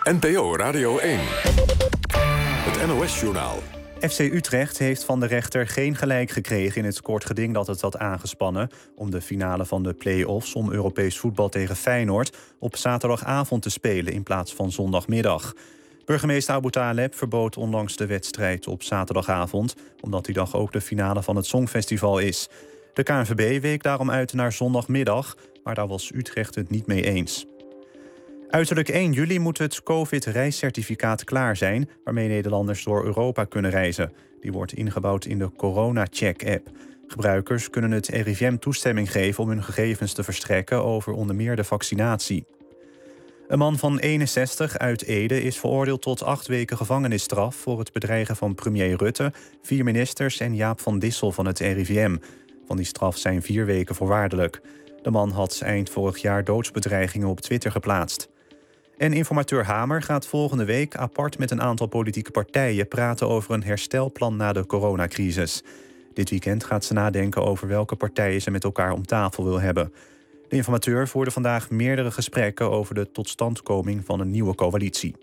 NPO Radio 1. Het NOS-journaal. FC Utrecht heeft van de rechter geen gelijk gekregen in het kort geding dat het had aangespannen om de finale van de play-offs om Europees voetbal tegen Feyenoord op zaterdagavond te spelen in plaats van zondagmiddag. Burgemeester Abu Taleb verbood onlangs de wedstrijd op zaterdagavond, omdat die dag ook de finale van het Songfestival is. De KNVB week daarom uit naar zondagmiddag, maar daar was Utrecht het niet mee eens. Uiterlijk 1 juli moet het COVID-reiscertificaat klaar zijn, waarmee Nederlanders door Europa kunnen reizen. Die wordt ingebouwd in de Corona-check-app. Gebruikers kunnen het RIVM toestemming geven om hun gegevens te verstrekken over onder meer de vaccinatie. Een man van 61 uit Ede is veroordeeld tot 8 weken gevangenisstraf voor het bedreigen van premier Rutte, 4 ministers en Jaap van Dissel van het RIVM. Van die straf zijn 4 weken voorwaardelijk. De man had eind vorig jaar doodsbedreigingen op Twitter geplaatst. En informateur Hamer gaat volgende week apart met een aantal politieke partijen praten over een herstelplan na de coronacrisis. Dit weekend gaat ze nadenken over welke partijen ze met elkaar om tafel wil hebben. De informateur voerde vandaag meerdere gesprekken over de totstandkoming van een nieuwe coalitie.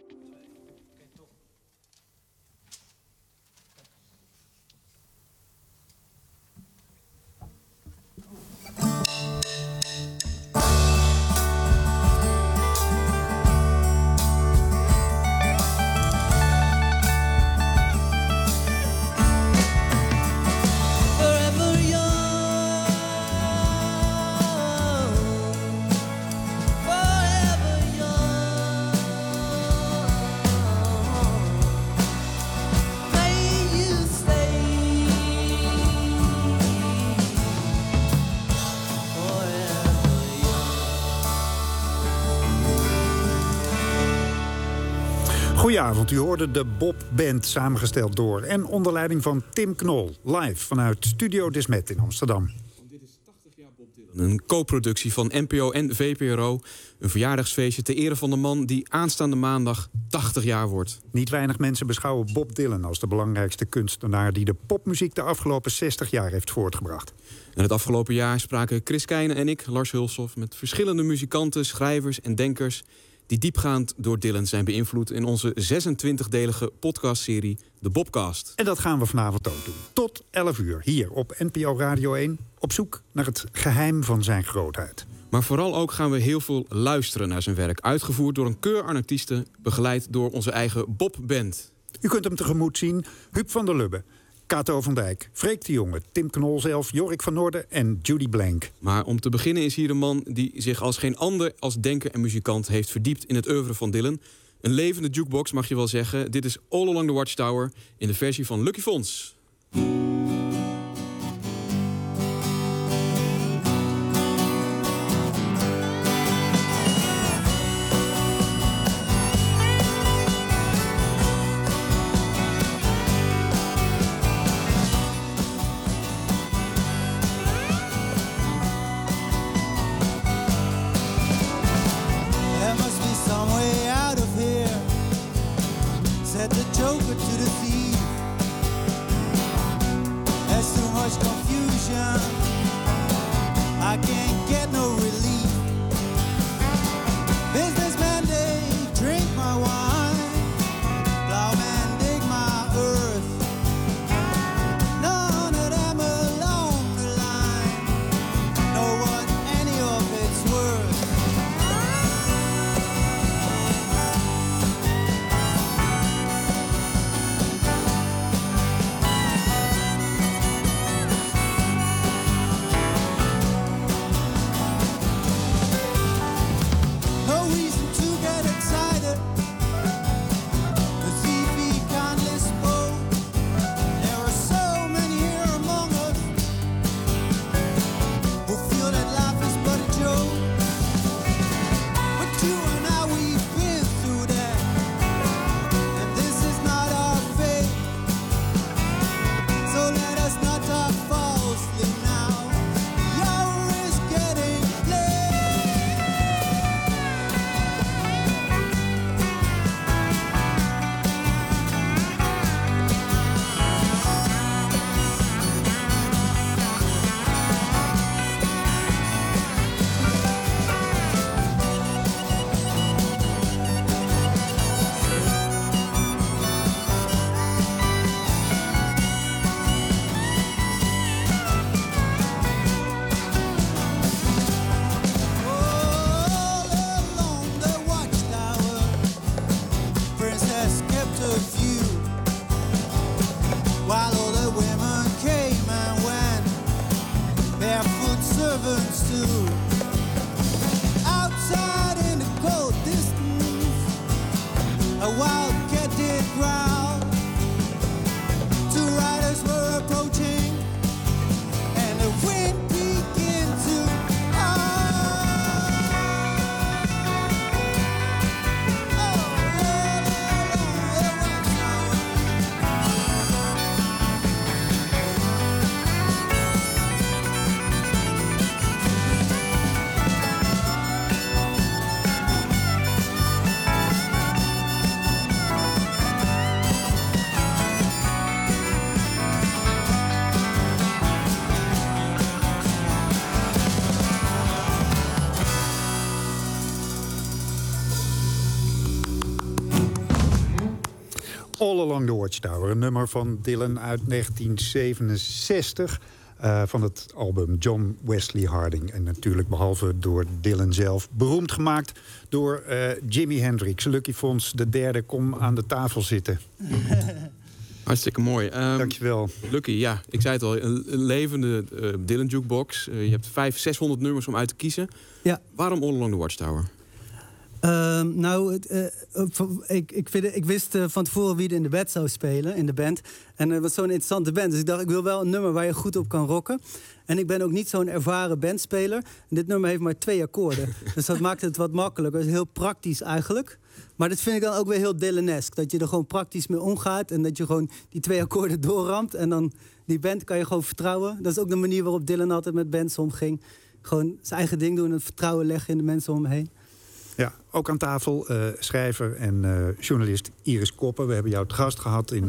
Goedenavond, u hoorde de Bob Band samengesteld door en onder leiding van Tim Knol, live vanuit Studio Desmet in Amsterdam. Dit is 80 jaar Bob Dylan. Een co-productie van NPO en VPRO. Een verjaardagsfeestje ter ere van de man die aanstaande maandag 80 jaar wordt. Niet weinig mensen beschouwen Bob Dylan als de belangrijkste kunstenaar die de popmuziek de afgelopen 60 jaar heeft voortgebracht. En het afgelopen jaar spraken Chris Keijne en ik, Lars Hulshoff, met verschillende muzikanten, schrijvers en denkers die diepgaand door Dylan zijn beïnvloed in onze 26-delige podcastserie De Bobcast. En dat gaan we vanavond ook doen. Tot 11 uur, hier op NPO Radio 1, op zoek naar het geheim van zijn grootheid. Maar vooral ook gaan we heel veel luisteren naar zijn werk. Uitgevoerd door een keur aan artiesten, begeleid door onze eigen Bob Band. U kunt hem tegemoet zien, Huub van der Lubbe, Kato van Dijk, Freek de Jonge, Tim Knol zelf, Jorik van Noorden en Judy Blank. Maar om te beginnen is hier een man die zich als geen ander als denker en muzikant heeft verdiept in het oeuvre van Dylan. Een levende jukebox mag je wel zeggen. Dit is All Along the Watchtower in de versie van Lucky Fons. Said the Joker to the thief. All Along the Watchtower, een nummer van Dylan uit 1967... van het album John Wesley Harding. En natuurlijk behalve door Dylan zelf beroemd gemaakt door Jimi Hendrix. Lucky Fons, de derde, kom aan de tafel zitten. Hartstikke mooi. Dankjewel. Lucky, ja, ik zei het al, een levende Dylan jukebox. Je hebt 500-600 nummers om uit te kiezen. Ja. Waarom All Along the Watchtower? Ik wist van tevoren wie er in de band zou spelen, in de band. En het was zo'n interessante band. Dus ik dacht, ik wil wel een nummer waar je goed op kan rocken. En ik ben ook niet zo'n ervaren bandspeler. En dit nummer heeft maar 2 akkoorden. Dus dat maakt het wat makkelijker. Het is heel praktisch eigenlijk. Maar dat vind ik dan ook weer heel Dylanesk. Dat je er gewoon praktisch mee omgaat. En dat je gewoon die 2 akkoorden doorramt. En dan die band kan je gewoon vertrouwen. Dat is ook de manier waarop Dylan altijd met bands omging. Gewoon zijn eigen ding doen en het vertrouwen leggen in de mensen om hem heen. Ja, ook aan tafel schrijver en journalist Iris Koppen. We hebben jou te gast gehad in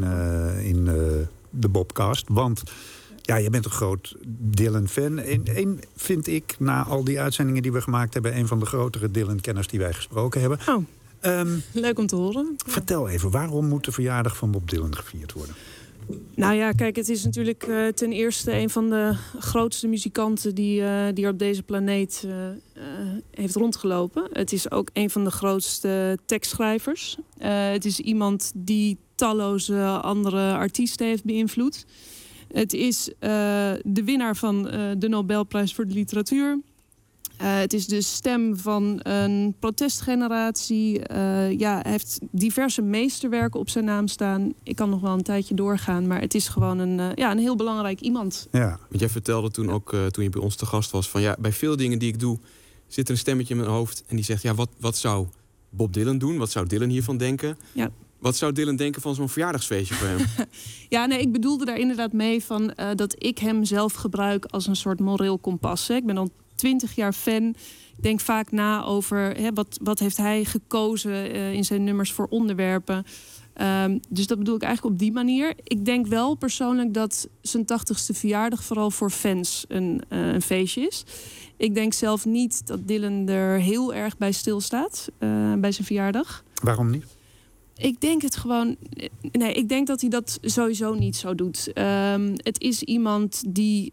de Bobcast. Want ja, je bent een groot Dylan-fan. En vind ik, na al die uitzendingen die we gemaakt hebben... een van de grotere Dylan-kenners die wij gesproken hebben. Leuk om te horen. Vertel even, waarom moet de verjaardag van Bob Dylan gevierd worden? Nou ja, kijk, het is natuurlijk ten eerste een van de grootste muzikanten die op deze planeet heeft rondgelopen. Het is ook een van de grootste tekstschrijvers. Het is iemand die talloze andere artiesten heeft beïnvloed. Het is de winnaar van de Nobelprijs voor de literatuur. Het is de stem van een protestgeneratie. Hij heeft diverse meesterwerken op zijn naam staan. Ik kan nog wel een tijdje doorgaan, maar het is gewoon een heel belangrijk iemand. Ja. Want jij vertelde toen ook, toen je bij ons te gast was... van ja, bij veel dingen die ik doe, zit er een stemmetje in mijn hoofd... en die zegt, ja, wat zou Bob Dylan doen? Wat zou Dylan hiervan denken? Ja. Wat zou Dylan denken van zo'n verjaardagsfeestje voor hem? Ja, nee, ik bedoelde daar inderdaad mee van dat ik hem zelf gebruik als een soort moreel kompas. Hè. Ik ben al 20 jaar fan. Ik denk vaak na over wat heeft hij gekozen in zijn nummers voor onderwerpen. Dus dat bedoel ik eigenlijk op die manier. Ik denk wel persoonlijk dat zijn 80ste verjaardag vooral voor fans een feestje is. Ik denk zelf niet dat Dylan er heel erg bij stilstaat bij zijn verjaardag. Waarom niet? Ik denk het gewoon... Nee, ik denk dat hij dat sowieso niet zo doet. Het is iemand die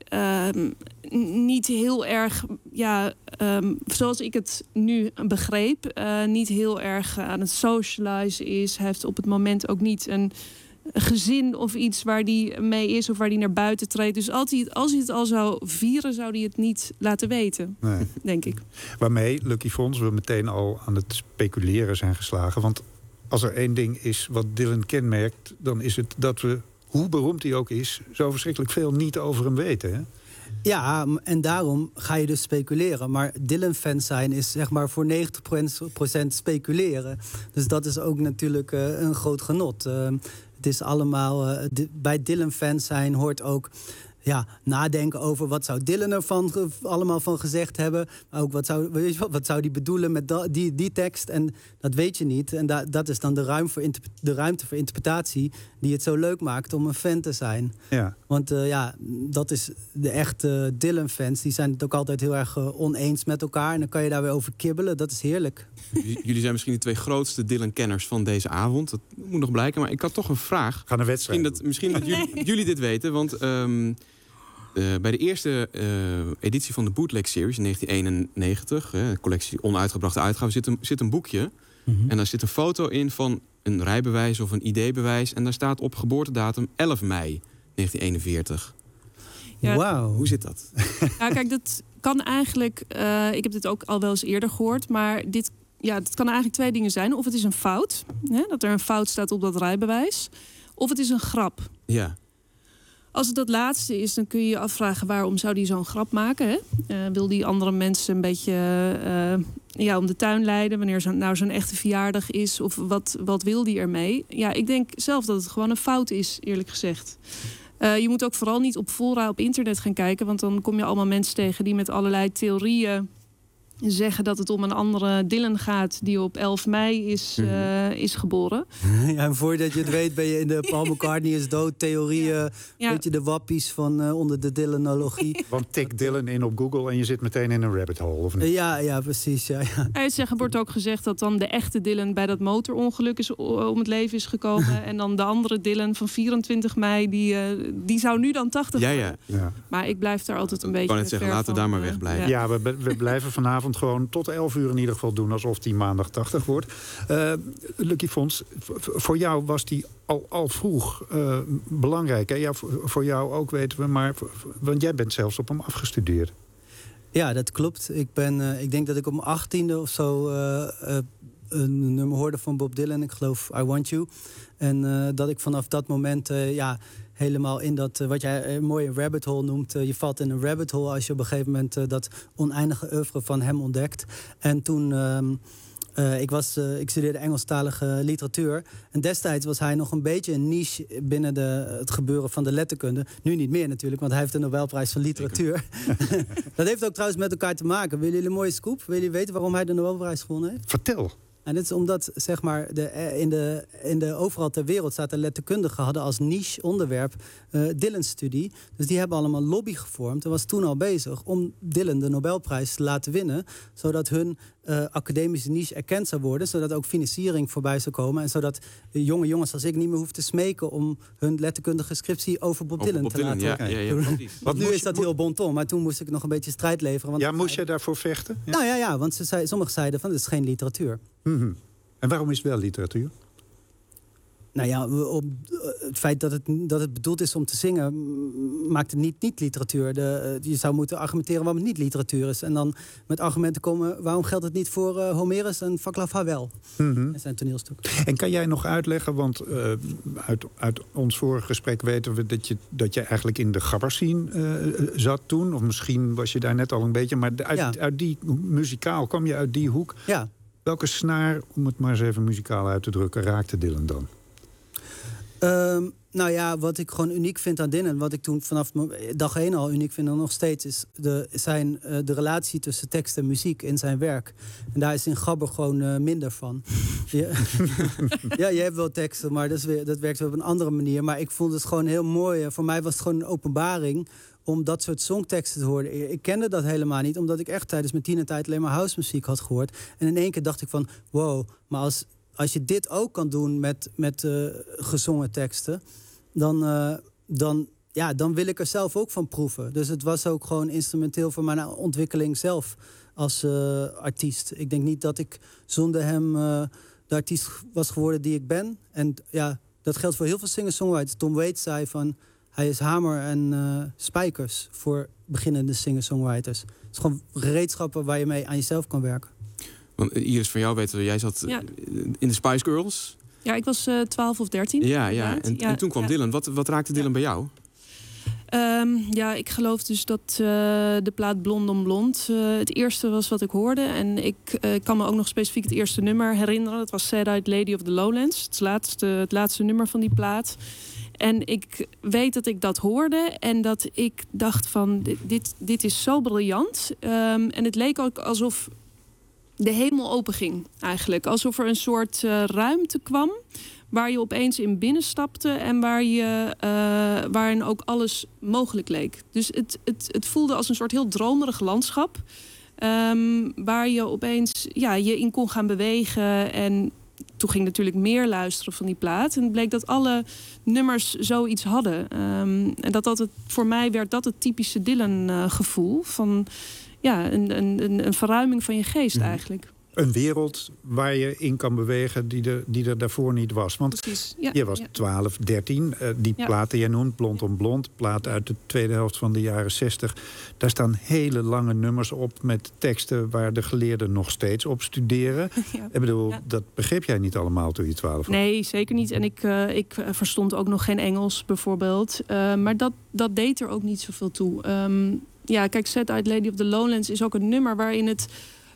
niet heel erg... zoals ik het nu begreep... niet heel erg aan het socializen is. Hij heeft op het moment ook niet een gezin of iets waar hij mee is... of waar hij naar buiten treedt. Dus als hij het al zou vieren, zou hij het niet laten weten. Nee. Denk ik. Waarmee, Lucky Fons, we meteen al aan het speculeren zijn geslagen. Want als er één ding is wat Dylan kenmerkt... dan is het dat we, hoe beroemd hij ook is... zo verschrikkelijk veel niet over hem weten, hè? Ja, en daarom ga je dus speculeren. Maar Dylan-fan zijn is zeg maar voor 90% speculeren. Dus dat is ook natuurlijk een groot genot. Het is allemaal... bij Dylan-fans zijn hoort ook... nadenken over wat zou Dylan er allemaal van gezegd hebben. Maar ook wat zou die bedoelen met die tekst. En dat weet je niet. En dat is dan de ruimte voor interpretatie... die het zo leuk maakt om een fan te zijn. Ja. Want dat is de echte Dylan-fans. Die zijn het ook altijd heel erg oneens met elkaar. En dan kan je daar weer over kibbelen. Dat is heerlijk. Jullie zijn misschien de 2 grootste Dylan-kenners van deze avond. Dat moet nog blijken. Maar ik had toch een vraag. Een wedstrijd. Misschien dat jullie dit weten. Want... bij de eerste editie van de Bootleg Series in 1991... de collectie onuitgebrachte uitgaven, zit een boekje. Mm-hmm. En daar zit een foto in van een rijbewijs of een ID-bewijs... en daar staat op geboortedatum 11 mei 1941. Ja, wauw. Hoe zit dat? Ja, kijk, dat kan eigenlijk... ik heb dit ook al wel eens eerder gehoord... maar dit kan eigenlijk 2 dingen zijn. Of het is een fout, dat er een fout staat op dat rijbewijs... of het is een grap. Ja. Als het dat laatste is, dan kun je je afvragen... waarom zou die zo'n grap maken? Hè? Wil die andere mensen een beetje om de tuin leiden... wanneer zo'n echte verjaardag is? Of wat wil die ermee? Ja, ik denk zelf dat het gewoon een fout is, eerlijk gezegd. Je moet ook vooral niet op fora op internet gaan kijken... want dan kom je allemaal mensen tegen die met allerlei theorieën... zeggen dat het om een andere Dylan gaat die op 11 mei is geboren. Ja, en voordat je het weet ben je in de Paul McCartney is dood theorieën. Weet je, de wappies van onder de Dylanologie. Want tik Dylan in op Google en je zit meteen in een rabbit hole, of niet? Ja, precies. Ja. Er wordt ook gezegd dat dan de echte Dylan bij dat motorongeluk om het leven is gekomen. En dan de andere Dylan van 24 mei, die zou nu dan 80 worden. Ja. Maar ik blijf daar altijd een beetje. Ik kan net zeggen, laten we daar maar wegblijven. Ja, we blijven vanavond gewoon tot 11 uur in ieder geval doen alsof die maandag 80 wordt. Lucky Fons, voor jou was die al vroeg belangrijk. Hè? Ja, voor jou ook weten we, maar want jij bent zelfs op hem afgestudeerd. Ja, dat klopt. Ik denk dat ik op mijn 18e of zo een nummer hoorde van Bob Dylan. Ik geloof I Want You. En dat ik vanaf dat moment helemaal in dat, wat jij mooi een rabbit hole noemt. Je valt in een rabbit hole als je op een gegeven moment dat oneindige oeuvre van hem ontdekt. En toen, ik studeerde Engelstalige literatuur. En destijds was hij nog een beetje een niche binnen het gebeuren van de letterkunde. Nu niet meer natuurlijk, want hij heeft de Nobelprijs van literatuur. Dat heeft ook trouwens met elkaar te maken. Willen jullie een mooie scoop? Willen jullie weten waarom hij de Nobelprijs gewonnen heeft? Vertel. En dit is omdat, zeg maar, in de overal ter wereld zaten letterkundigen hadden als niche onderwerp Dylan-studie. Dus die hebben allemaal lobby gevormd. En was toen al bezig om Dylan de Nobelprijs te laten winnen. Zodat hun academische niche erkend zou worden. Zodat ook financiering voorbij zou komen. En zodat jonge jongens als ik niet meer hoeven te smeken om hun letterkundige scriptie over Bob Dylan te laten doen. Want nu is dat heel bon ton. Maar toen moest ik nog een beetje strijd leveren. Want moest jij daarvoor vechten? Ja? Nou ja, want sommigen zeiden van, dit is geen literatuur. Mm-hmm. En waarom is het wel literatuur? Nou ja, het feit dat het bedoeld is om te zingen maakt het niet literatuur. Je zou moeten argumenteren waarom het niet literatuur is. En dan met argumenten komen, waarom geldt het niet voor Homerus en Václav Havel? En zijn toneelstuk. En kan jij nog uitleggen, want uit ons vorige gesprek weten we dat je eigenlijk in de gabberscene zat toen. Of misschien was je daar net al een beetje, maar uit die muzikaal kwam je uit die hoek. Ja. Welke snaar, om het maar eens even muzikaal uit te drukken, raakte Dylan dan? Nou ja, wat ik gewoon uniek vind aan Dylan, wat ik toen vanaf dag 1 al uniek vind en nog steeds, is de relatie tussen tekst en muziek in zijn werk. En daar is in Gabber gewoon minder van. Ja, je hebt wel teksten, maar dat werkt weer op een andere manier. Maar ik vond het gewoon heel mooi. Voor mij was het gewoon een openbaring om dat soort songteksten te horen. Ik kende dat helemaal niet, omdat ik echt tijdens mijn tienertijd alleen maar housemuziek had gehoord. En in één keer dacht ik van, wow, maar als je dit ook kan doen met gezongen teksten, dan wil ik er zelf ook van proeven. Dus het was ook gewoon instrumenteel voor mijn ontwikkeling zelf als artiest. Ik denk niet dat ik zonder hem de artiest was geworden die ik ben. En ja, dat geldt voor heel veel singer-songwriters. Tom Waits zei van, hij is hamer en spijkers voor beginnende singer-songwriters. Het is gewoon gereedschappen waar je mee aan jezelf kan werken. Want Iris, van jou weten we, jij zat in de Spice Girls. Ja, ik was 12 of 13. Ja. En toen kwam Dylan. Wat raakte Dylan bij jou? Ik geloof dus dat de plaat Blond on Blond het eerste was wat ik hoorde. En ik kan me ook nog specifiek het eerste nummer herinneren. Dat was Sad-Eyed Lady of the Lowlands. Het laatste nummer van die plaat. En ik weet dat ik dat hoorde en dat ik dacht van, dit is zo briljant. En het leek ook alsof de hemel open ging eigenlijk. Alsof er een soort ruimte kwam waar je opeens in binnenstapte en waarin ook alles mogelijk leek. Dus het voelde als een soort heel dromerig landschap. Waar je opeens je in kon gaan bewegen. En toen ging ik natuurlijk meer luisteren van die plaat. En het bleek dat alle nummers zoiets hadden. En voor mij werd dat het typische Dylan-gevoel. Van een verruiming van je geest eigenlijk. Een wereld waar je in kan bewegen die er daarvoor niet was. Want precies, je was 12, 13. Die plaat die jij noemt, Blond on Blond, plaat uit de tweede helft van de jaren 60. Daar staan hele lange nummers op met teksten waar de geleerden nog steeds op studeren. Ik bedoel, dat begreep jij niet allemaal toen je 12 was? Nee, zeker niet. En ik verstond ook nog geen Engels bijvoorbeeld. Maar dat deed er ook niet zoveel toe. Kijk, Sad-Eyed Lady of the Lowlands is ook een nummer waarin het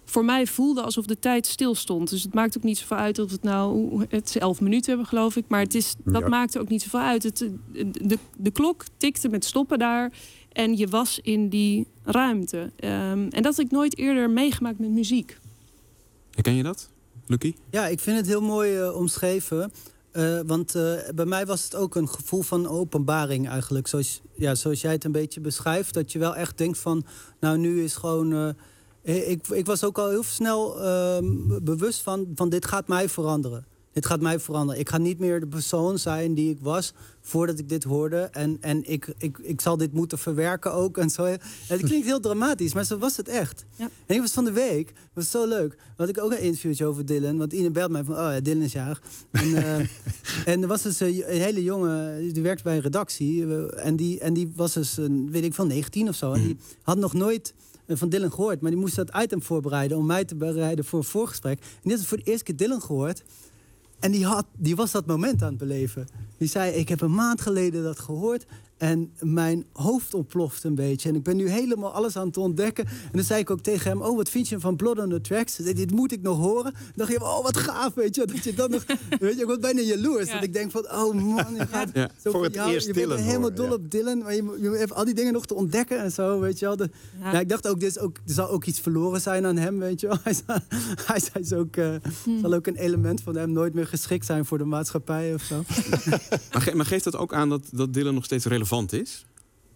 voor mij voelde alsof de tijd stilstond. Dus het maakt ook niet zoveel uit of het is 11 minuten hebben, geloof ik. Maar dat maakte ook niet zoveel uit. De klok tikte met stoppen daar. En je was in die ruimte. En dat had ik nooit eerder meegemaakt met muziek. Herken je dat, Lucky? Ja, ik vind het heel mooi omschreven. Want bij mij was het ook een gevoel van openbaring eigenlijk. Zoals jij het een beetje beschrijft. Dat je wel echt denkt van... Nou, nu is gewoon... Ik was ook al heel snel bewust van dit gaat mij veranderen. Dit gaat mij veranderen. Ik ga niet meer de persoon zijn die ik was voordat ik dit hoorde. En ik zal dit moeten verwerken ook. En zo. Het klinkt heel dramatisch, maar zo was het echt. Ja. En ik was van de week, het was zo leuk. Had ik ook een interviewtje over Dylan. Want iedereen belt mij van, oh ja, Dylan is jarig. En er was dus een hele jongen, die werkte bij een redactie. En die was dus, weet ik veel, 19 of zo. En die had nog nooit van Dylan gehoord. Maar die moest dat item voorbereiden om mij te bereiden voor een voorgesprek. En die had voor de eerste keer Dylan gehoord. En die was dat moment aan het beleven. Die zei, ik heb een maand geleden dat gehoord. En mijn hoofd ontploft een beetje. En ik ben nu helemaal alles aan het ontdekken. En dan zei ik ook tegen hem, oh, wat vind je van Blood on the Tracks? Dit moet ik nog horen. Dan dacht je, oh, wat gaaf, weet je. Dat je dat nog, weet je, ik word bijna jaloers. Ja. Dat ik denk van, oh man, je gaat zo voor het eerst Dylan. Je bent helemaal dol op Dylan. Maar je hebt al die dingen nog te ontdekken en zo, weet je wel. Ja, ik dacht ook, er zal ook iets verloren zijn aan hem, weet je wel. Hij zal ook een element van hem nooit meer geschikt zijn voor de maatschappij of zo. Maar geeft dat ook aan dat Dylan nog steeds relevant is?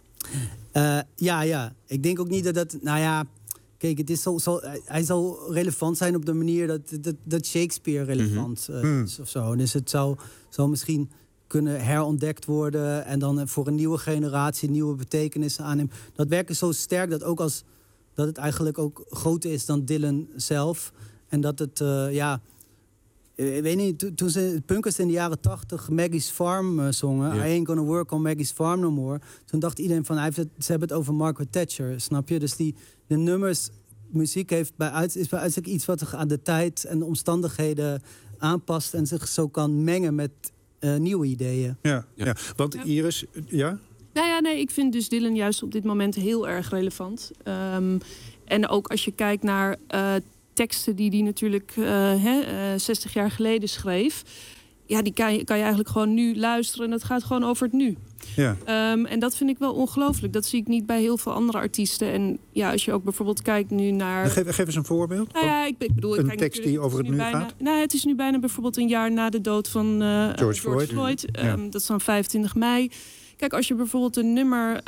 Ja. Ik denk ook niet dat... Nou ja, kijk, het is hij zal relevant zijn op de manier dat Shakespeare relevant is of zo. Dus het zou misschien kunnen herontdekt worden en dan voor een nieuwe generatie nieuwe betekenissen aan hem. Dat werkt zo sterk dat ook dat het eigenlijk ook groter is dan Dylan zelf. En dat het, ik weet niet, toen ze punkers in de jaren 80 Maggie's Farm zongen... I ain't gonna work on Maggie's Farm no more. Toen dacht iedereen van, ze hebben het over Margaret Thatcher, snap je? Dus de nummers, muziek is bij uitstek iets wat zich aan de tijd en de omstandigheden aanpast... en zich zo kan mengen met nieuwe ideeën. Ja. Want Iris, ja? Nou ja, nee, ik vind dus Dylan juist op dit moment heel erg relevant. En ook als je kijkt naar... teksten die hij natuurlijk 60 jaar geleden schreef. Ja, die kan je eigenlijk gewoon nu luisteren. En het gaat gewoon over het nu. Ja. En dat vind ik wel ongelooflijk. Dat zie ik niet bij heel veel andere artiesten. En ja, als je ook bijvoorbeeld kijkt nu naar... Geef eens een voorbeeld. Nou ja, ik bedoel, een tekst die over het nu gaat? Nou, het is nu bijna bijvoorbeeld een jaar na de dood van George Floyd. Dat is dan 25 mei. Kijk, als je bijvoorbeeld een nummer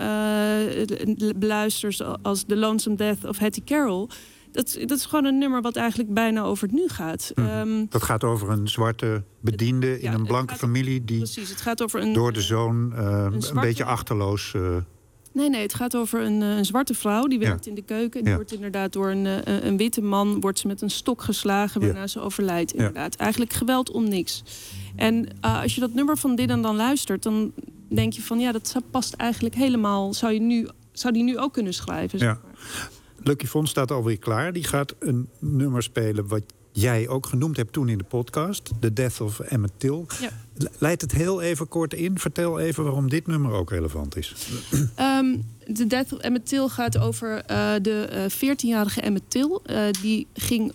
beluistert als The Lonesome Death of Hattie Carroll... Dat is gewoon een nummer wat eigenlijk bijna over het nu gaat. Dat gaat over een zwarte bediende in een blanke familie... die precies, het gaat over door de zoon een beetje achterloos... Nee, het gaat over een zwarte vrouw die werkt in de keuken. En die wordt inderdaad door een witte man wordt ze met een stok geslagen... waarna ze overlijdt, inderdaad. Eigenlijk geweld om niks. En als je dat nummer van Dylan dan luistert... dan denk je van, ja, dat past eigenlijk helemaal... Zou die nu ook kunnen schrijven, zeg maar. Lucky Fons staat alweer klaar. Die gaat een nummer spelen wat jij ook genoemd hebt toen in de podcast. The Death of Emmett Till. Ja. Leid het heel even kort in. Vertel even waarom dit nummer ook relevant is. The Death of Emmett Till gaat over de 14-jarige Emmett Till. Die ging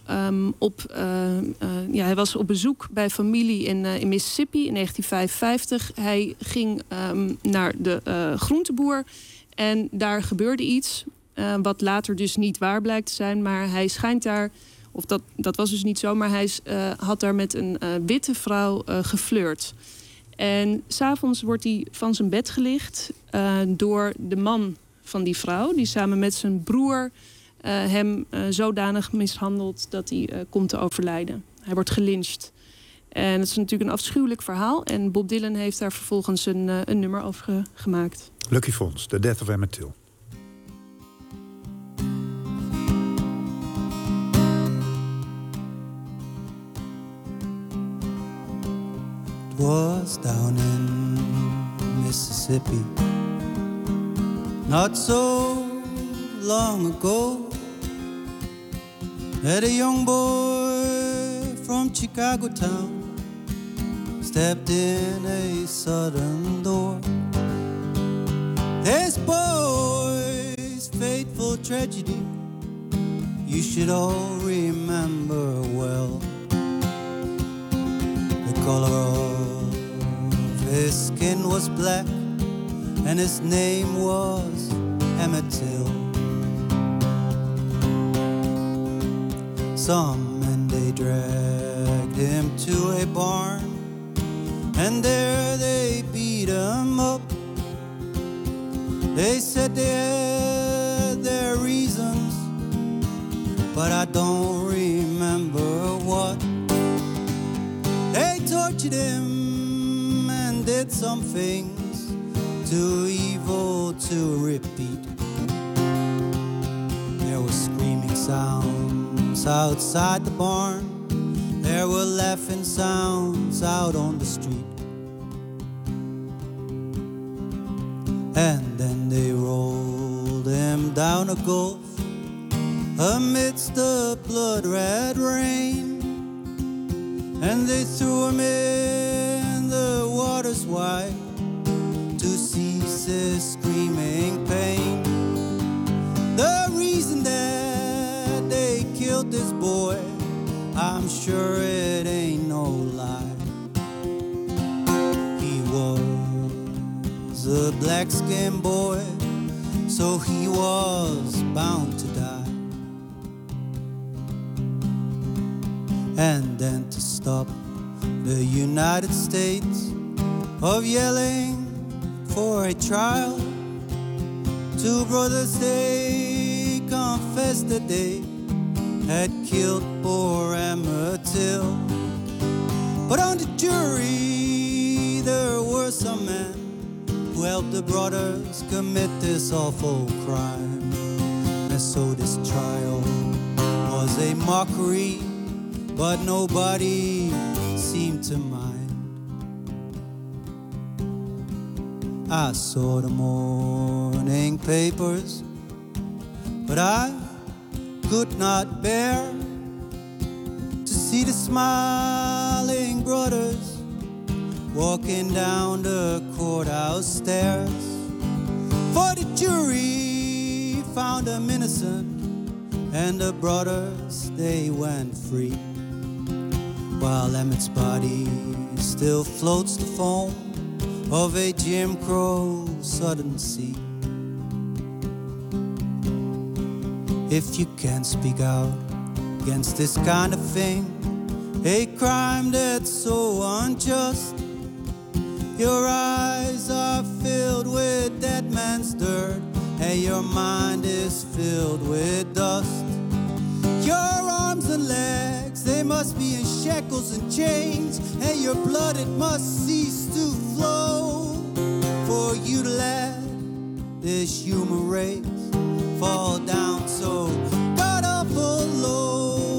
hij was op bezoek bij familie in Mississippi in 1955. Hij ging naar de groenteboer en daar gebeurde iets... wat later dus niet waar blijkt te zijn. Maar hij schijnt daar... Of dat was dus niet zo. Maar hij had daar met een witte vrouw geflirt. En 's avonds wordt hij van zijn bed gelicht... door de man van die vrouw. Die samen met zijn broer hem zodanig mishandelt... dat hij komt te overlijden. Hij wordt gelyncht. En het is natuurlijk een afschuwelijk verhaal. En Bob Dylan heeft daar vervolgens een nummer over gemaakt. Lucky Fons, The Death of Emmett Till. Was down in Mississippi not so long ago that a young boy from Chicago town stepped in a southern door. This boy's fateful tragedy you should all remember well. The color of his skin was black, and his name was Emmett Till. Some men they dragged him to a barn, and there they beat him up. They said they had their reasons, but I don't remember what. They tortured him and did some things too evil to repeat. There were screaming sounds outside the barn. There were laughing sounds out on the street. And then they rolled him down a gulf amidst the blood-red rain, and they threw him in the waters wide to cease his screaming pain. The reason that they killed this boy, I'm sure it ain't no lie. He was a black-skinned boy, so he was bound to die. And then to stop the United States of yelling for a trial, two brothers, they confessed that they had killed poor Emmett Till. But on the jury there were some men who helped the brothers commit this awful crime. And so this trial was a mockery, but nobody seemed to mind. I saw the morning papers, but I could not bear to see the smiling brothers walking down the courthouse stairs. For the jury found them innocent, and the brothers, they went free, while Emmett's body still floats the foam of a Jim Crow southern sea. If you can't speak out against this kind of thing, a crime that's so unjust, your eyes are filled with that man's dirt, and your mind is filled with dust. Your arms and legs, they must be in shackles and chains, and your blood, it must cease to flow, for you to let this human race fall down so god-awful low.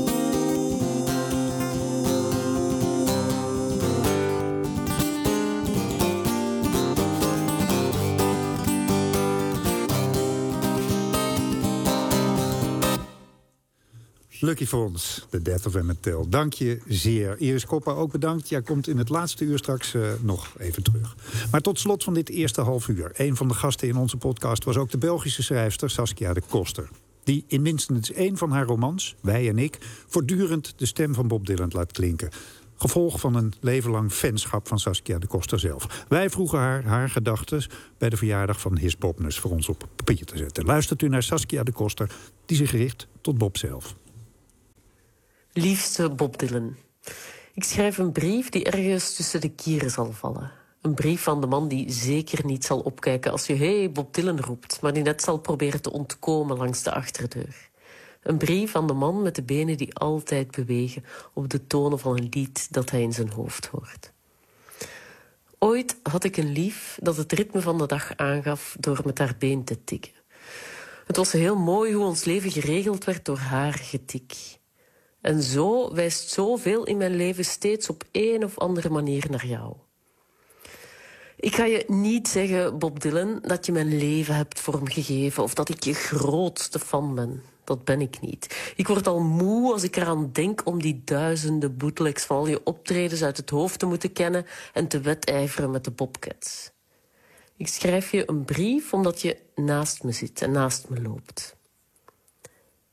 Lucky Fonds, The Death of Emmett Till. Dank je zeer. Iris Koppa, ook bedankt. Jij komt in het laatste uur straks nog even terug. Maar tot slot van dit eerste half uur. Een van de gasten in onze podcast was ook de Belgische schrijfster Saskia de Koster, die in minstens één van haar romans, Wij en ik, voortdurend de stem van Bob Dylan laat klinken. Gevolg van een leven lang fanschap van Saskia de Koster zelf. Wij vroegen haar gedachten bij de verjaardag van His Bobness voor ons op papier te zetten. Luistert u naar Saskia de Koster, die zich richt tot Bob zelf. Liefste Bob Dylan. Ik schrijf een brief die ergens tussen de kieren zal vallen. Een brief van de man die zeker niet zal opkijken als je hey Bob Dylan roept, maar die net zal proberen te ontkomen langs de achterdeur. Een brief van de man met de benen die altijd bewegen op de tonen van een lied dat hij in zijn hoofd hoort. Ooit had ik een lief dat het ritme van de dag aangaf door met haar been te tikken. Het was heel mooi hoe ons leven geregeld werd door haar getik. En zo wijst zoveel in mijn leven steeds op een of andere manier naar jou. Ik ga je niet zeggen, Bob Dylan, dat je mijn leven hebt vormgegeven of dat ik je grootste fan ben. Dat ben ik niet. Ik word al moe als ik eraan denk om die duizenden bootlegs van al je optredens uit het hoofd te moeten kennen en te wedijveren met de Bobcats. Ik schrijf je een brief omdat je naast me zit en naast me loopt.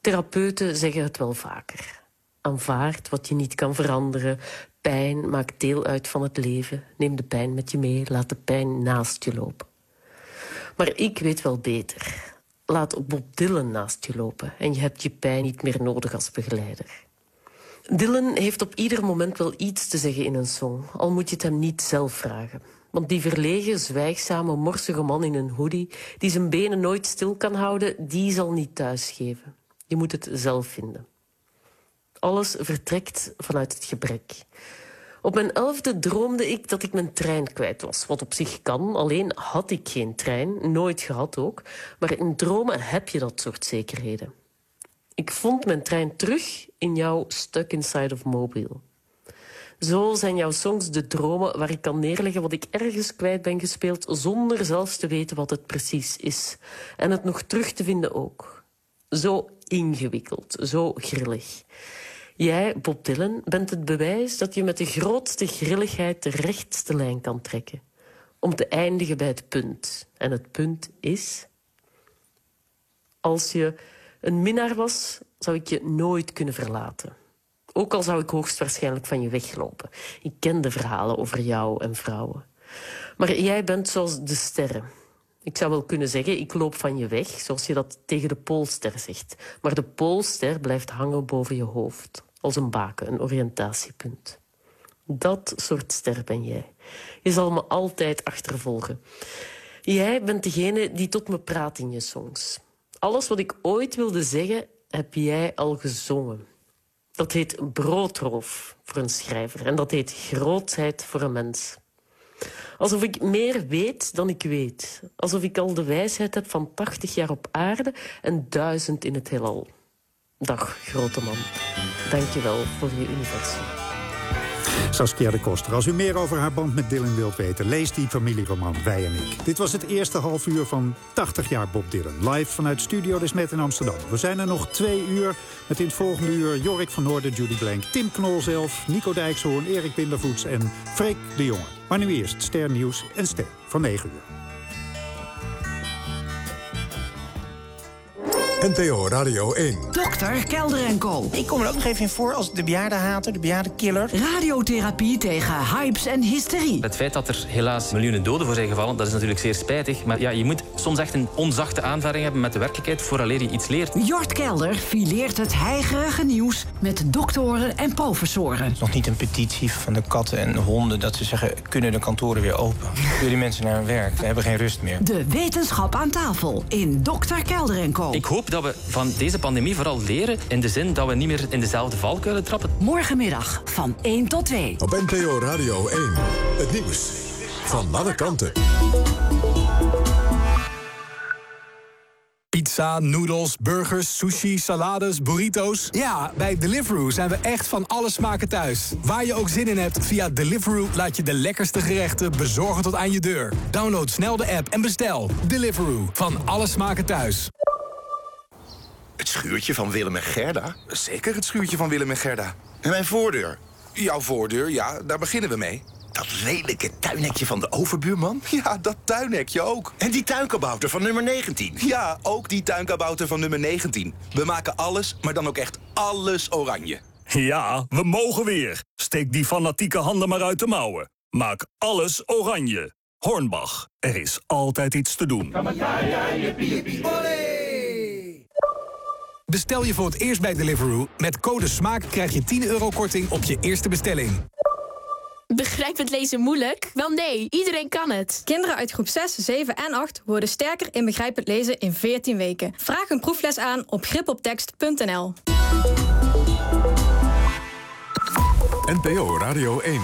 Therapeuten zeggen het wel vaker. Aanvaard wat je niet kan veranderen. Pijn maakt deel uit van het leven. Neem de pijn met je mee, laat de pijn naast je lopen. Maar ik weet wel beter. Laat Bob Dylan naast je lopen en je hebt je pijn niet meer nodig als begeleider. Dylan heeft op ieder moment wel iets te zeggen in een song, al moet je het hem niet zelf vragen. Want die verlegen, zwijgzame, morsige man in een hoodie, die zijn benen nooit stil kan houden, die zal niet thuisgeven. Je moet het zelf vinden. Alles vertrekt vanuit het gebrek. Op mijn 11e droomde ik dat ik mijn trein kwijt was. Wat op zich kan, alleen had ik geen trein, nooit gehad ook. Maar in dromen heb je dat soort zekerheden. Ik vond mijn trein terug in jouw Stuck Inside of Mobile. Zo zijn jouw songs de dromen waar ik kan neerleggen wat ik ergens kwijt ben gespeeld, zonder zelfs te weten wat het precies is. En het nog terug te vinden ook. Zo ingewikkeld, zo grillig. Jij, Bob Dylan, bent het bewijs dat je met de grootste grilligheid de rechtste lijn kan trekken. Om te eindigen bij het punt. En het punt is... Als je een minnaar was, zou ik je nooit kunnen verlaten. Ook al zou ik hoogstwaarschijnlijk van je weglopen. Ik ken de verhalen over jou en vrouwen. Maar jij bent zoals de sterren. Ik zou wel kunnen zeggen, ik loop van je weg, zoals je dat tegen de Poolster zegt. Maar de Poolster blijft hangen boven je hoofd. Als een baken, een oriëntatiepunt. Dat soort ster ben jij. Je zal me altijd achtervolgen. Jij bent degene die tot me praat in je songs. Alles wat ik ooit wilde zeggen, heb jij al gezongen. Dat heet broodroof voor een schrijver. En dat heet grootheid voor een mens. Alsof ik meer weet dan ik weet. Alsof ik al de wijsheid heb van 80 jaar op aarde en 1000 in het heelal. Dag, grote man. Dank je wel voor je universum. Saskia de Koster. Als u meer over haar band met Dylan wilt weten, lees die familieroman Wij en ik. Dit was het eerste half uur van 80 jaar Bob Dylan. Live vanuit Studio De Smet in Amsterdam. We zijn er nog 2 uur met in het volgende uur Jorik van Noorden, Judy Blank, Tim Knol zelf, Nico Dijkshoorn, Erik Bindervoets en Freek de Jonge. Maar nu eerst Ster Nieuws en Ster van 9 uur. NPO Radio 1. Dokter Kelder en Co. Ik kom er ook nog even in voor als de bejaardenhater, de bejaardenkiller. Radiotherapie tegen hypes en hysterie. Het feit dat er helaas miljoenen doden voor zijn gevallen, dat is natuurlijk zeer spijtig. Maar ja, je moet soms echt een onzachte aanvaring hebben met de werkelijkheid vooraleer je iets leert. Jort Kelder fileert het heigerige nieuws met doktoren en professoren. Het is nog niet een petitie van de katten en de honden dat ze zeggen, kunnen de kantoren weer open? Stuur die mensen naar hun werk, we hebben geen rust meer. De wetenschap aan tafel in Dokter Kelder en Co. Ik hoop dat we van deze pandemie vooral leren in de zin dat we niet meer in dezelfde valkuilen trappen. Morgenmiddag van 1 tot 2. Op NPO Radio 1. Het nieuws van alle kanten. Pizza, noedels, burgers, sushi, salades, burrito's. Ja, bij Deliveroo zijn we echt van alle smaken thuis. Waar je ook zin in hebt, via Deliveroo laat je de lekkerste gerechten bezorgen tot aan je deur. Download snel de app en bestel. Deliveroo, van alle smaken thuis. Het schuurtje van Willem en Gerda? Zeker het schuurtje van Willem en Gerda. En mijn voordeur? Jouw voordeur, ja, daar beginnen we mee. Dat lelijke tuinhekje van de overbuurman? Ja, dat tuinhekje ook. En die tuinkabouter van nummer 19? Ja, ook die tuinkabouter van nummer 19. We maken alles, maar dan ook echt alles oranje. Ja, we mogen weer. Steek die fanatieke handen maar uit de mouwen. Maak alles oranje. Hornbach, er is altijd iets te doen. Bestel je voor het eerst bij Deliveroo. Met code SMAAK krijg je €10 korting op je eerste bestelling. Begrijpend lezen moeilijk? Wel nee, iedereen kan het. Kinderen uit groep 6, 7 en 8 worden sterker in begrijpend lezen in 14 weken. Vraag een proefles aan op gripoptekst.nl. NPO Radio 1.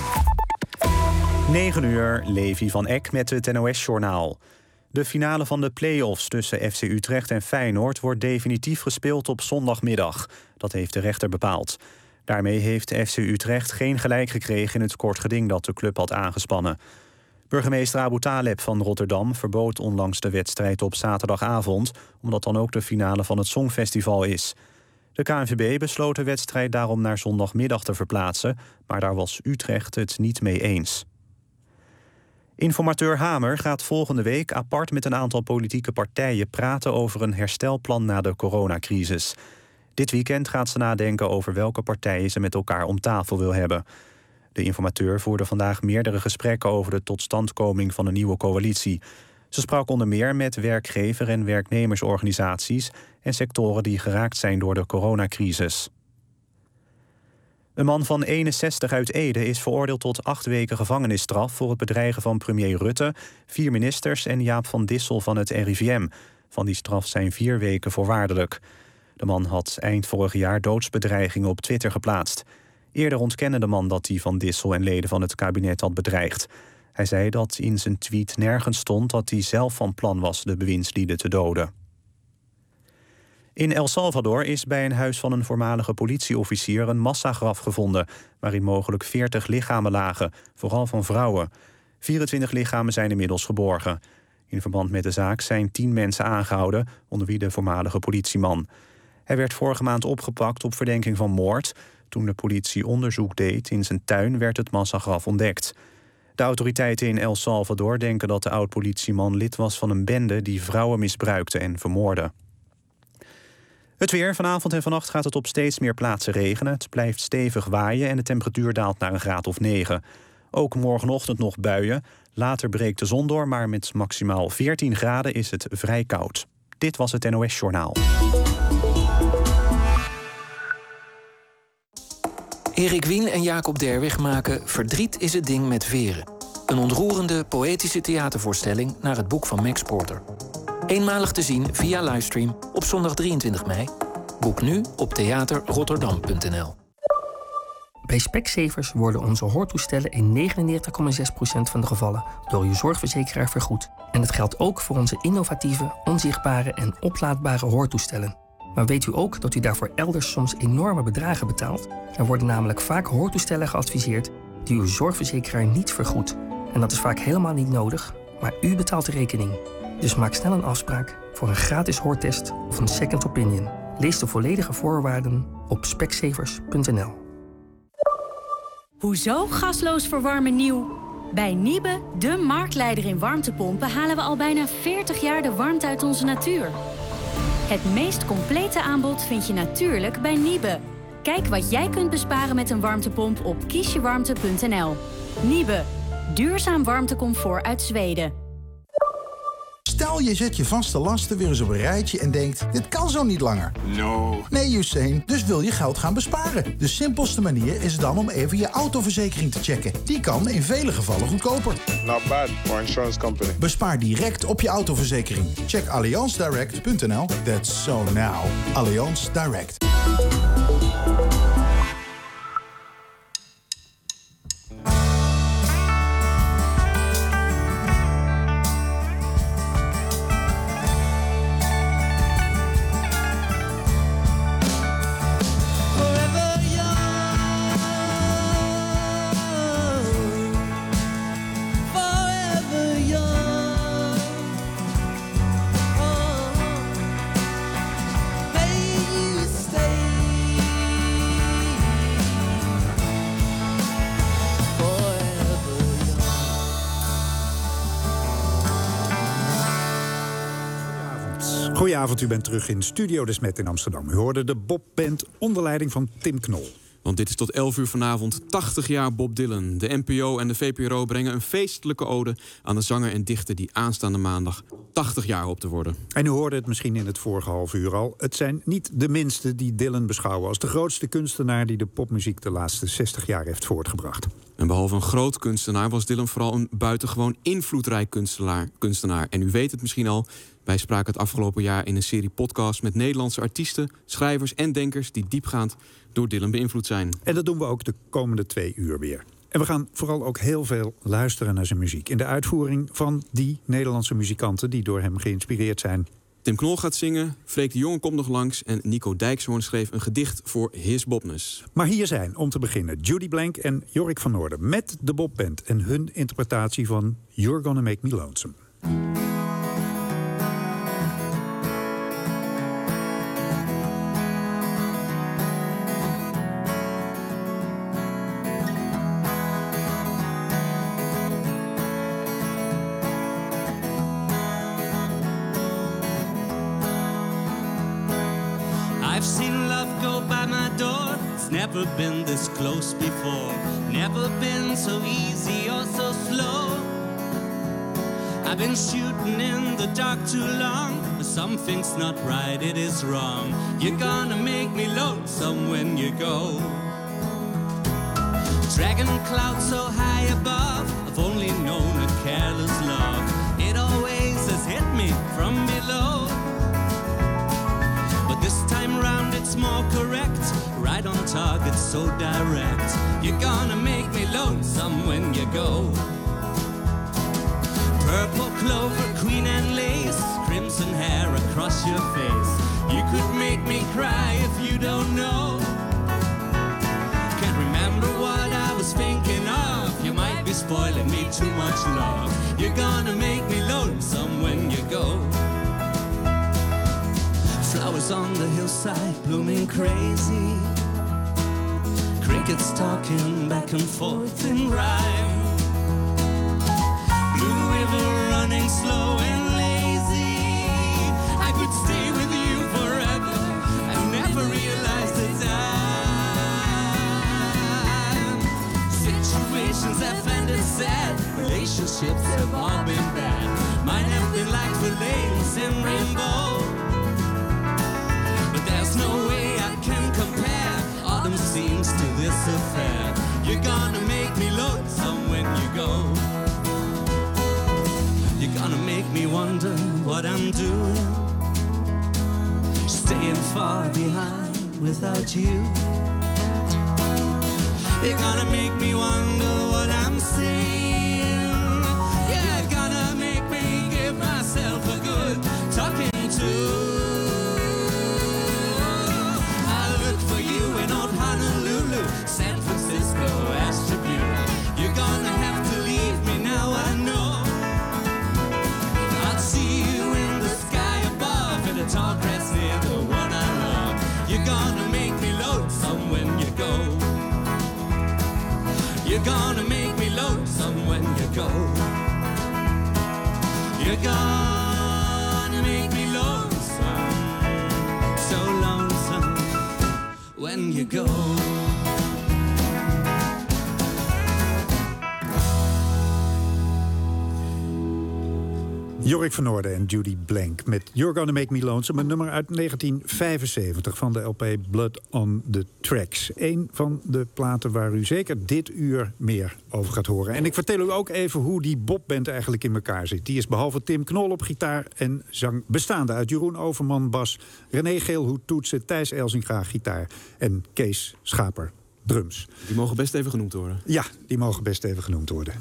9 uur, Levi van Eck met het NOS-journaal. De finale van de play-offs tussen FC Utrecht en Feyenoord wordt definitief gespeeld op zondagmiddag. Dat heeft de rechter bepaald. Daarmee heeft FC Utrecht geen gelijk gekregen in het kort geding dat de club had aangespannen. Burgemeester Abu Taleb van Rotterdam verbood onlangs de wedstrijd op zaterdagavond, omdat dan ook de finale van het Songfestival is. De KNVB besloot de wedstrijd daarom naar zondagmiddag te verplaatsen, maar daar was Utrecht het niet mee eens. Informateur Hamer gaat volgende week apart met een aantal politieke partijen praten over een herstelplan na de coronacrisis. Dit weekend gaat ze nadenken over welke partijen ze met elkaar om tafel wil hebben. De informateur voerde vandaag meerdere gesprekken over de totstandkoming van een nieuwe coalitie. Ze sprak onder meer met werkgever- en werknemersorganisaties en sectoren die geraakt zijn door de coronacrisis. Een man van 61 uit Ede is veroordeeld tot 8 weken gevangenisstraf voor het bedreigen van premier Rutte, 4 ministers en Jaap van Dissel van het RIVM. Van die straf zijn 4 weken voorwaardelijk. De man had eind vorig jaar doodsbedreigingen op Twitter geplaatst. Eerder ontkende de man dat hij Van Dissel en leden van het kabinet had bedreigd. Hij zei dat in zijn tweet nergens stond dat hij zelf van plan was de bewindslieden te doden. In El Salvador is bij een huis van een voormalige politieofficier een massagraf gevonden, waarin mogelijk 40 lichamen lagen, vooral van vrouwen. 24 lichamen zijn inmiddels geborgen. In verband met de zaak zijn 10 mensen aangehouden, onder wie de voormalige politieman. Hij werd vorige maand opgepakt op verdenking van moord. Toen de politie onderzoek deed in zijn tuin werd het massagraf ontdekt. De autoriteiten in El Salvador denken dat de oud-politieman lid was van een bende die vrouwen misbruikte en vermoordde. Het weer. Vanavond en vannacht gaat het op steeds meer plaatsen regenen. Het blijft stevig waaien en de temperatuur daalt naar een graad of 9. Ook morgenochtend nog buien. Later breekt de zon door, maar met maximaal 14 graden is het vrij koud. Dit was het NOS Journaal. Erik Wien en Jacob Derwig maken Verdriet is het ding met veren. Een ontroerende, poëtische theatervoorstelling naar het boek van Max Porter. Eenmalig te zien via livestream op zondag 23 mei. Boek nu op theaterrotterdam.nl. Bij Specsavers worden onze hoortoestellen in 99,6% van de gevallen door uw zorgverzekeraar vergoed. En het geldt ook voor onze innovatieve, onzichtbare en oplaadbare hoortoestellen. Maar weet u ook dat u daarvoor elders soms enorme bedragen betaalt? Er worden namelijk vaak hoortoestellen geadviseerd die uw zorgverzekeraar niet vergoedt. En dat is vaak helemaal niet nodig, maar u betaalt de rekening. Dus maak snel een afspraak voor een gratis hoortest of een second opinion. Lees de volledige voorwaarden op specsavers.nl. Hoezo gasloos verwarmen nieuw? Bij Niebe, de marktleider in warmtepompen, halen we al bijna 40 jaar de warmte uit onze natuur. Het meest complete aanbod vind je natuurlijk bij Niebe. Kijk wat jij kunt besparen met een warmtepomp op kiesjewarmte.nl. Niebe, duurzaam warmtecomfort uit Zweden. Stel, je zet je vaste lasten weer eens op een rijtje en denkt, dit kan zo niet langer. No. Nee, Usain, dus wil je geld gaan besparen. De simpelste manier is dan om even je autoverzekering te checken. Die kan in vele gevallen goedkoper. Not bad for insurance company. Bespaar direct op je autoverzekering. Check allianzdirect.nl. That's so now. Allianz Direct. Goedenavond, u bent terug in Studio De Smet in Amsterdam. U hoorde de Bob Band onder leiding van Tim Knol. Want dit is tot 11 uur vanavond 80 jaar Bob Dylan. De NPO en de VPRO brengen een feestelijke ode aan de zanger en dichter die aanstaande maandag 80 jaar op te worden. En u hoorde het misschien in het vorige half uur al. Het zijn niet de minsten die Dylan beschouwen als de grootste kunstenaar die de popmuziek de laatste 60 jaar heeft voortgebracht. En behalve een groot kunstenaar was Dylan vooral een buitengewoon invloedrijk kunstenaar. En u weet het misschien al, wij spraken het afgelopen jaar in een serie podcasts met Nederlandse artiesten, schrijvers en denkers die diepgaand door Dylan beïnvloed zijn. En dat doen we ook de komende 2 uur weer. En we gaan vooral ook heel veel luisteren naar zijn muziek in de uitvoering van die Nederlandse muzikanten die door hem geïnspireerd zijn. Tim Knol gaat zingen, Freek de Jonge komt nog langs en Nico Dijkshoorn schreef een gedicht voor His Bobness. Maar hier zijn, om te beginnen, Judy Blank en Jorik van Noorden met de Bob Band en hun interpretatie van You're Gonna Make Me Lonesome. I've seen love go by my door. It's never been this close before. Never been so easy or so slow. I've been shooting in the dark too long, but something's not right, it is wrong. You're gonna make me lonesome when you go. Dragging clouds so high above, I've only known a careless love. It always has hit me from below. But this time round it's more correct. Right on target, so direct. You're gonna make me lonesome when you go. Purple clover, queen and lace, crimson hair across your face. You could make me cry if you don't know. Can't remember what I was thinking of. You might be spoiling me too much love. You're gonna make me lonesome when you go. Flowers on the hillside blooming crazy. Crickets talking back and forth in rhyme. Blue river running slow and lazy. I could stay with you forever and never realize the time. Situations have ended sad. Relationships have all been bad. Mine have been like fillets in rainbow. But there's no way I can compare autumn scenes to this affair. You're gonna make me lonesome when you go. You're gonna make me wonder what I'm doing, staying far behind without you. You're gonna make me wonder what I'm saying. You're gonna make me give myself a good talking to. I'll look for you in old Honolulu, San Francisco, Astrodome. You're gonna have to leave me now, I know. See you in the sky above, in a tall grass near the one I love. You're gonna make me lonesome when you go. You're gonna make me lonesome when you go. You're gonna make me lonesome, so lonesome when you go. Jorik van Noorden en Judy Blank met You're Gonna Make Me Lonesome. Een nummer uit 1975 van de LP Blood on the Tracks. Eén van de platen waar u zeker dit uur meer over gaat horen. En ik vertel u ook even hoe die Bobband eigenlijk in elkaar zit. Die is behalve Tim Knol op gitaar en zang bestaande uit Jeroen Overman bas, René Geelhoed toetsen, Thijs Elzinga gitaar en Kees Schaper drums. Die mogen best even genoemd worden. Ja, die mogen best even genoemd worden.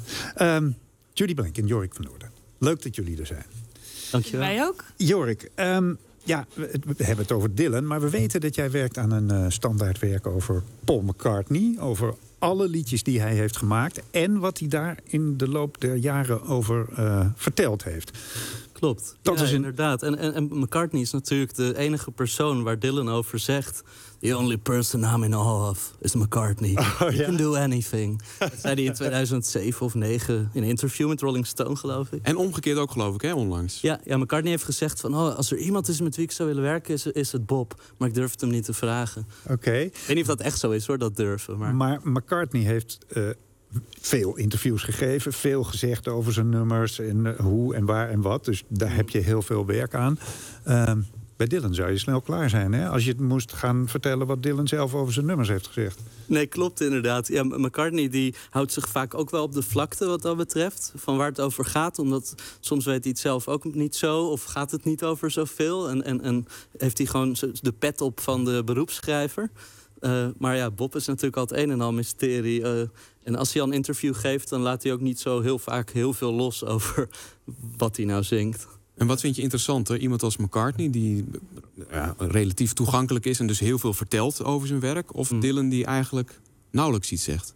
Judy Blank en Jorik van Noorden. Leuk dat jullie er zijn. Dankjewel. Wij ook. Jorik, ja, we hebben het over Dylan, maar we weten dat jij werkt aan een standaardwerk over Paul McCartney. Over alle liedjes die hij heeft gemaakt en wat hij daar in de loop der jaren over verteld heeft. Klopt, dat is inderdaad. En McCartney is natuurlijk de enige persoon waar Dylan over zegt: the only person I'm in awe of is McCartney. He can do anything. Dat zei hij in 2007 of 2009 in een interview met Rolling Stone, geloof ik. En omgekeerd ook, geloof ik, hè, onlangs. Ja, McCartney heeft gezegd van: als er iemand is met wie ik zou willen werken, is het Bob. Maar ik durf het hem niet te vragen. Oké. Ik weet niet of dat echt zo is, hoor, dat durven. Maar McCartney heeft veel interviews gegeven, veel gezegd over zijn nummers en hoe en waar en wat. Dus daar heb je heel veel werk aan. Bij Dylan zou je snel klaar zijn, hè? Als je het moest gaan vertellen wat Dylan zelf over zijn nummers heeft gezegd. Nee, klopt inderdaad. Ja, McCartney die houdt zich vaak ook wel op de vlakte wat dat betreft. Van waar het over gaat. Omdat soms weet hij het zelf ook niet zo. Of gaat het niet over zoveel. En heeft hij gewoon de pet op van de beroepsschrijver. Maar ja, Bob is natuurlijk al het een en al mysterie. En als hij al een interview geeft, dan laat hij ook niet zo heel vaak heel veel los over wat hij nou zingt. En wat vind je interessanter? Iemand als McCartney, die relatief toegankelijk is en dus heel veel vertelt over zijn werk? Of Dylan, die eigenlijk nauwelijks iets zegt?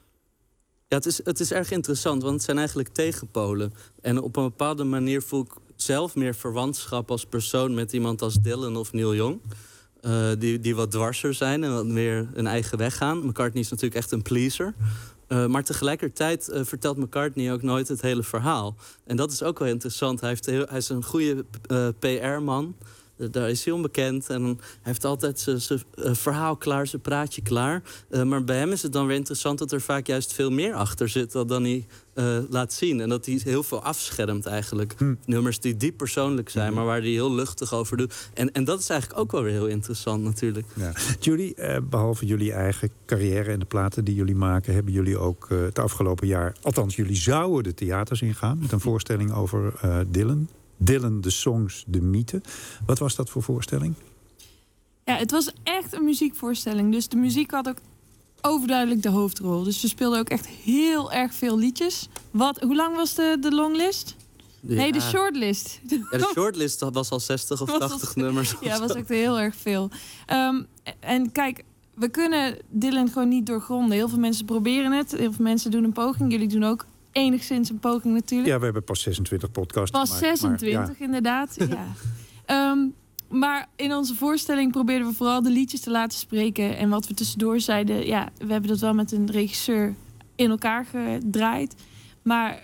Ja, het is erg interessant, want het zijn eigenlijk tegenpolen. En op een bepaalde manier voel ik zelf meer verwantschap als persoon met iemand als Dylan of Neil Young. Die wat dwarser zijn en wat meer een eigen weg gaan. McCartney is natuurlijk echt een pleaser. Maar tegelijkertijd vertelt McCartney ook nooit het hele verhaal. En dat is ook wel interessant. Hij is een goede PR-man. Daar is hij onbekend en hij heeft altijd zijn verhaal klaar, zijn praatje klaar. Maar bij hem is het dan weer interessant dat er vaak juist veel meer achter zit dan hij laat zien. En dat hij heel veel afschermt eigenlijk. Nummers die diep persoonlijk zijn, maar waar hij heel luchtig over doet. En dat is eigenlijk ook wel weer heel interessant natuurlijk. Ja. Jullie, behalve jullie eigen carrière en de platen die jullie maken, hebben jullie ook het afgelopen jaar, althans jullie zouden de theaters ingaan met een voorstelling over Dylan. Dylan, de songs, de mythe. Wat was dat voor voorstelling? Ja, het was echt een muziekvoorstelling. Dus de muziek had ook overduidelijk de hoofdrol. Dus we speelden ook echt heel erg veel liedjes. Hoe lang was de longlist? Ja. Nee, de shortlist. Ja, de shortlist was al 60 of 80 nummers. Ja, was echt heel erg veel. En kijk, we kunnen Dylan gewoon niet doorgronden. Heel veel mensen proberen het. Heel veel mensen doen een poging. Jullie doen ook enigszins een poging natuurlijk. Ja, we hebben pas 26 podcasts gemaakt. Pas 26, inderdaad. Ja. Maar in onze voorstelling probeerden we vooral de liedjes te laten spreken. En wat we tussendoor zeiden, ja, we hebben dat wel met een regisseur in elkaar gedraaid. Maar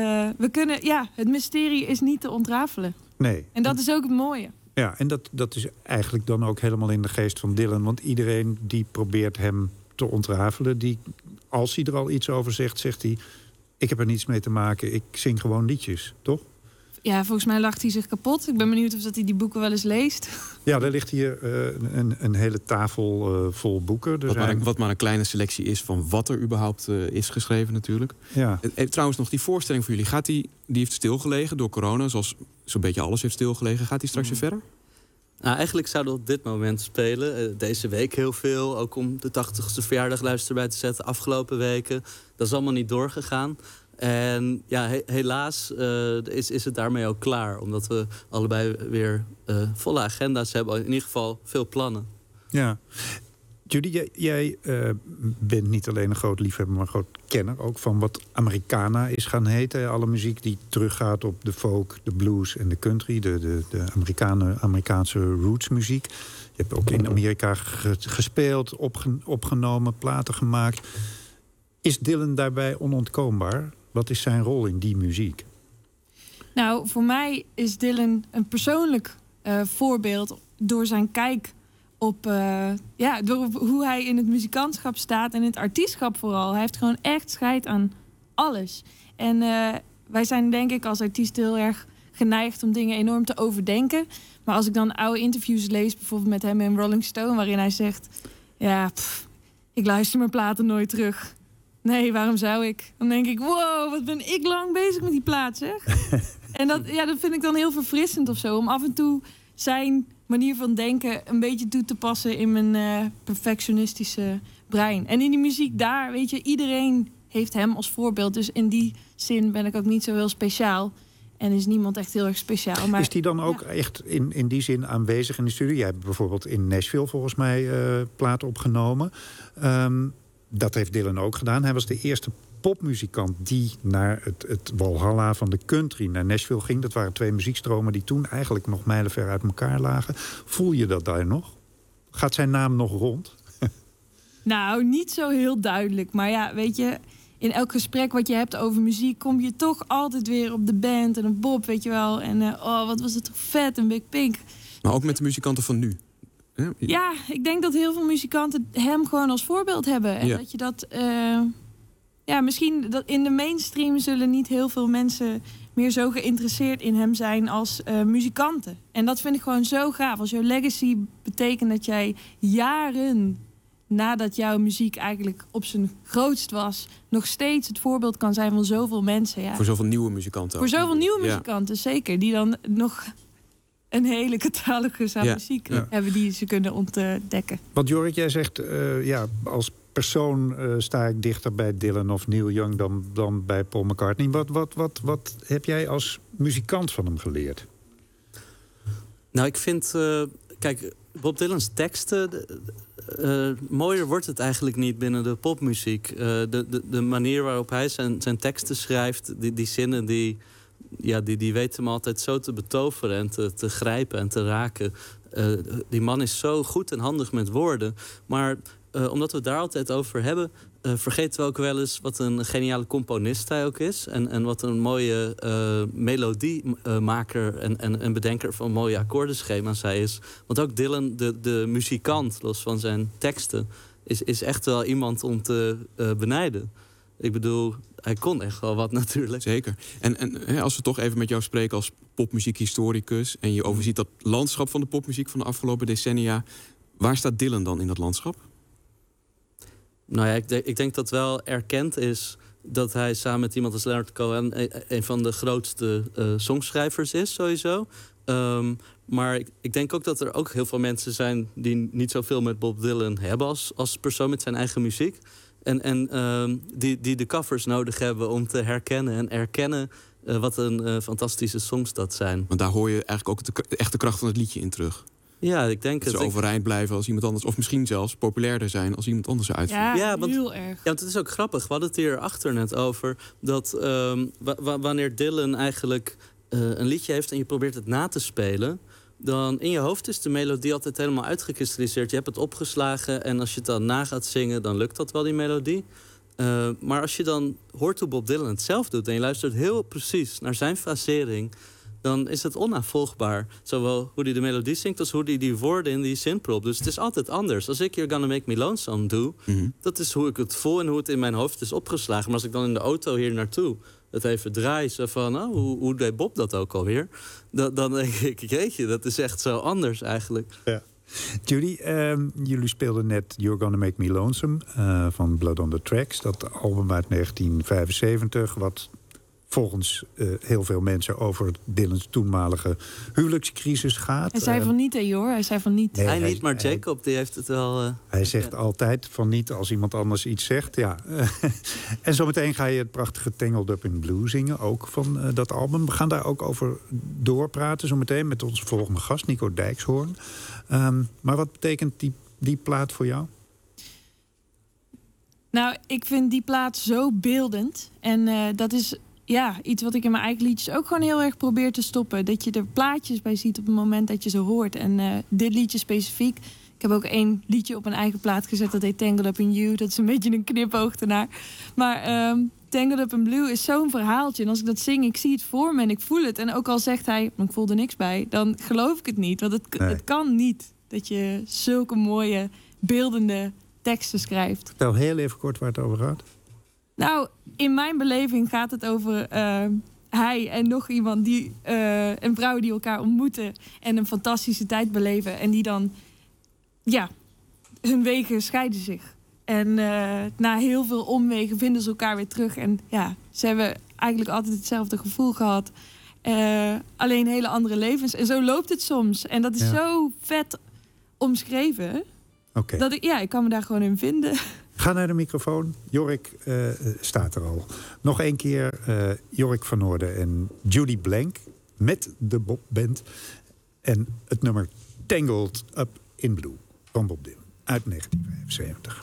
het mysterie is niet te ontrafelen. Nee. En dat is ook het mooie. Ja, en dat is eigenlijk dan ook helemaal in de geest van Dylan. Want iedereen die probeert hem te ontrafelen, als hij er al iets over zegt, zegt hij: ik heb er niets mee te maken, ik zing gewoon liedjes, toch? Ja, volgens mij lacht hij zich kapot. Ik ben benieuwd of hij die boeken wel eens leest. Ja, er ligt hier een hele tafel vol boeken. Wat maar een kleine selectie is van wat er überhaupt is geschreven natuurlijk. Ja. Trouwens, nog die voorstelling voor jullie. Die heeft stilgelegen door corona, zoals zo'n beetje alles heeft stilgelegen. Gaat die straks weer verder? Nou, eigenlijk zouden we op dit moment spelen. Deze week heel veel. Ook om de 80ste verjaardag erbij te zetten. Afgelopen weken. Dat is allemaal niet doorgegaan. En ja, helaas is het daarmee ook klaar. Omdat we allebei weer volle agenda's hebben. In ieder geval veel plannen. Ja. Judy, jij bent niet alleen een groot liefhebber, maar een groot kenner ook van wat Americana is gaan heten. Alle muziek die teruggaat op de folk, de blues en de country. De Amerikaanse rootsmuziek. Je hebt ook in Amerika gespeeld, opgenomen, platen gemaakt. Is Dylan daarbij onontkoombaar? Wat is zijn rol in die muziek? Nou, voor mij is Dylan een persoonlijk voorbeeld door zijn kijk op door hoe hij in het muzikantschap staat en in het artiestschap vooral. Hij heeft gewoon echt scheid aan alles. En wij zijn denk ik als artiest heel erg geneigd om dingen enorm te overdenken. Maar als ik dan oude interviews lees, bijvoorbeeld met hem in Rolling Stone, waarin hij zegt: ja, ik luister mijn platen nooit terug. Nee, waarom zou ik? Dan denk ik, wow, wat ben ik lang bezig met die plaat, zeg. En dat vind ik dan heel verfrissend of zo. Om af en toe zijn manier van denken een beetje toe te passen in mijn perfectionistische brein. En in die muziek daar, weet je, iedereen heeft hem als voorbeeld. Dus in die zin ben ik ook niet zo heel speciaal. En is niemand echt heel erg speciaal. Maar, is die dan ook echt in die zin aanwezig in de studio? Jij hebt bijvoorbeeld in Nashville volgens mij platen opgenomen. Dat heeft Dylan ook gedaan. Hij was de eerste popmuzikant die naar het Walhalla van de country naar Nashville ging. Dat waren twee muziekstromen die toen eigenlijk nog mijlenver uit elkaar lagen. Voel je dat daar nog? Gaat zijn naam nog rond? Nou, niet zo heel duidelijk. Maar ja, weet je, in elk gesprek wat je hebt over muziek kom je toch altijd weer op de band en op Bob, weet je wel. En wat was het toch vet, en Big Pink. Maar ook met de muzikanten van nu. Ja, ik denk dat heel veel muzikanten hem gewoon als voorbeeld hebben. En dat je dat... misschien dat in de mainstream zullen niet heel veel mensen meer zo geïnteresseerd in hem zijn als muzikanten. En dat vind ik gewoon zo gaaf. Als jouw legacy betekent dat jij jaren nadat jouw muziek eigenlijk op zijn grootst was, nog steeds het voorbeeld kan zijn van zoveel mensen. Ja. Voor zoveel nieuwe muzikanten. Voor zoveel nieuwe muzikanten, zeker. Die dan nog een hele catalogus aan muziek hebben die ze kunnen ontdekken. Want Jorik, jij zegt, als persoon sta ik dichter bij Dylan of Neil Young dan bij Paul McCartney. Wat heb jij als muzikant van hem geleerd? Nou, ik vind, kijk, Bob Dylan's teksten, mooier wordt het eigenlijk niet binnen de popmuziek. De manier waarop hij zijn teksten schrijft, die zinnen, die weet hem altijd zo te betoveren en te grijpen en te raken. Die man is zo goed en handig met woorden. Maar omdat we het daar altijd over hebben, vergeten we ook wel eens wat een geniale componist hij ook is. En wat een mooie melodiemaker en bedenker van mooie akkoordenschema's hij is. Want ook Dylan, de muzikant, los van zijn teksten, is echt wel iemand om te benijden. Ik bedoel, hij kon echt wel wat natuurlijk. Zeker. En als we toch even met jou spreken als popmuziekhistoricus en je overziet dat landschap van de popmuziek van de afgelopen decennia, waar staat Dylan dan in dat landschap? Nou ja, ik denk dat wel erkend is dat hij samen met iemand als Leonard Cohen een van de grootste songschrijvers is, sowieso. Maar ik denk ook dat er ook heel veel mensen zijn die niet zoveel met Bob Dylan hebben als persoon met zijn eigen muziek. En die de covers nodig hebben om te herkennen en erkennen wat een fantastische songs dat zijn. Want daar hoor je eigenlijk ook de echte kracht van het liedje in terug. Ja, ik denk dat ze overeind blijven als iemand anders, of misschien zelfs populairder zijn als iemand anders uitvoert. Ja, want, heel erg. Ja, want het is ook grappig. We hadden het hier achter net over dat wanneer Dylan eigenlijk een liedje heeft en je probeert het na te spelen, dan in je hoofd is de melodie altijd helemaal uitgekristalliseerd. Je hebt het opgeslagen en als je het dan na gaat zingen, dan lukt dat wel, die melodie. Maar als je dan hoort hoe Bob Dylan het zelf doet en je luistert heel precies naar zijn frasering, dan is het onnavolgbaar. Zowel hoe hij de melodie zingt als hoe hij die woorden in die zin propt. Dus het is altijd anders. Als ik You're Gonna Make Me Lonesome doe, dat is hoe ik het voel en hoe het in mijn hoofd is opgeslagen. Maar als ik dan in de auto hier naartoe het even draai, zo van, hoe deed Bob dat ook alweer? Dan denk ik, jeetje, dat is echt zo anders eigenlijk. Ja. Judy, jullie speelden net You're Gonna Make Me Lonesome van Blood on the Tracks. Dat album uit 1975, wat volgens heel veel mensen over Dylan's toenmalige huwelijkscrisis gaat. Hij zei van niet, hè, hoor. Hij zei van niet. Nee, hij niet, maar Jacob, die heeft het wel. Hij zegt altijd van niet als iemand anders iets zegt. Ja. En zometeen ga je het prachtige Tangled Up in Blue zingen, ook van dat album. We gaan daar ook over doorpraten zometeen met onze volgende gast, Nico Dijkshoorn. Maar wat betekent die plaat voor jou? Nou, ik vind die plaat zo beeldend. En dat is iets wat ik in mijn eigen liedjes ook gewoon heel erg probeer te stoppen. Dat je er plaatjes bij ziet op het moment dat je ze hoort. En dit liedje specifiek. Ik heb ook 1 liedje op een eigen plaat gezet. Dat heet Tangled Up in You. Dat is een beetje een knipoog ernaar. Maar Tangled Up in Blue is zo'n verhaaltje. En als ik dat zing, ik zie het voor me en ik voel het. En ook al zegt hij, maar ik voel er niks bij, dan geloof ik het niet. Want het kan niet dat je zulke mooie, beeldende teksten schrijft. Vertel heel even kort waar het over gaat. Nou, in mijn beleving gaat het over hij en nog iemand, een vrouw die elkaar ontmoeten en een fantastische tijd beleven. En die dan, hun wegen scheiden zich. En na heel veel omwegen vinden ze elkaar weer terug. En ze hebben eigenlijk altijd hetzelfde gevoel gehad. Alleen hele andere levens. En zo loopt het soms. En dat is zo vet omschreven. Okay. Dat ik kan me daar gewoon in vinden. Ga naar de microfoon. Jorik staat er al. Nog 1 keer Jorik van Noorden en Judy Blank met de Bob Band. En het nummer Tangled Up in Blue van Bob Dylan uit 1975.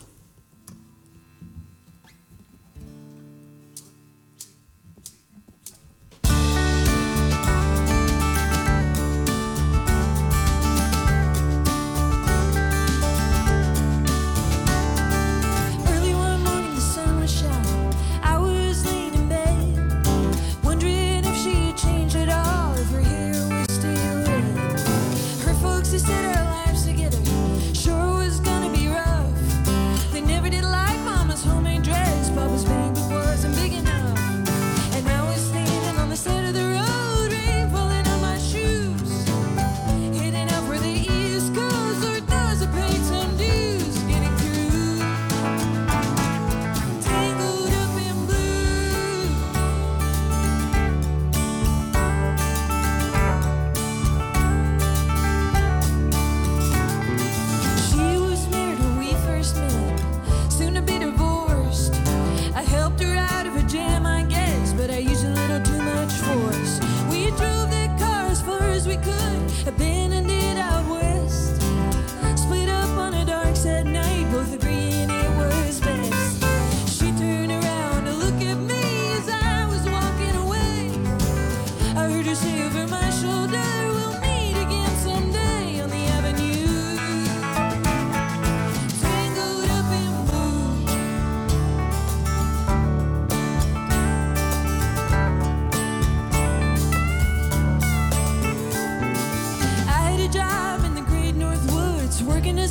Said our lives together sure was gonna be rough.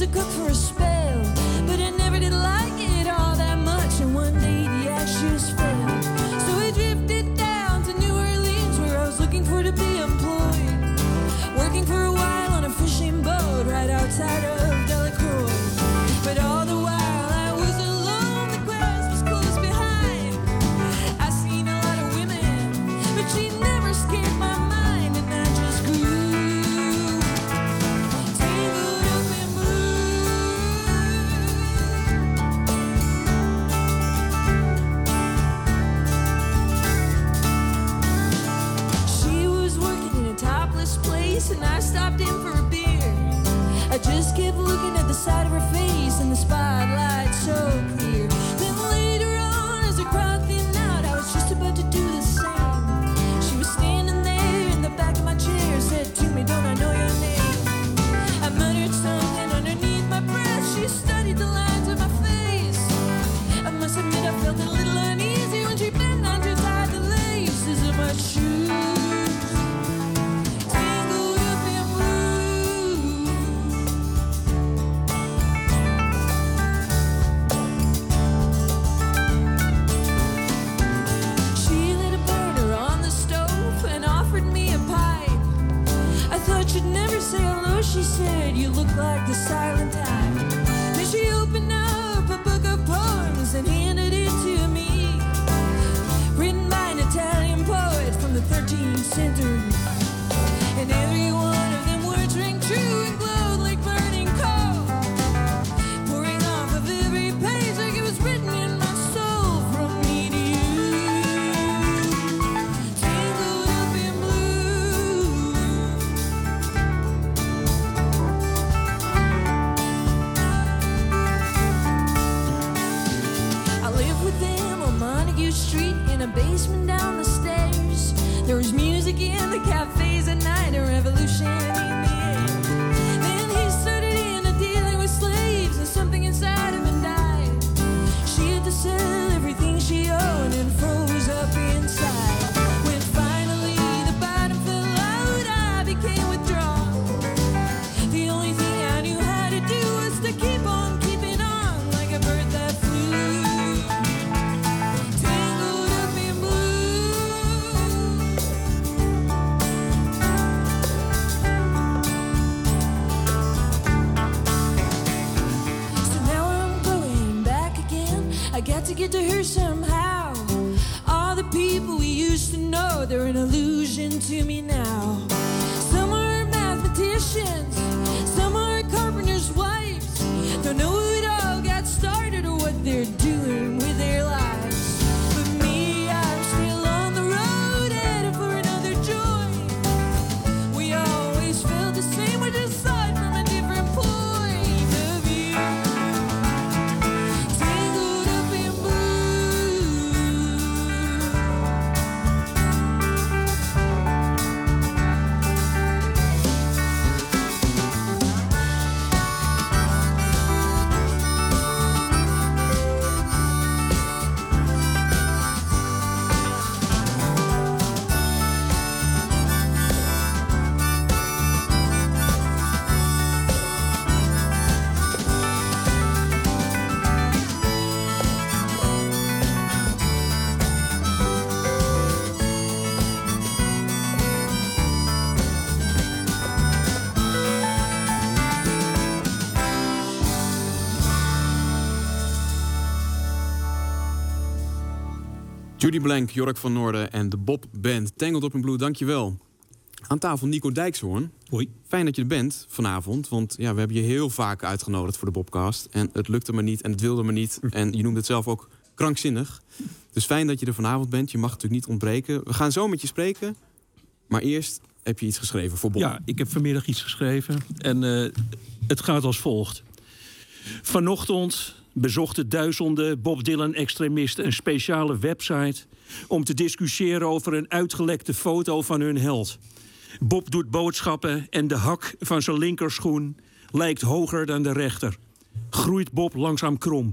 to cook for a spell, but I never did like it all that much, and one day the ashes fell. So I drifted down to New Orleans, where I was looking for to be employed, working for a while on a fishing boat right outside of Delacroix. But all the while I was alone, the grass was close behind. I seen a lot of women, but she never scared my mind, and I just grew tangled up in blue. She was working in a topless place, and I stopped in for a beer. I just kept looking at the side of her face and the spotlight so clear. Then later on, as the crowd thinned out, I was just about to do the same. She was standing there in the back of my chair, said to me, "Don't I know your name?" I muttered something underneath my breath. She studied the lines of my face. I must admit I felt a little uneasy when she bent down to tie the laces of my shoes. Tangled up in blue. She lit a burner on the stove and offered me a pipe. I thought you'd never say hello, she said. You look like the silent type. Then she opened up a book of poems and handed it to me, written by an Italian poet from the 13th century. And every one of them words ring true and glowed like burning coal, pouring off of every page like it was written in my soul from me to you. Tangled up in blue. I lived with them on Montague Street in a basement down the stairs. There was music in the cafes at night, a revolution in the air. Then he started into dealing with slaves, and something inside of him died. She had to sell everything she owned and froze up inside. When finally the bottom fell out, I became withdrawn. The only thing I knew how to do was to keep on keeping on like a bird that flew. Tangled up in blue. So now I'm going back again. I got to get to her somehow. All the people we used to know, they're an illusion to me now. Some are mathematicians, some are carpenters' wives. Don't know who it all got started or what they're doing with their lives. But me, I'm still on the road, headed for another joy. We always felt the same, we just saw it from a different point of view. Tangled up in blue. Judy Blank, Jork van Noorden en de Bob Band. Tangled Up in Blue, dankjewel. Aan tafel Nico Dijkshoorn. Hoi. Fijn dat je er bent vanavond, want ja, we hebben je heel vaak uitgenodigd voor de Bobcast. En het lukte maar niet en het wilde maar niet. En je noemde het zelf ook krankzinnig. Dus fijn dat je er vanavond bent. Je mag natuurlijk niet ontbreken. We gaan zo met je spreken. Maar eerst heb je iets geschreven voor Bob. Ja, ik heb vanmiddag iets geschreven. En het gaat als volgt. Vanochtend bezochten duizenden Bob Dylan-extremisten een speciale website om te discussiëren over een uitgelekte foto van hun held. Bob doet boodschappen en de hak van zijn linkerschoen lijkt hoger dan de rechter. Groeit Bob langzaam krom.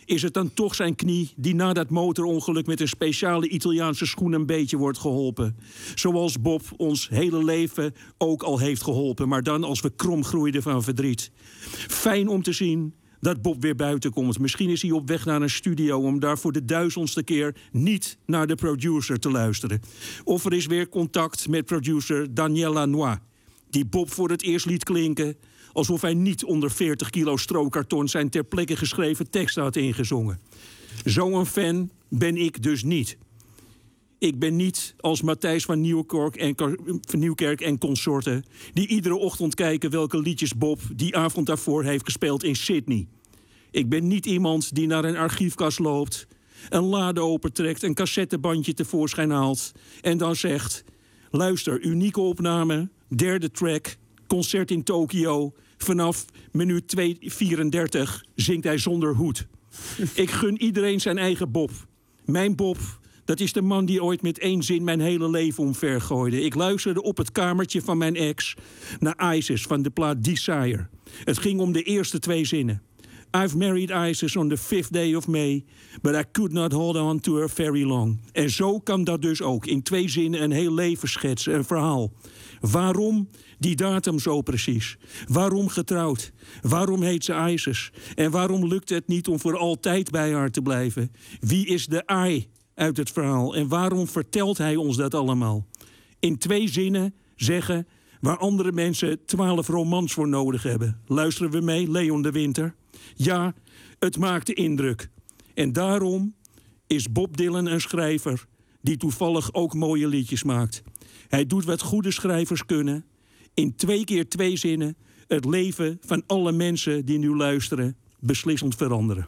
Is het dan toch zijn knie die na dat motorongeluk met een speciale Italiaanse schoen een beetje wordt geholpen? Zoals Bob ons hele leven ook al heeft geholpen, maar dan als we krom groeiden van verdriet. Fijn om te zien dat Bob weer buiten komt. Misschien is hij op weg naar een studio om daar voor de 1000ste keer niet naar de producer te luisteren. Of er is weer contact met producer Daniel Lanois, die Bob voor het eerst liet klinken alsof hij niet onder 40 kilo strookkarton zijn ter plekke geschreven tekst had ingezongen. Zo'n fan ben ik dus niet. Ik ben niet als Matthijs van Nieuwkerk en consorten, die iedere ochtend kijken welke liedjes Bob die avond daarvoor heeft gespeeld in Sydney. Ik ben niet iemand die naar een archiefkast loopt, een lade opentrekt, een cassettebandje tevoorschijn haalt en dan zegt: luister, unieke opname, 3e track, concert in Tokio. Vanaf minuut 2:34 zingt hij zonder hoed. Ik gun iedereen zijn eigen Bob. Mijn Bob, dat is de man die ooit met 1 zin mijn hele leven omver gooide. Ik luisterde op het kamertje van mijn ex naar Isis van de plaat Desire. Het ging om de eerste 2 zinnen. I've married Isis on the 5th day of May, but I could not hold on to her very long. En zo kan dat dus ook. In 2 zinnen een heel leven schetsen, een verhaal. Waarom die datum zo precies? Waarom getrouwd? Waarom heet ze Isis? En waarom lukt het niet om voor altijd bij haar te blijven? Wie is de I uit het verhaal? En waarom vertelt hij ons dat allemaal? In 2 zinnen zeggen waar andere mensen 12 romans voor nodig hebben. Luisteren we mee, Leon de Winter? Ja, het maakte indruk. En daarom is Bob Dylan een schrijver die toevallig ook mooie liedjes maakt. Hij doet wat goede schrijvers kunnen. In 2 keer 2 zinnen het leven van alle mensen die nu luisteren beslissend veranderen.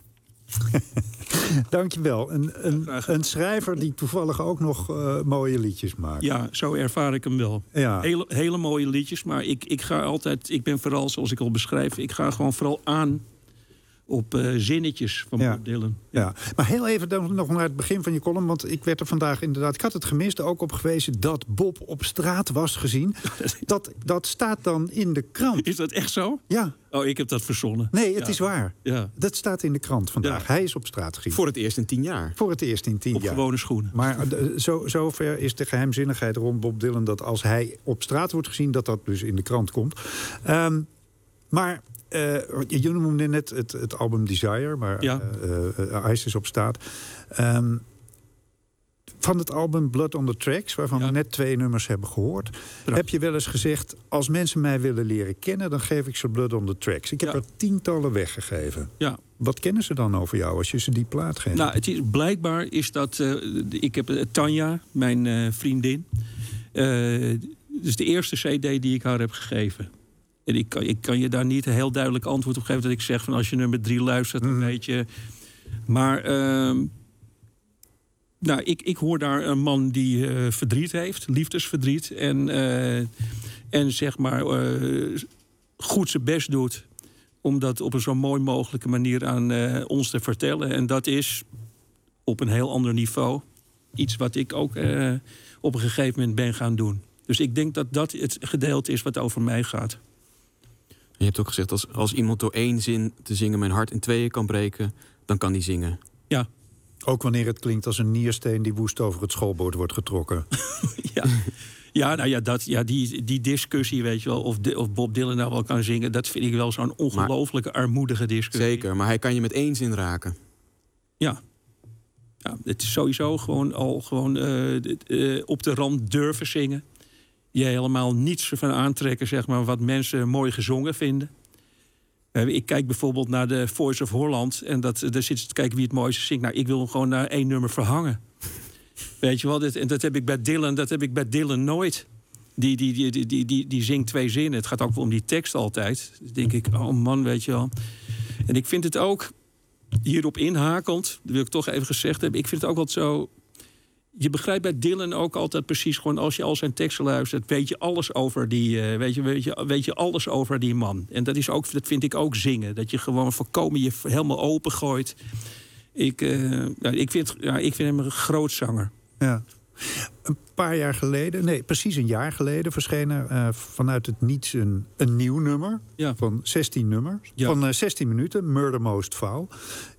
Dankjewel. Een schrijver die toevallig ook nog mooie liedjes maakt. Ja, zo ervaar ik hem wel. Ja. Hele mooie liedjes, maar ik ben vooral, zoals ik al beschrijf, ik ga gewoon vooral aan op zinnetjes van Bob Dylan. Ja. Maar heel even dan nog naar het begin van je column, want ik werd er vandaag inderdaad, ik had het gemist, ook op gewezen dat Bob op straat was gezien. Dat staat dan in de krant. Is dat echt zo? Ja. Oh, ik heb dat verzonnen. Nee, het is waar. Ja. Dat staat in de krant vandaag. Ja. Hij is op straat gezien. Voor het eerst in 10 jaar. Voor het eerst in 10 jaar. Op gewone schoenen. Maar zover is de geheimzinnigheid rond Bob Dylan dat als hij op straat wordt gezien, dat dus in de krant komt. Maar je noemde net het album Desire, waar Isis op staat. Van het album Blood on the Tracks, waarvan we net 2 nummers hebben gehoord, heb je wel eens gezegd: als mensen mij willen leren kennen, dan geef ik ze Blood on the Tracks. Ik heb er tientallen weggegeven. Ja. Wat kennen ze dan over jou als je ze die plaat geeft? Nou, blijkbaar is dat ik heb Tanja, mijn vriendin. Dus de eerste CD die ik haar heb gegeven. En ik kan je daar niet een heel duidelijk antwoord op geven, dat ik zeg van als je nummer 3 luistert, dan weet je. Maar ik hoor daar een man die verdriet heeft, liefdesverdriet. En zeg maar goed zijn best doet om dat op een zo mooi mogelijke manier aan ons te vertellen. En dat is op een heel ander niveau iets wat ik ook op een gegeven moment ben gaan doen. Dus ik denk dat dat het gedeelte is wat over mij gaat. Je hebt ook gezegd, als iemand door 1 zin te zingen mijn hart in 2 kan breken, dan kan die zingen. Ja. Ook wanneer het klinkt als een niersteen die woest over het schoolbord wordt getrokken. Die discussie, weet je wel, of Bob Dylan nou wel kan zingen, dat vind ik wel zo'n ongelooflijke armoedige discussie. Zeker, maar hij kan je met 1 zin raken. Ja. Ja, het is sowieso gewoon op de rand durven zingen. Je helemaal niets van aantrekken, zeg maar, wat mensen mooi gezongen vinden. Ik kijk bijvoorbeeld naar de Voice of Holland en daar zit ze te kijken wie het mooiste zingt. Nou, ik wil hem gewoon naar 1 nummer verhangen. Weet je wel, dat heb ik bij Dylan nooit. Die zingt 2 zinnen. Het gaat ook wel om die tekst altijd. Dus denk ik, oh man, weet je wel. En ik vind het ook, hierop inhakend, dat wil ik toch even gezegd hebben, ik vind het ook altijd zo. Je begrijpt bij Dylan ook altijd precies, gewoon als je al zijn teksten luistert, weet je alles over die, weet je alles over die man. En dat vind ik ook zingen. Dat je gewoon volkomen je helemaal opengooit. Ik vind hem een groot zanger. Ja. Een paar jaar geleden, nee, precies een jaar geleden, verscheen er vanuit het niets een nieuw nummer van 16 nummers. Ja. Van 16 minuten, Murder Most Foul.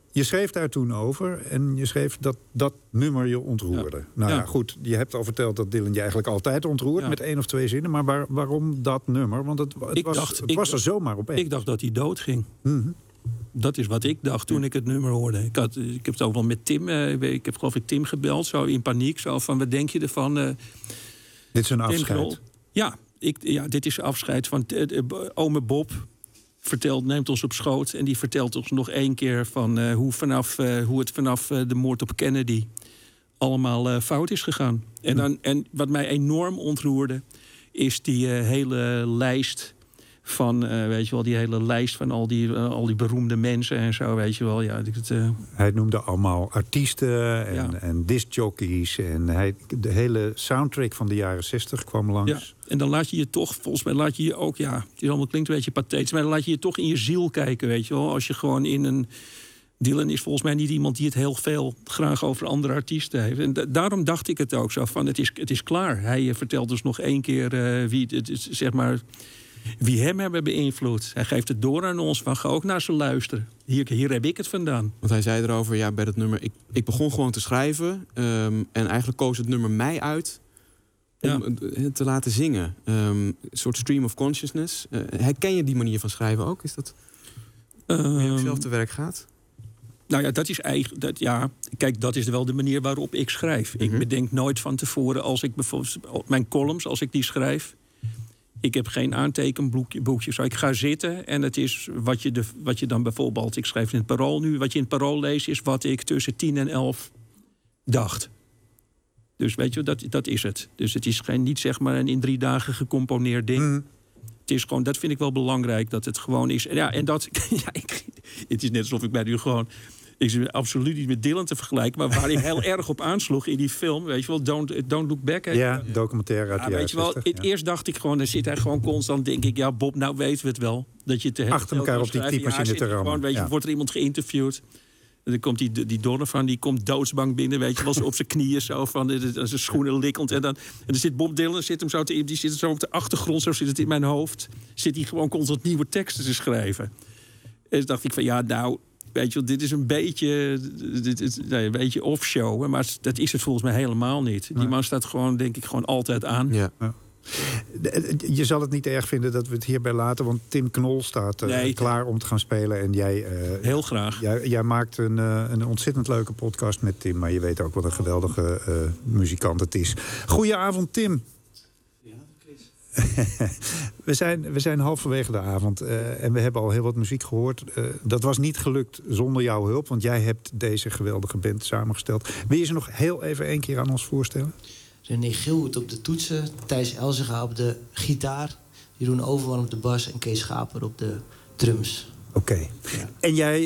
Je schreef daar toen over en je schreef dat nummer je ontroerde. Goed, je hebt al verteld dat Dylan je eigenlijk altijd ontroert... met 1 of 2 zinnen, maar waarom dat nummer? Want het was er zomaar op één. Ik dacht dat hij doodging. Mm-hmm. Dat is wat ik dacht toen ik het nummer hoorde. Ik heb het ook wel met Tim... ik heb geloof ik Tim gebeld, zo in paniek. Zo van, wat denk je ervan? Dit is een afscheid. Dit is een afscheid van ome Bob... neemt ons op schoot en die vertelt ons nog 1 keer... van hoe het vanaf de moord op Kennedy allemaal fout is gegaan. En wat mij enorm ontroerde... is die hele lijst van, die hele lijst van al die beroemde mensen en zo, weet je wel. Ja, Hij noemde allemaal artiesten en discjockeys. En de hele soundtrack van de jaren 60 kwam langs. Ja, en dan laat je je toch, volgens mij laat je je ook... ja, het allemaal klinkt een beetje pathetisch... maar dan laat je je toch in je ziel kijken, weet je wel. Als je gewoon in een... Dylan is volgens mij niet iemand die het heel veel graag over andere artiesten heeft. En daarom dacht ik het ook zo van, het is klaar. Hij vertelt dus nog 1 keer wie hem hebben beïnvloed. Hij geeft het door aan ons, van ga ook naar ze luisteren. Hier heb ik het vandaan. Want hij zei erover, bij dat nummer... Ik begon gewoon te schrijven en eigenlijk koos het nummer mij uit... om te laten zingen. Een soort stream of consciousness. Herken je die manier van schrijven ook? Is dat hoe je ook zelf te werk gaat? Nou ja, dat is eigenlijk... Kijk, dat is wel de manier waarop ik schrijf. Mm-hmm. Ik bedenk nooit van tevoren, als ik bijvoorbeeld... mijn columns, als ik die schrijf... Ik heb geen aantekenboekje. Zo, ik ga zitten en het is wat je dan bijvoorbeeld... Ik schrijf in het Parool nu. Wat je in het Parool leest is wat ik tussen 10 en 11 dacht. Dus weet je, dat is het. Dus het is niet zeg maar een in 3 dagen gecomponeerd ding. Mm. Het is gewoon, dat vind ik wel belangrijk, dat het gewoon is. Ja, en dat... het is net alsof ik bij nu gewoon... Ik ben absoluut niet met Dylan te vergelijken... maar waar hij heel erg op aansloeg in die film... weet je wel, Don't Look Back. Ja, documentaire uit de jaren 60. Weet je wel, eerst dacht ik gewoon... dan zit hij gewoon constant, denk ik... ja, Bob, nou weten we het wel. Dat je te achter elkaar op die typemachine te rammen. Weet je, wordt er iemand geïnterviewd... En dan komt die Donovan, die komt doodsbang binnen, weet je wel, op zijn knieën zo van zijn schoenen likkend. En dan zit Bob Dylan, die zit zo op de achtergrond, zo zit het in mijn hoofd. Zit hij gewoon constant nieuwe teksten te schrijven. En toen dacht ik van, weet je wel, dit is een beetje offshow, maar dat is het volgens mij helemaal niet. Die man staat gewoon, denk ik, gewoon altijd aan. Ja. Je zal het niet erg vinden dat we het hierbij laten... want Tim Knol staat klaar om te gaan spelen. En jij... heel graag. Jij maakt een ontzettend leuke podcast met Tim... maar je weet ook wat een geweldige muzikant het is. Goedenavond, Tim. Ja, Chris. We zijn halverwege de avond en we hebben al heel wat muziek gehoord. Dat was niet gelukt zonder jouw hulp... want jij hebt deze geweldige band samengesteld. Wil je ze nog heel even 1 keer aan ons voorstellen? René Gilhoed op de toetsen, Thijs Elzega op de gitaar... Jeroen Overman op de bas en Kees Schaper op de drums. Oké. Ja. En jij,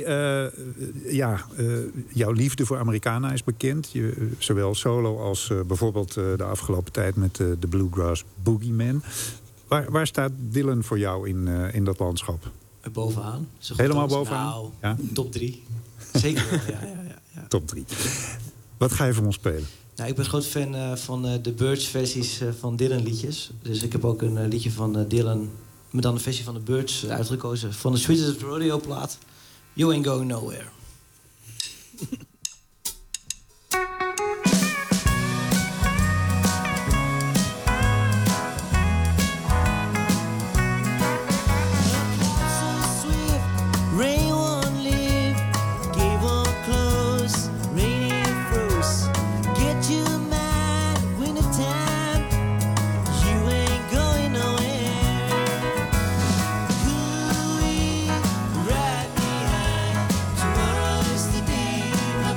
jouw liefde voor Americana is bekend. Zowel solo als bijvoorbeeld de afgelopen tijd met de Bluegrass Boogeyman. Waar staat Dylan voor jou in dat landschap? Bovenaan. Helemaal bovenaan? Nou, ja? Top 3. Zeker wel, ja. Top 3. Wat ga je voor ons spelen? Nou, ik ben groot fan van de Byrds versies van Dylan liedjes. Dus ik heb ook een liedje van Dylan... met dan een versie van de Byrds uitgekozen. Van de Sweetest of the Rodeo plaat. You Ain't Going Nowhere. Right behind tomorrow is the day.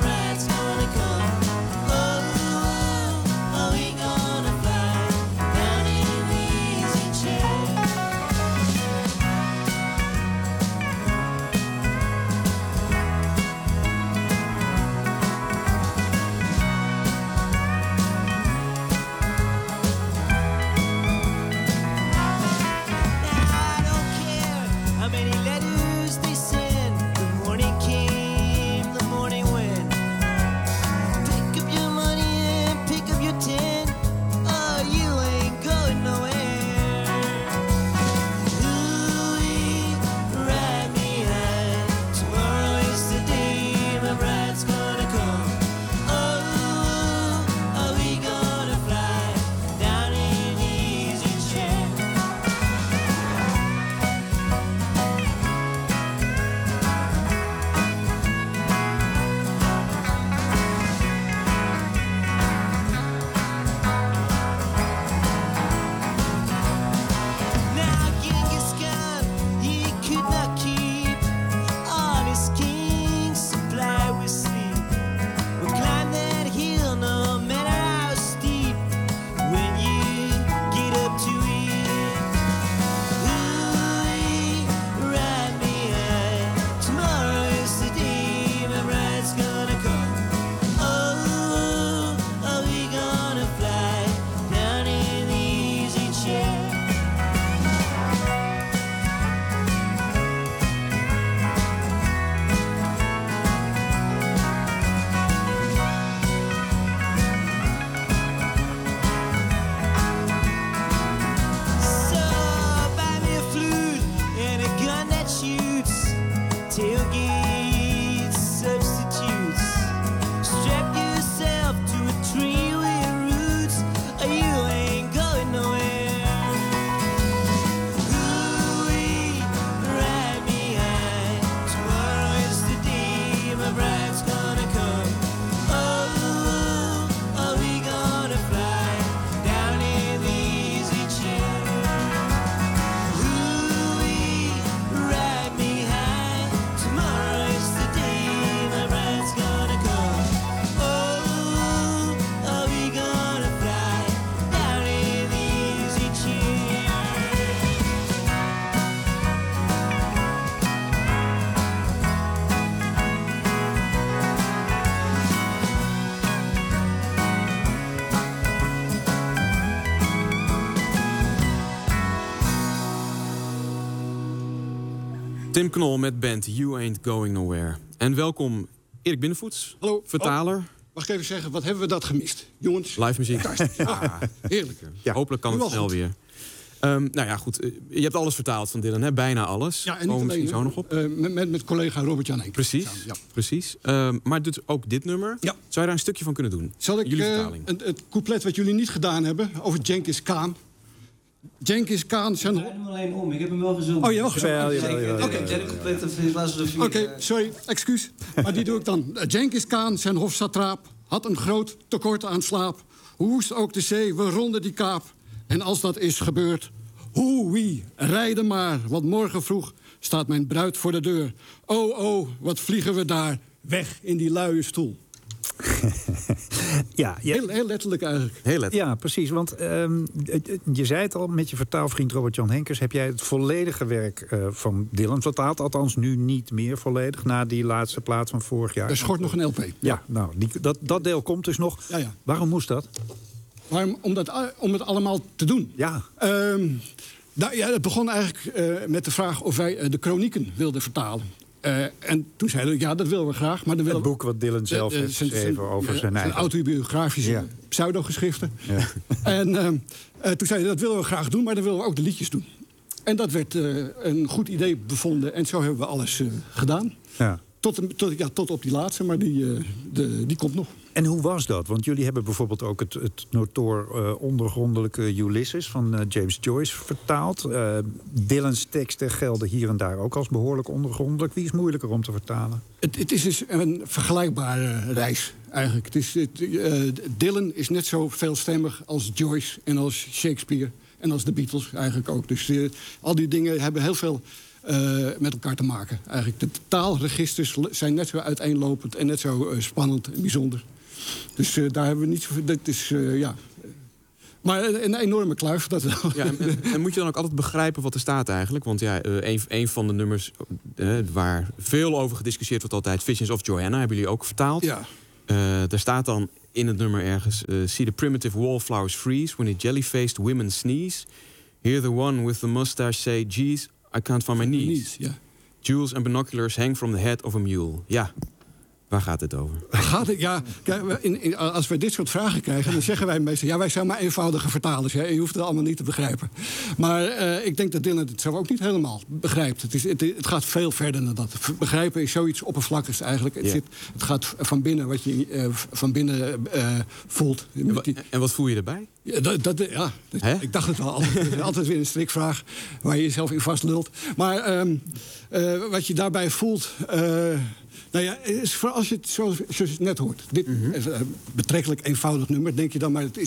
Tim Knol met band You Ain't Going Nowhere. En welkom Erik Binnenvoets, hallo, vertaler. Mag ik even zeggen, wat hebben we dat gemist? Jongens. Live muziek. Heerlijk. Ja. Hopelijk kan het snel weer. Nou ja, goed. Je hebt alles vertaald van Dylan, hè? Bijna alles. Ja, en niet alleen, zo nog op. Met collega Robert-Jan Henk. Precies, precies. Maar dus ook dit nummer. Ja. Zou je daar een stukje van kunnen doen? Zal ik het couplet wat jullie niet gedaan hebben over Genghis Khan? Genghis Khan zijn... Ik draai hem alleen om, ik heb hem wel gezongen. Oh, je hebt wel gezongen. Oké, sorry, excuus. Maar die doe ik dan. Genghis Khan, zijn hofsatraap, had een groot tekort aan slaap. Hoe woest ook de zee, we ronden die kaap. En als dat is gebeurd, wie, rijden maar. Want morgen vroeg staat mijn bruid voor de deur. Oh, wat vliegen we daar, weg in die luie stoel. Ja, heel letterlijk eigenlijk. Heel letterlijk. Ja, precies. Want je zei het al, met je vertaalvriend Robert-Jan Henkers heb jij het volledige werk van Dylan vertaald. Althans nu niet meer volledig, na die laatste plaat van vorig jaar. Er schort nog een LP. Ja, nou, dat deel komt dus nog. Ja. Waarom moest dat? Om het allemaal te doen. Ja. Het begon eigenlijk met de vraag of wij de kronieken wilden vertalen. En toen zeiden we, ja, dat willen we graag. Maar het boek wat Dylan zelf heeft geschreven over zijn eigen... autobiografische pseudogeschriften. Ja. En toen zeiden we, dat willen we graag doen, maar dan willen we ook de liedjes doen. En dat werd een goed idee bevonden. En zo hebben we alles gedaan. Ja. Tot op die laatste, maar die komt nog. En hoe was dat? Want jullie hebben bijvoorbeeld ook het notoor ondergrondelijke Ulysses van James Joyce vertaald. Dylan's teksten gelden hier en daar ook als behoorlijk ondergrondelijk. Wie is moeilijker om te vertalen? Het is dus een vergelijkbare reis eigenlijk. Dylan is net zo veelstemmig als Joyce en als Shakespeare en als de Beatles eigenlijk ook. Dus al die dingen hebben heel veel met elkaar te maken. Eigenlijk de taalregisters zijn net zo uiteenlopend en net zo spannend en bijzonder. Dus daar hebben we niet zoveel... Dat is, maar een enorme kluif, dat wel. Ja, en moet je dan ook altijd begrijpen wat er staat eigenlijk? Want ja, een van de nummers waar veel over gediscussieerd wordt altijd... Visions of Johanna, hebben jullie ook vertaald. Ja. Daar staat dan in het nummer ergens... See the primitive wallflowers freeze when the jelly-faced women sneeze. Hear the one with the mustache say, geez, I can't find my knees. Ja. Jewels and binoculars hang from the head of a mule. Ja. Waar gaat het over? Als we dit soort vragen krijgen, dan zeggen wij meestal... ja, wij zijn maar eenvoudige vertalers. Hè? Je hoeft het allemaal niet te begrijpen. Maar ik denk dat Dylan het zelf ook niet helemaal begrijpt. Het gaat veel verder dan dat. Begrijpen is zoiets oppervlakkigs eigenlijk. Het gaat van binnen, wat je van binnen voelt. En wat voel je erbij? Ik dacht het wel. Altijd weer een strikvraag waar je jezelf in vastlult. Maar wat je daarbij voelt... Nou ja, als je het zoals je het net hoort. Dit betrekkelijk eenvoudig nummer, denk je dan, maar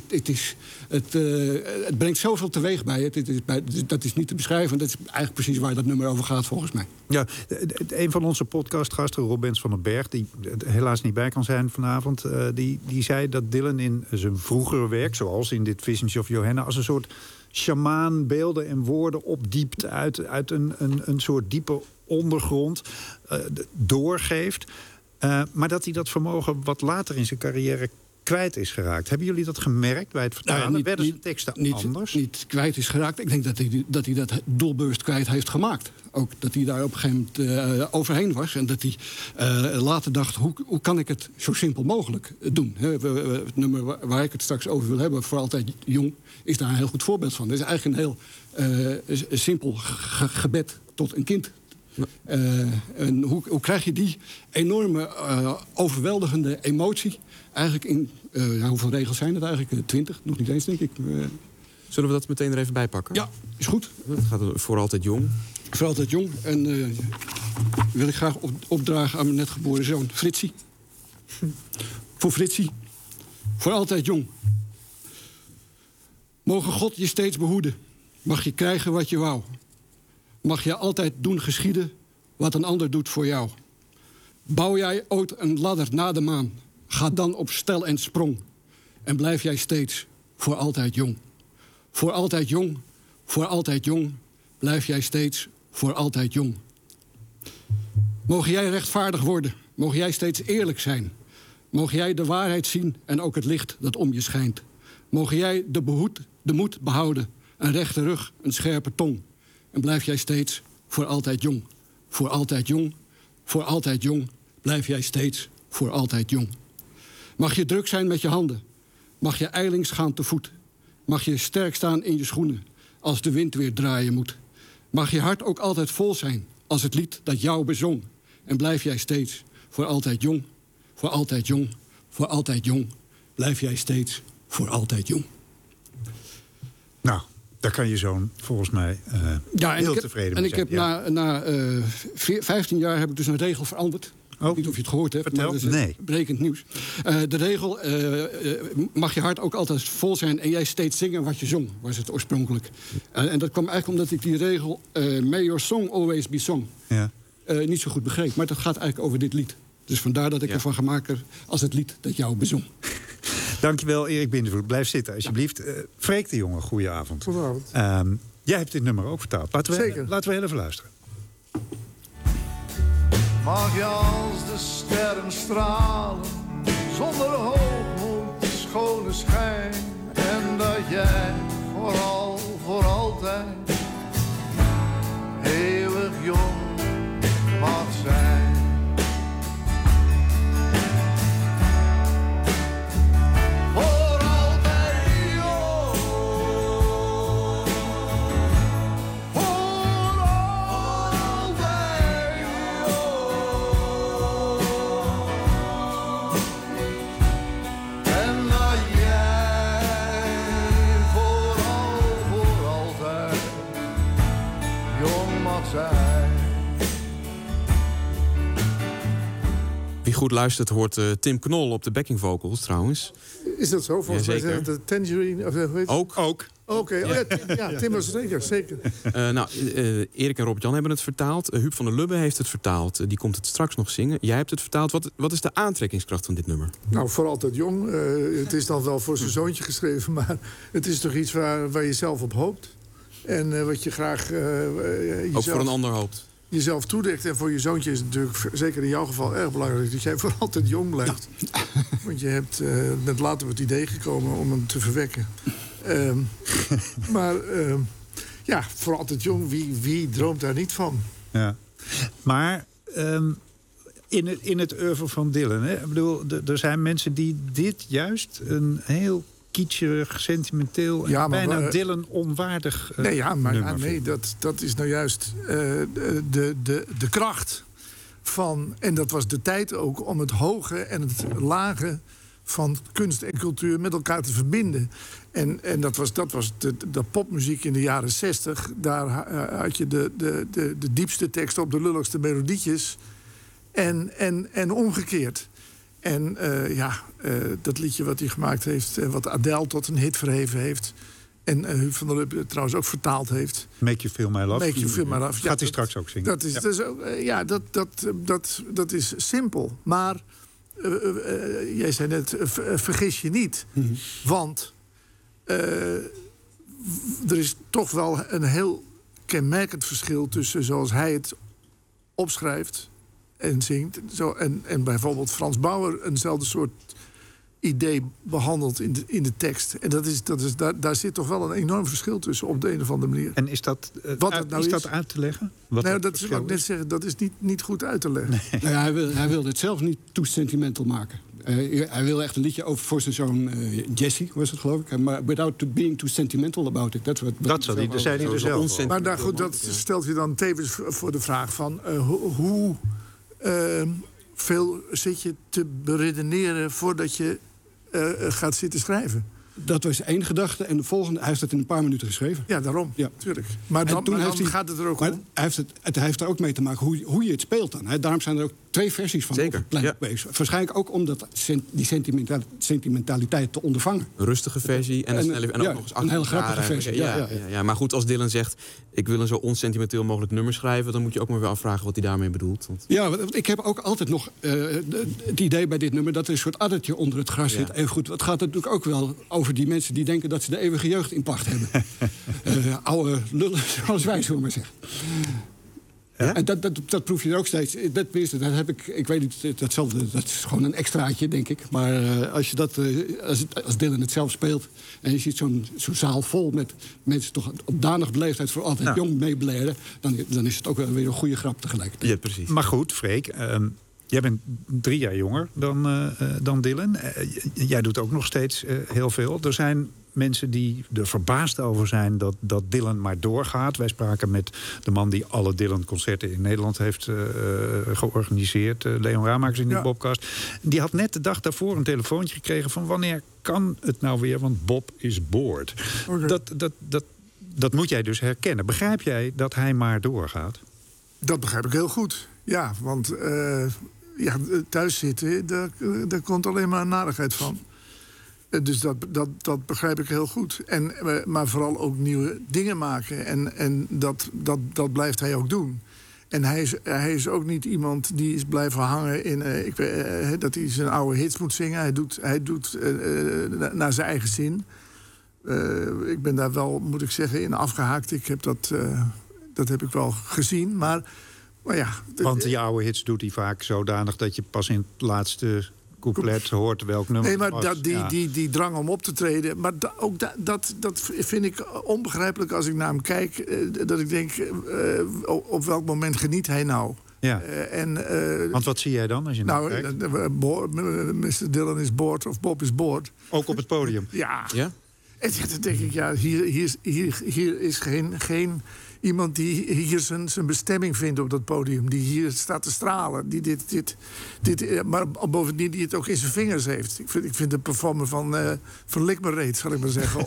het brengt zoveel teweeg bij het. Dat is niet te beschrijven. Dat is eigenlijk precies waar dat nummer over gaat, volgens mij. Ja, een van onze podcastgasten, Rob Bens van den Berg, die helaas niet bij kan zijn vanavond, die zei dat Dylan in zijn vroegere werk, zoals in dit Visions of Johanna, als een soort sjamaan beelden en woorden opdiept uit een soort diepe ondergrond doorgeeft. Maar dat hij dat vermogen wat later in zijn carrière kwijt is geraakt. Hebben jullie dat gemerkt bij het vertalen? Werden zijn teksten anders? Niet kwijt is geraakt. Ik denk dat hij dat doelbewust kwijt heeft gemaakt. Ook dat hij daar op een gegeven moment overheen was. En dat hij later dacht, hoe kan ik het zo simpel mogelijk doen? Het nummer waar ik het straks over wil hebben, Voor Altijd Jong, is daar een heel goed voorbeeld van. Het is eigenlijk een heel simpel gebed tot een kind. En hoe krijg je die enorme, overweldigende emotie eigenlijk in... hoeveel regels zijn het eigenlijk? 20? Nog niet eens, denk ik. Zullen we dat meteen er even bij pakken? Ja, is goed. Het gaat Voor Altijd Jong. Voor Altijd Jong. En wil ik graag opdragen aan mijn net geboren zoon, Fritsie. Voor Fritsie. Voor altijd jong. Mogen God je steeds behoeden. Mag je krijgen wat je wou. Mag je altijd doen geschieden wat een ander doet voor jou. Bouw jij ooit een ladder na de maan. Ga dan op stel en sprong. En blijf jij steeds voor altijd jong. Voor altijd jong, voor altijd jong. Blijf jij steeds voor altijd jong. Mogen jij rechtvaardig worden. Mogen jij steeds eerlijk zijn. Mogen jij de waarheid zien en ook het licht dat om je schijnt. Mogen jij de moed behouden. Een rechte rug, een scherpe tong. En blijf jij steeds voor altijd jong. voor altijd jong. Voor altijd jong, blijf jij steeds voor altijd jong. Mag je druk zijn met je handen. Mag je ijlings gaan te voet. Mag je sterk staan in je schoenen als de wind weer draaien moet. Mag je hart ook altijd vol zijn als het lied dat jou bezong. En blijf jij steeds voor altijd jong. Voor altijd jong. Voor altijd jong. Blijf jij steeds voor altijd jong. Nou, daar kan je zoon volgens mij heel tevreden mee zijn. En ik heb na 15 jaar heb ik dus een regel veranderd. Oh. Niet of je het gehoord hebt, Vertel. maar dat is brekend nieuws. De regel, mag je hart ook altijd vol zijn en jij steeds zingen wat je zong, was het oorspronkelijk. En dat kwam eigenlijk omdat ik die regel, may your song always be sung, niet zo goed begreep. Maar dat gaat eigenlijk over dit lied. Dus vandaar dat ik ervan gemaakt heb als het lied dat jou bezong. Dankjewel, Erik Bindervoet. Blijf zitten, alsjeblieft. Freek de Jonge, goedenavond. Goedenavond. Jij hebt dit nummer ook vertaald. Laten we heel even luisteren. Mag je als de sterren stralen, zonder hoogmoed, schone schijn. En dat jij vooral, voor altijd, eeuwig jong mag zijn. Voor altijd jong. Voor altijd jong. En dat jij vooral, voor altijd jong mag zijn. Wie goed luistert hoort Tim Knol op de backing vocals trouwens. Is dat zo? Volgens mij zijn het Tangerine... Of, hoe heet het? Ook. Oké, ja, Tim was het zeker. Erik en Robert-Jan hebben het vertaald. Huub van der Lubbe heeft het vertaald. Die komt het straks nog zingen. Jij hebt het vertaald. Wat is de aantrekkingskracht van dit nummer? Nou, voor altijd jong. Het is dan wel voor zijn zoontje geschreven, maar het is toch iets waar je zelf op hoopt. En wat je graag jezelf, ook voor een ander hoopt. Jezelf toedekt. En voor je zoontje is het natuurlijk, zeker in jouw geval, erg belangrijk dat jij voor altijd jong blijft. Ja. Want je hebt net later op het idee gekomen om hem te verwekken. Maar ja, voor altijd jong, wie droomt daar niet van? Ja. Maar in het oeuvre van Dylan, hè? Ik bedoel, er zijn mensen die dit juist een heel kitscherig, sentimenteel en bijna Dylan onwaardig nee, dat is nou juist de kracht van... En dat was de tijd ook om het hoge en het lage van kunst en cultuur met elkaar te verbinden. En dat was de popmuziek in de jaren 60. Daar had je de diepste teksten op de lulligste melodietjes. En omgekeerd. En dat liedje wat hij gemaakt heeft... en wat Adele tot een hit verheven heeft... en Huub van der Lubbe trouwens ook vertaald heeft. Make You Feel My Love. Make You Feel My Love. Gaat hij straks ook zingen. Dat is simpel. Maar jij zei net, vergis je niet. Mm-hmm. Want er is toch wel een heel kenmerkend verschil... tussen zoals hij het opschrijft... en zingt. En bijvoorbeeld Frans Bauer eenzelfde soort idee behandelt in de tekst. En daar zit toch wel een enorm verschil tussen op de een of andere manier. En is dat uit te leggen? Dat wil ik net zeggen, dat is niet goed uit te leggen. Nee. Nou ja, hij wilde het zelf niet too sentimental maken. Hij wilde echt een liedje over voor zijn zoon Jesse, was het geloof ik. Maar without being too sentimental about it. Dat zei hij dus zelf. Maar goed, dat stelt je dan tevens voor de vraag van... hoe veel zit je te beredeneren voordat je gaat zitten schrijven? Dat was één gedachte. En de volgende, hij heeft het in een paar minuten geschreven. Ja, daarom. Ja. Tuurlijk. Maar dan gaat het er ook om. Hij heeft er ook mee te maken hoe je het speelt dan. Daarom zijn er ook 2 versies van. Zeker. Waarschijnlijk ook om die sentimentaliteit te ondervangen. Een rustige versie en ook nog eens een hele grappige versie. Ja, maar goed, als Dylan zegt... ik wil een zo onsentimenteel mogelijk nummer schrijven... dan moet je ook maar weer afvragen wat hij daarmee bedoelt. Want... Ja, ik heb ook altijd nog het idee bij dit nummer... dat er een soort addertje onder het gras zit. Even goed, het gaat natuurlijk ook wel over die mensen... die denken dat ze de eeuwige jeugd in pacht hebben. Oude lullen, zoals wij zullen maar zeggen. Ja? En dat proef je er ook steeds. Dat heb ik weet niet, dat is gewoon een extraatje, denk ik. Maar als Dylan het zelf speelt en je ziet zo'n zaal vol met mensen toch op danige leeftijd voor altijd jong meeblaren, dan is het ook wel weer een goede grap tegelijkertijd. Ja, precies. Maar goed, Freek, jij bent 3 jaar jonger dan Dylan. Jij doet ook nog steeds heel veel. Er zijn mensen die er verbaasd over zijn dat Dylan maar doorgaat. Wij spraken met de man die alle Dylan-concerten in Nederland heeft georganiseerd. Leon Ramakers in die Bobcast. Die had net de dag daarvoor een telefoontje gekregen van wanneer kan het nou weer, want Bob is bored. Okay. Dat moet jij dus herkennen. Begrijp jij dat hij maar doorgaat? Dat begrijp ik heel goed. Ja, want thuis zitten, daar komt alleen maar narigheid van. Dus dat begrijp ik heel goed. Maar vooral ook nieuwe dingen maken. En dat blijft hij ook doen. En hij is ook niet iemand die is blijven hangen in dat hij zijn oude hits moet zingen. Hij doet naar zijn eigen zin. Ik ben daar wel, moet ik zeggen, in afgehaakt. Ik heb dat heb ik wel gezien. Maar ja. Want die oude hits doet hij vaak zodanig dat je pas in het laatste couplet hoort welk nummer. Nee, maar die drang om op te treden. Maar dat vind ik onbegrijpelijk als ik naar hem kijk. Dat ik denk, op welk moment geniet hij nou? Ja. Want wat zie jij dan als je naar kijkt? Mr. Dylan is bored of Bob is bored. Ook op het podium? Ja. En dan denk ik, hier is geen iemand die hier zijn bestemming vindt op dat podium. Die hier staat te stralen. Maar bovendien die het ook in zijn vingers heeft. Ik vind de performer van Likmereet, zal ik maar zeggen,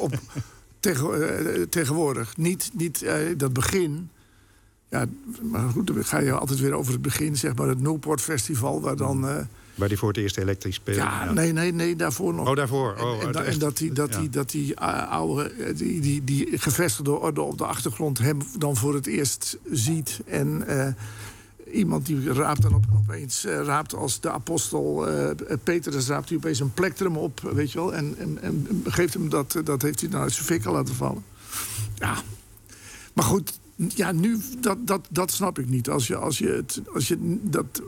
tegenwoordig. Niet dat begin. Ja, maar goed, dan ga je altijd weer over het begin. Zeg maar het Newport Festival, waar dan... waar die voor het eerst elektrisch speelde. Ja, nee, daarvoor nog. Oh, daarvoor. En dat die oude, die gevestigde orde op de achtergrond hem dan voor het eerst ziet. En iemand die raapt dan opeens, als de apostel Petrus, raapt hij opeens een plektrum op, weet je wel. En geeft hem dat heeft hij dan uit zijn fikken laten vallen. Ja, maar goed, ja, nu, dat snap ik niet. Als je dat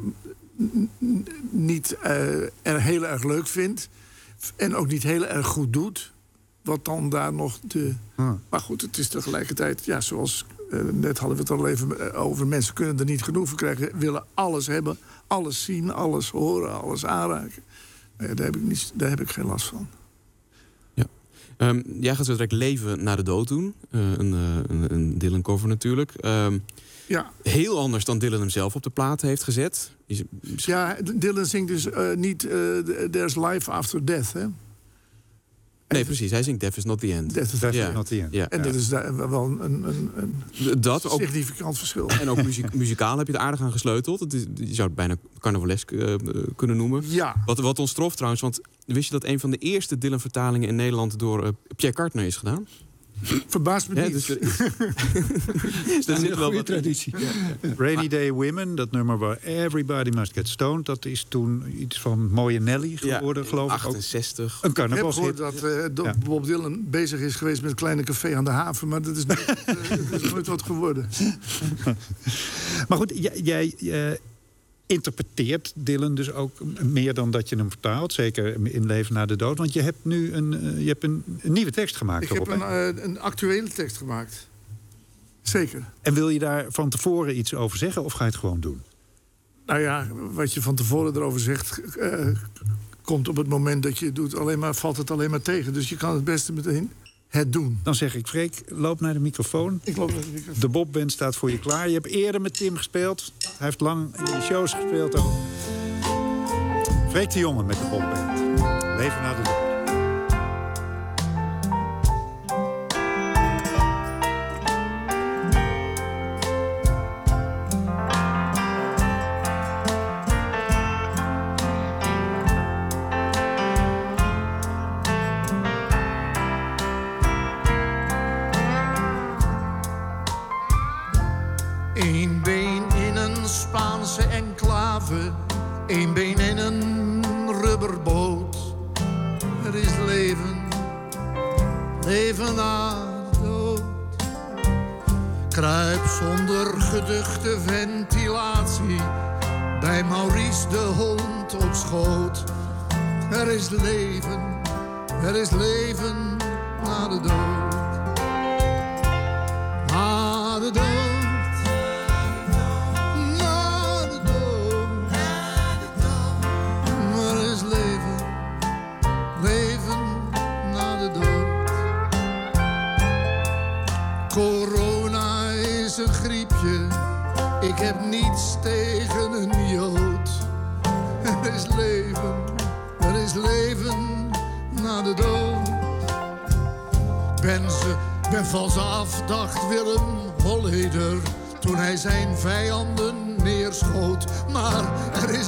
niet heel erg leuk vindt en ook niet heel erg goed doet, wat dan daar nog Maar goed, het is tegelijkertijd, ja, zoals net hadden we het al even over, mensen kunnen er niet genoeg van krijgen, willen alles hebben, alles zien, alles horen, alles aanraken. Daar heb ik geen last van. Ja. Jij gaat zo direct Leven na de dood doen. Een Dylan cover natuurlijk. Ja. Heel anders dan Dylan hem zelf op de plaat heeft gezet. Ja, Dylan zingt dus niet There's Life After Death, hè? Nee, precies. Hij zingt Death is not the end. Death is not the end. Ja. En dat is wel een significant verschil. En ook muzikaal heb je er aardig aan gesleuteld. Je zou het bijna carnavalesk kunnen noemen. Ja. Wat ons trof trouwens, want wist je dat een van de eerste Dylan-vertalingen in Nederland door Pierre Kartner is gedaan? Verbaast me niet. Dus dat is een goede traditie. Rainy Day Women, dat nummer waar Everybody Must Get Stoned, dat is toen iets van Mooie Nelly geworden, geloof ik. 68. Een carnavalshit. Ik heb gehoord dat Bob Dylan bezig is geweest met het kleine café aan de haven, maar dat is nooit wat geworden. Maar goed, jij interpreteert Dylan dus ook meer dan dat je hem vertaalt. Zeker in Leven na de dood. Want je hebt nu een nieuwe tekst gemaakt. Ik heb een actuele tekst gemaakt. Zeker. En wil je daar van tevoren iets over zeggen of ga je het gewoon doen? Nou ja, wat je van tevoren erover zegt, komt op het moment dat je het doet, valt het alleen maar tegen. Dus je kan het beste meteen het doen. Dan zeg ik, Freek, loop naar de microfoon. Ik loop naar de microfoon. De Bobband staat voor je klaar. Je hebt eerder met Tim gespeeld. Hij heeft lang in die shows gespeeld ook. Freek de Jonge met de Bobband. Leven na de dood. Eén been in een Spaanse enclave, één been in een rubberboot. Er is leven, leven na de dood. kruip zonder geduchte ventilatie bij Maurice de hond op schoot. Er is leven na de dood. Na de dood. Na de dood. Er is leven na de dood. Corona is een griepje, ik heb niets tegen een Jood. Er is leven na de dood. Ben van ze af, dacht Willem Holleder, toen hij zijn vijanden neerschoot. Maar er is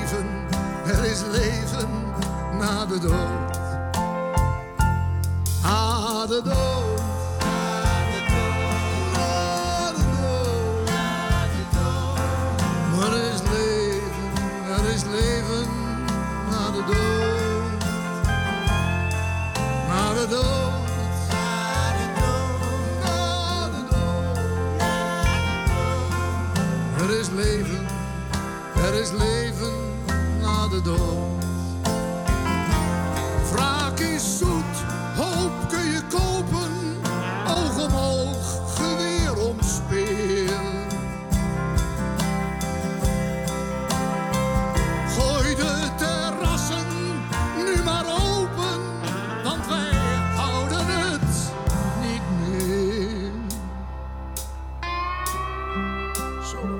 leven na de dood. Na de dood. Er is leven na de dood. Na de dood. Na de dood. Er is leven na de dood. Wraak is zoet, hoop kun je kopen. Oog om oog, geweer om speer. Gooi de terrassen nu maar open, want wij houden het niet meer. Zo.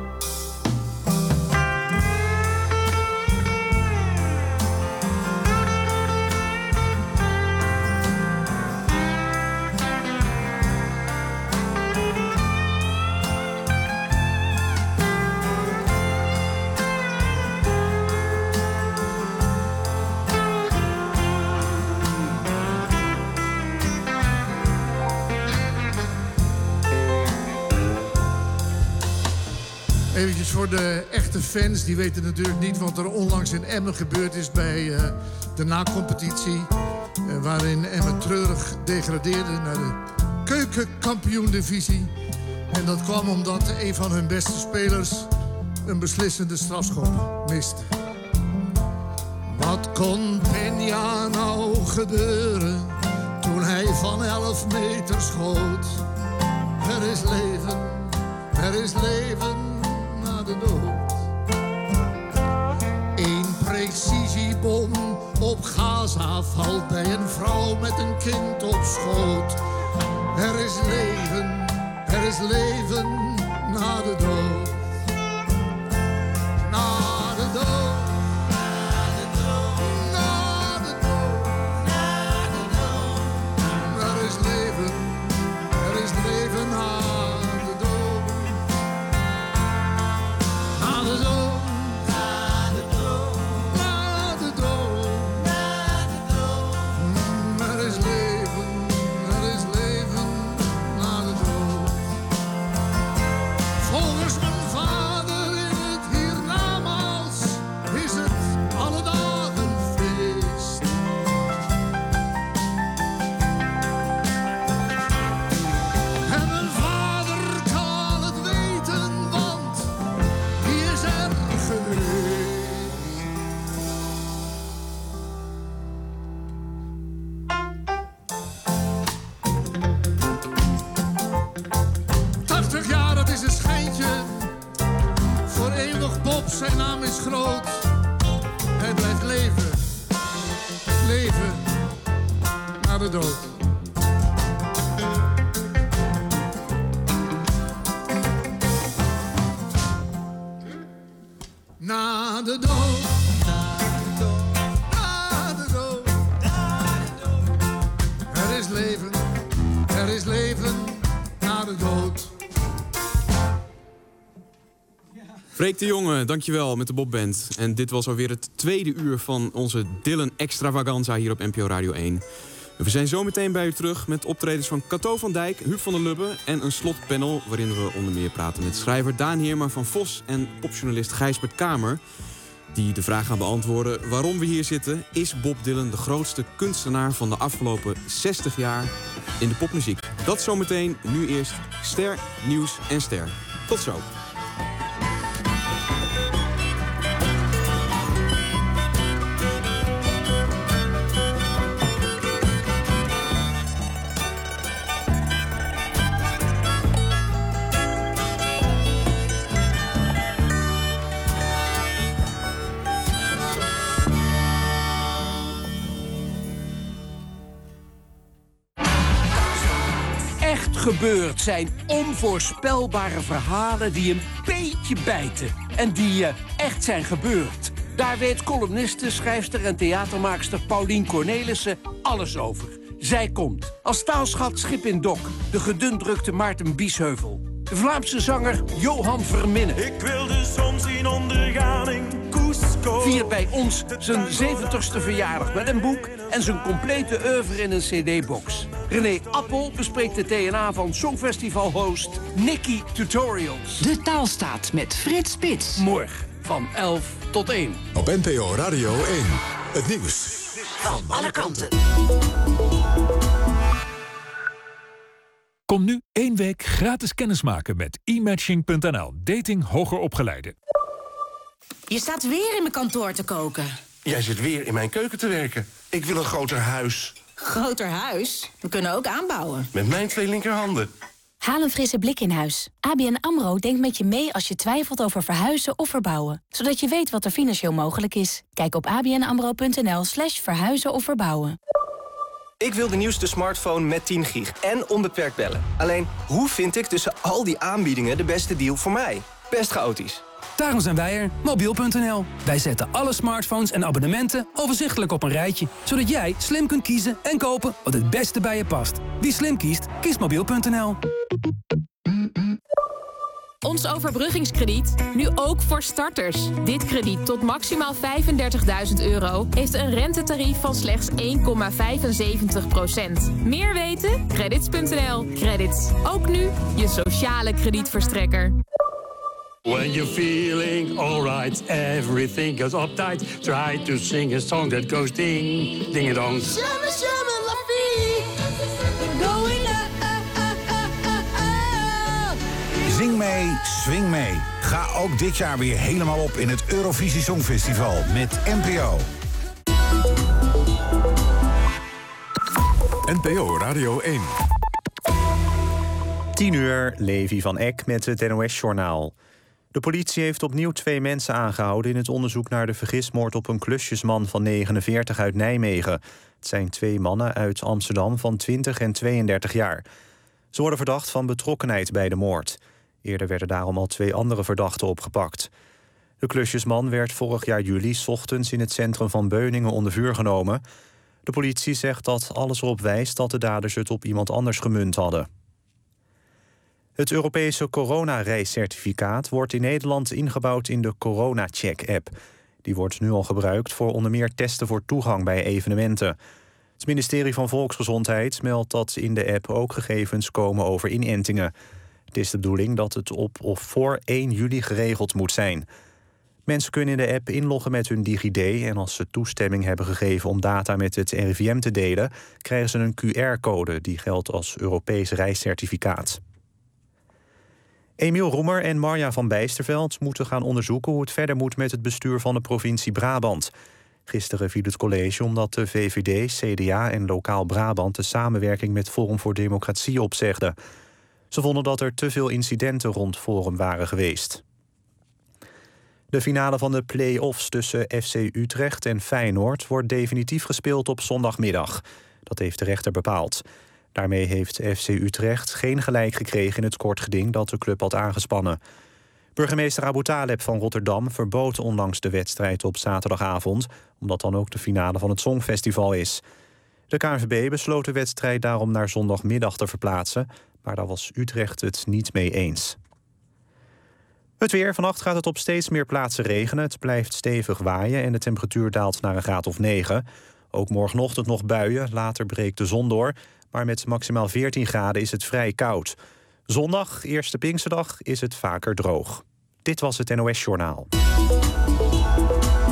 Eventjes voor de echte fans, die weten natuurlijk niet wat er onlangs in Emmen gebeurd is bij de na-competitie. Waarin Emmen treurig degradeerde naar de keukenkampioen-divisie. En dat kwam omdat een van hun beste spelers een beslissende strafschop miste. Wat kon Peña nou gebeuren toen hij van 11 meter schoot? Er is leven na de dood. Een precisiebom op Gaza valt bij een vrouw met een kind op schoot. Er is leven na de dood. Na de dood. Na de dood. Na de dood. Na de dood. Er is leven na de dood. Na de dood. Na de dood. Na de dood. Na de dood. Er is leven na de dood. Volgens mijn vader in het hiernamaals is het alle dagen feest. En mijn vader kan het weten, want die is er geweest. 80 jaar, dat is een schijntje. Voor eeuwig Bob, zijn naam is groot. Hij blijft leven na de dood. Na de dood. Na de dood. Er is leven na de dood. Freek de Jonge, dankjewel met de Bobband. En dit was alweer het tweede uur van onze Dylan Extravaganza hier op NPO Radio 1. We zijn zo meteen bij u terug met optredens van Cato van Dijk, Huub van der Lubbe en een slotpanel waarin we onder meer praten met schrijver Daan Heerma van Vos en popjournalist Gijsbert Kamer. die de vraag gaan beantwoorden waarom we hier zitten. Is Bob Dylan de grootste kunstenaar van de afgelopen 60 jaar in de popmuziek? Dat zometeen, nu eerst Ster, Nieuws en Ster. Tot zo. Gebeurd zijn onvoorspelbare verhalen die een beetje bijten. En die echt zijn gebeurd. Daar weet columniste, schrijfster en theatermaakster Paulien Cornelissen alles over. Zij komt als taalschat schip in dok. De gedundrukte Maarten Biesheuvel. De Vlaamse zanger Johan Verminnen. Ik wil de zon zien ondergaan in Cusco. Viert bij ons zijn 70ste verjaardag met een boek en zijn complete oeuvre in een cd-box. René Appel bespreekt de TNA van Songfestival-host Nicky Tutorials. De Taalstaat met Frits Spits. Morgen van 11 tot 1. Op NPO Radio 1. Het nieuws van alle kanten. Kom nu 1 week gratis kennismaken met e-matching.nl. Dating hoger opgeleiden. Je staat weer in mijn kantoor te koken. Jij zit weer in mijn keuken te werken. Ik wil een groter huis. Groter huis? We kunnen ook aanbouwen. Met mijn 2 linkerhanden. Haal een frisse blik in huis. ABN AMRO denkt met je mee als je twijfelt over verhuizen of verbouwen. Zodat je weet wat er financieel mogelijk is. Kijk op abnamro.nl/verhuizen of verbouwen. Ik wil de nieuwste smartphone met 10 gig en onbeperkt bellen. Alleen, hoe vind ik tussen al die aanbiedingen de beste deal voor mij? Best chaotisch. Daarom zijn wij er, mobiel.nl. Wij zetten alle smartphones en abonnementen overzichtelijk op een rijtje. Zodat jij slim kunt kiezen en kopen wat het beste bij je past. Wie slim kiest, kiest mobiel.nl. Ons overbruggingskrediet, nu ook voor starters. Dit krediet tot maximaal €35.000 heeft een rentetarief van slechts 1,75%. Meer weten? Credits.nl. Credits. Ook nu je sociale kredietverstrekker. When you're feeling alright, everything goes uptight. Try to sing a song that goes ding, ding dong. Shimmy, shimmy, la vie. Going up. Zing mee, swing mee. Ga ook dit jaar weer helemaal op in het Eurovisie Songfestival met NPO. NPO Radio 1. 10 uur, Levi van Eck met het NOS-journaal. De politie heeft opnieuw 2 mensen aangehouden in het onderzoek naar de vergismoord op een klusjesman van 49 uit Nijmegen. Het zijn 2 mannen uit Amsterdam van 20 en 32 jaar. Ze worden verdacht van betrokkenheid bij de moord. Eerder werden daarom al 2 andere verdachten opgepakt. De klusjesman werd vorig jaar juli 's ochtends in het centrum van Beuningen onder vuur genomen. De politie zegt dat alles erop wijst dat de daders het op iemand anders gemunt hadden. Het Europese coronareiscertificaat wordt in Nederland ingebouwd in de CoronaCheck-app. Die wordt nu al gebruikt voor onder meer testen voor toegang bij evenementen. Het ministerie van Volksgezondheid meldt dat in de app ook gegevens komen over inentingen. Het is de bedoeling dat het op of voor 1 juli geregeld moet zijn. Mensen kunnen in de app inloggen met hun DigiD en als ze toestemming hebben gegeven om data met het RIVM te delen, krijgen ze een QR-code die geldt als Europees reiscertificaat. Emiel Roemer en Marja van Bijsterveld moeten gaan onderzoeken hoe het verder moet met het bestuur van de provincie Brabant. Gisteren viel het college omdat de VVD, CDA en Lokaal Brabant de samenwerking met Forum voor Democratie opzegden. Ze vonden dat er te veel incidenten rond Forum waren geweest. De finale van de play-offs tussen FC Utrecht en Feyenoord wordt definitief gespeeld op zondagmiddag. Dat heeft de rechter bepaald. Daarmee heeft FC Utrecht geen gelijk gekregen in het kort geding dat de club had aangespannen. Burgemeester Abu Taleb van Rotterdam verbood onlangs de wedstrijd op zaterdagavond, omdat dan ook de finale van het Songfestival is. De KNVB besloot de wedstrijd daarom naar zondagmiddag te verplaatsen, maar daar was Utrecht het niet mee eens. Het weer. Vannacht gaat het op steeds meer plaatsen regenen. Het blijft stevig waaien en de temperatuur daalt naar een graad of 9. Ook morgenochtend nog buien, later breekt de zon door, maar met maximaal 14 graden is het vrij koud. Zondag, eerste Pinksterdag, is het vaker droog. Dit was het NOS Journaal.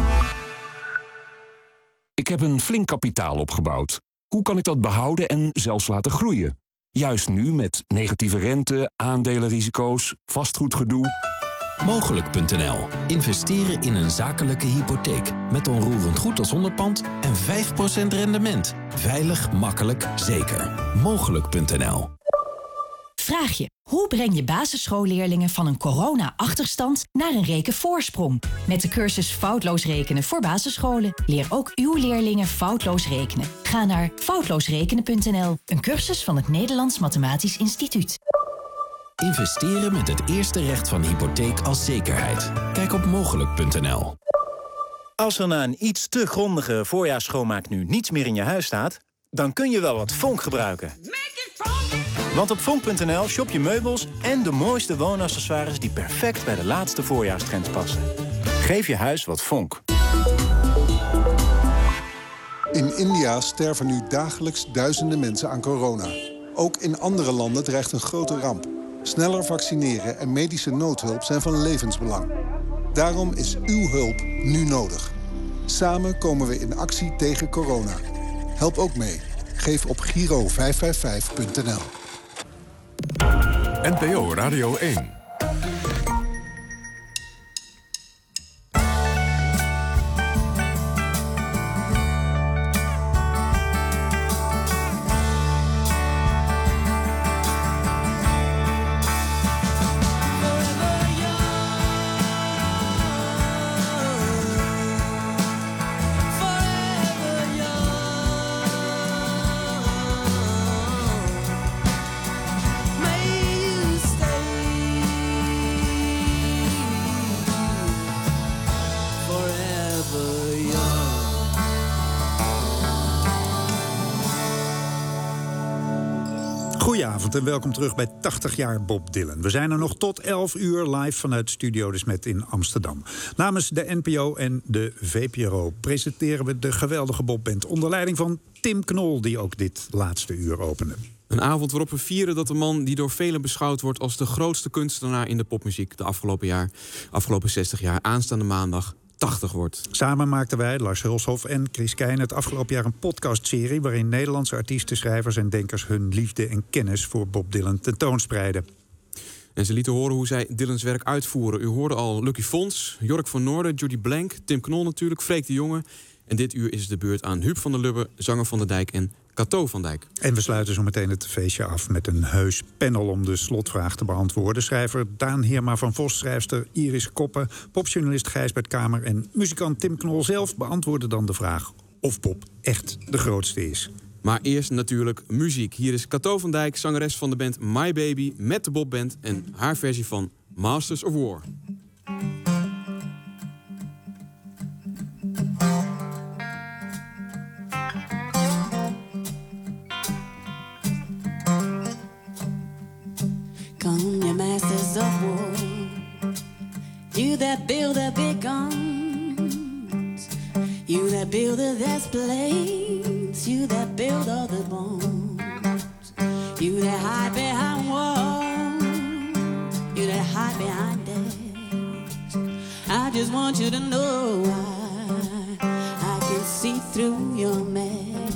Ik heb een flink kapitaal opgebouwd. Hoe kan ik dat behouden en zelfs laten groeien? Juist nu met negatieve rente, aandelenrisico's, vastgoedgedoe. Mogelijk.nl. Investeren in een zakelijke hypotheek. Met onroerend goed als onderpand en 5% rendement. Veilig, makkelijk, zeker. Mogelijk.nl. Vraag je, hoe breng je basisschoolleerlingen van een corona-achterstand naar een rekenvoorsprong? Met de cursus Foutloos Rekenen voor basisscholen. Leer ook uw leerlingen foutloos rekenen. Ga naar foutloosrekenen.nl, een cursus van het Nederlands Mathematisch Instituut. Investeren met het eerste recht van hypotheek als zekerheid. Kijk op mogelijk.nl. Als er na een iets te grondige voorjaarsschoonmaak nu niets meer in je huis staat, dan kun je wel wat Fonk gebruiken. Want op Fonk.nl shop je meubels en de mooiste woonaccessoires die perfect bij de laatste voorjaarstrends passen. Geef je huis wat Fonk. In India sterven nu dagelijks duizenden mensen aan corona. Ook in andere landen dreigt een grote ramp. Sneller vaccineren en medische noodhulp zijn van levensbelang. Daarom is uw hulp nu nodig. Samen komen we in actie tegen corona. Help ook mee. Geef op Giro555.nl. NPO Radio 1. Goedenavond en welkom terug bij 80 jaar Bob Dylan. We zijn er nog tot 11 uur live vanuit Studio De Smet in Amsterdam. Namens de NPO en de VPRO presenteren we de geweldige Bobband onder leiding van Tim Knol, die ook dit laatste uur opende. Een avond waarop we vieren dat de man die door velen beschouwd wordt als de grootste kunstenaar in de popmuziek de afgelopen 60 jaar, aanstaande maandag 80 wordt. Samen maakten wij, Lars Hulshoff en Chris Keijne, het afgelopen jaar een podcastserie waarin Nederlandse artiesten, schrijvers en denkers hun liefde en kennis voor Bob Dylan tentoonspreiden. En ze lieten horen hoe zij Dylans werk uitvoeren. U hoorde al Lucky Fons, Jork van Noorden, Judy Blank, Tim Knol natuurlijk, Freek de Jonge. En dit uur is de beurt aan Huub van der Lubbe, zanger van der Dijk en Cato van Dijk. En we sluiten zo meteen het feestje af met een heus panel om de slotvraag te beantwoorden. Schrijver Daan Heerma van Vos, schrijfster Iris Koppen, popjournalist Gijsbert Kamer en muzikant Tim Knol zelf beantwoorden dan de vraag of Bob echt de grootste is. Maar eerst natuurlijk muziek. Hier is Cato van Dijk, zangeres van de band My Baby met de Bob Band en haar versie van Masters of War. Come, you masters of war, you that build the big guns, you that build the best planes, you that build all the bombs, you that hide behind walls, you that hide behind desks. I just want you to know I can see through your mess.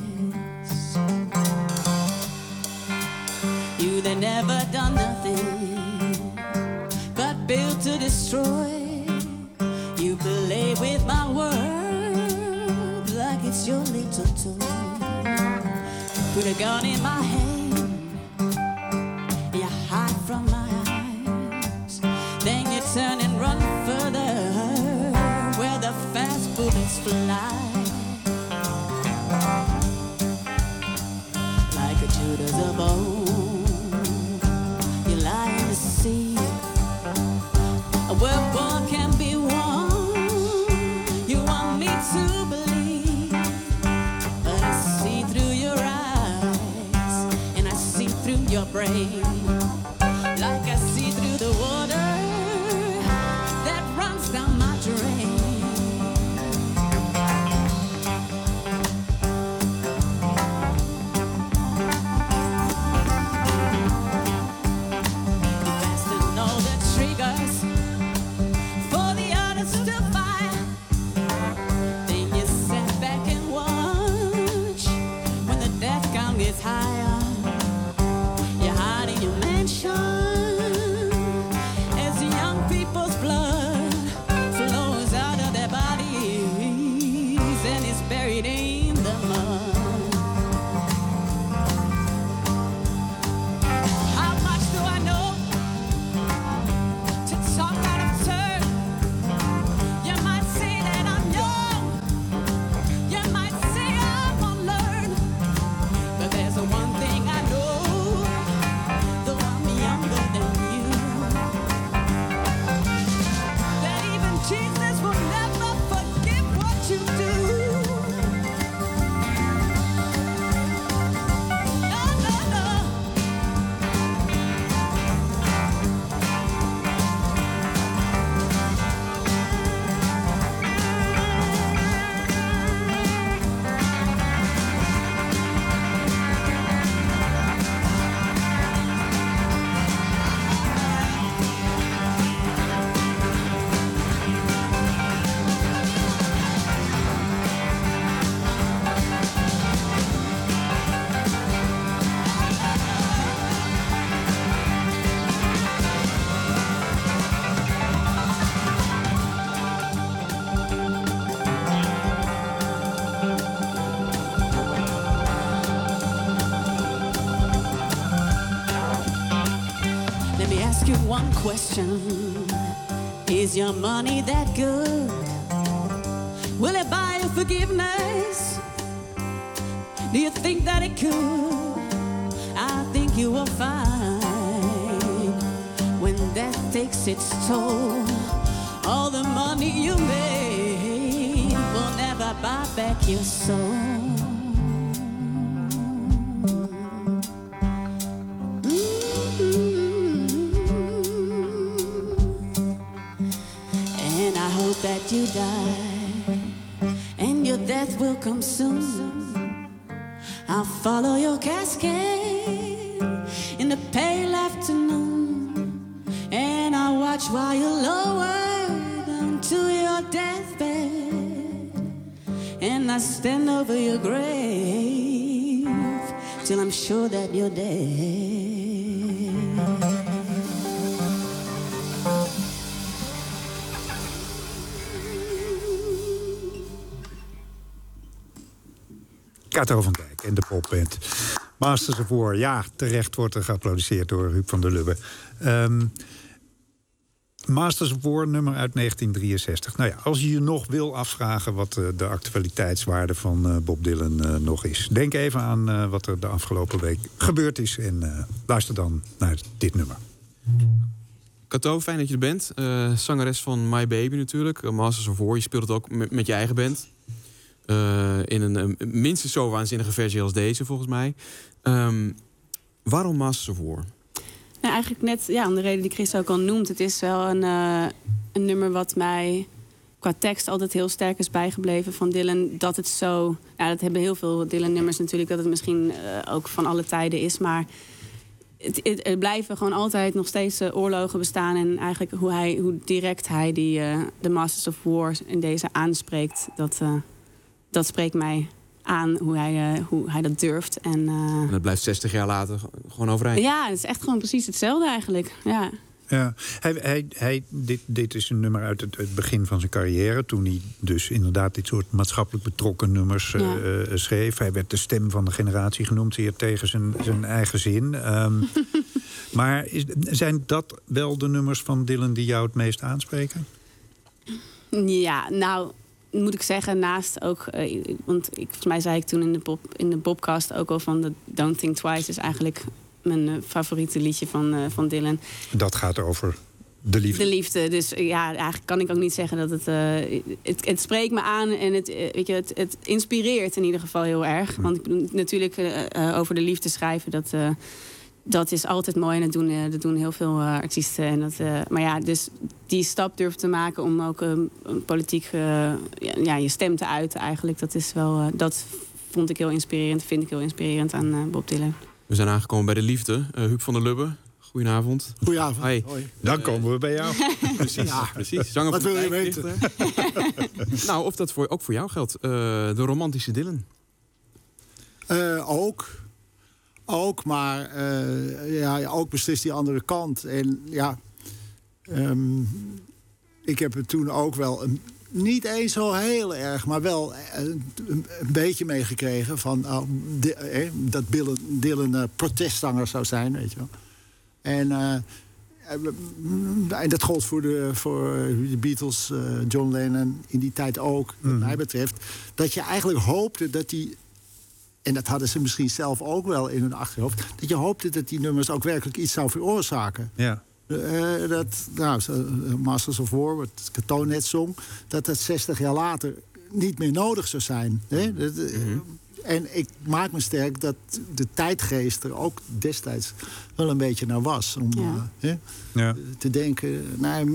You that never done nothing but built to destroy. You play with my world like it's your little toy. Put a gun in my hand, you hide from my eyes. Then you turn and run further where the fast bullets fly. Like a Judas of old, see a world war can be won. You want me to believe, but I see through your eyes and I see through your brain, like I see through the water that runs down my drain. For the others to fight, then you sat back and watched. ask you one question. Is your money that good? Will it buy you forgiveness? Do you think that it could? I think you will find when death takes its toll, all the money you made will never buy back your soul. And I hope that you die and your death will come soon. I'll follow your cascade in the pale afternoon, and I'll watch while you're lowered onto your deathbed, and I stand over your grave till I'm sure that you're dead. Kato van Dijk en de popband. Masters of War. Ja, terecht wordt er geapplaudisseerd door Huub van der Lubbe. Masters of War, nummer uit 1963. Nou ja, als je je nog wil afvragen wat de actualiteitswaarde van Bob Dylan nog is, denk even aan wat er de afgelopen week gebeurd is en luister dan naar dit nummer. Kato, fijn dat je er bent. Zangeres van My Baby natuurlijk. Masters of War, je speelt het ook met je eigen band. In een minstens zo waanzinnige versie als deze, volgens mij. Waarom Masters of War? Nou, eigenlijk net om de reden die Chris ook al noemt. Het is wel een nummer wat mij qua tekst altijd heel sterk is bijgebleven van Dylan. Dat het zo... Ja, dat hebben heel veel Dylan-nummers natuurlijk. Dat het misschien ook van alle tijden is. Maar er blijven gewoon altijd nog steeds oorlogen bestaan. En eigenlijk hoe direct hij de Masters of War in deze aanspreekt... Dat spreekt mij aan hoe hij dat durft. En dat blijft 60 jaar later gewoon overeind. Ja, het is echt gewoon precies hetzelfde eigenlijk. Ja. Ja, dit is een nummer uit het begin van zijn carrière. Toen hij dus inderdaad dit soort maatschappelijk betrokken nummers schreef. Hij werd de stem van de generatie genoemd, zeer tegen zijn eigen zin. Maar zijn dat wel de nummers van Dylan die jou het meest aanspreken? Ja, nou... moet ik zeggen, naast ook... want volgens mij zei ik toen in de Bobcast ook al van... de Don't Think Twice is eigenlijk mijn favoriete liedje van Dylan. Dat gaat over de liefde. De liefde. Dus ja, eigenlijk kan ik ook niet zeggen dat het spreekt me aan... en het inspireert in ieder geval heel erg. Want ik bedoel, natuurlijk over de liefde schrijven... Dat is altijd mooi en dat doen heel veel artiesten. En maar ja, dus die stap durven te maken om ook politiek je stem te uiten eigenlijk. Dat vond ik heel inspirerend, vind ik heel inspirerend aan Bob Dylan. We zijn aangekomen bij de liefde. Huub van der Lubbe, goedenavond. Goedenavond. Hi. Hoi. Dan komen we bij jou. Precies, ja. Precies. Zanger wat van wil je weten? Nou, of dat ook voor jou geldt. De romantische Dylan. Ook, maar ook beslist die andere kant. En ja, ik heb het toen ook wel niet eens zo heel erg, maar wel een beetje meegekregen van dat Dylan protestzanger zou zijn, weet je wel. En dat gold voor de Beatles, John Lennon in die tijd ook, wat mij betreft, dat je eigenlijk hoopte dat die... En dat hadden ze misschien zelf ook wel in hun achterhoofd. Dat je hoopte dat die nummers ook werkelijk iets zou veroorzaken. Ja. Masters of War, wat Kato net zong... dat 60 jaar later niet meer nodig zou zijn. Hè? En ik maak me sterk dat de tijdgeest er ook destijds wel een beetje naar was. Om te denken,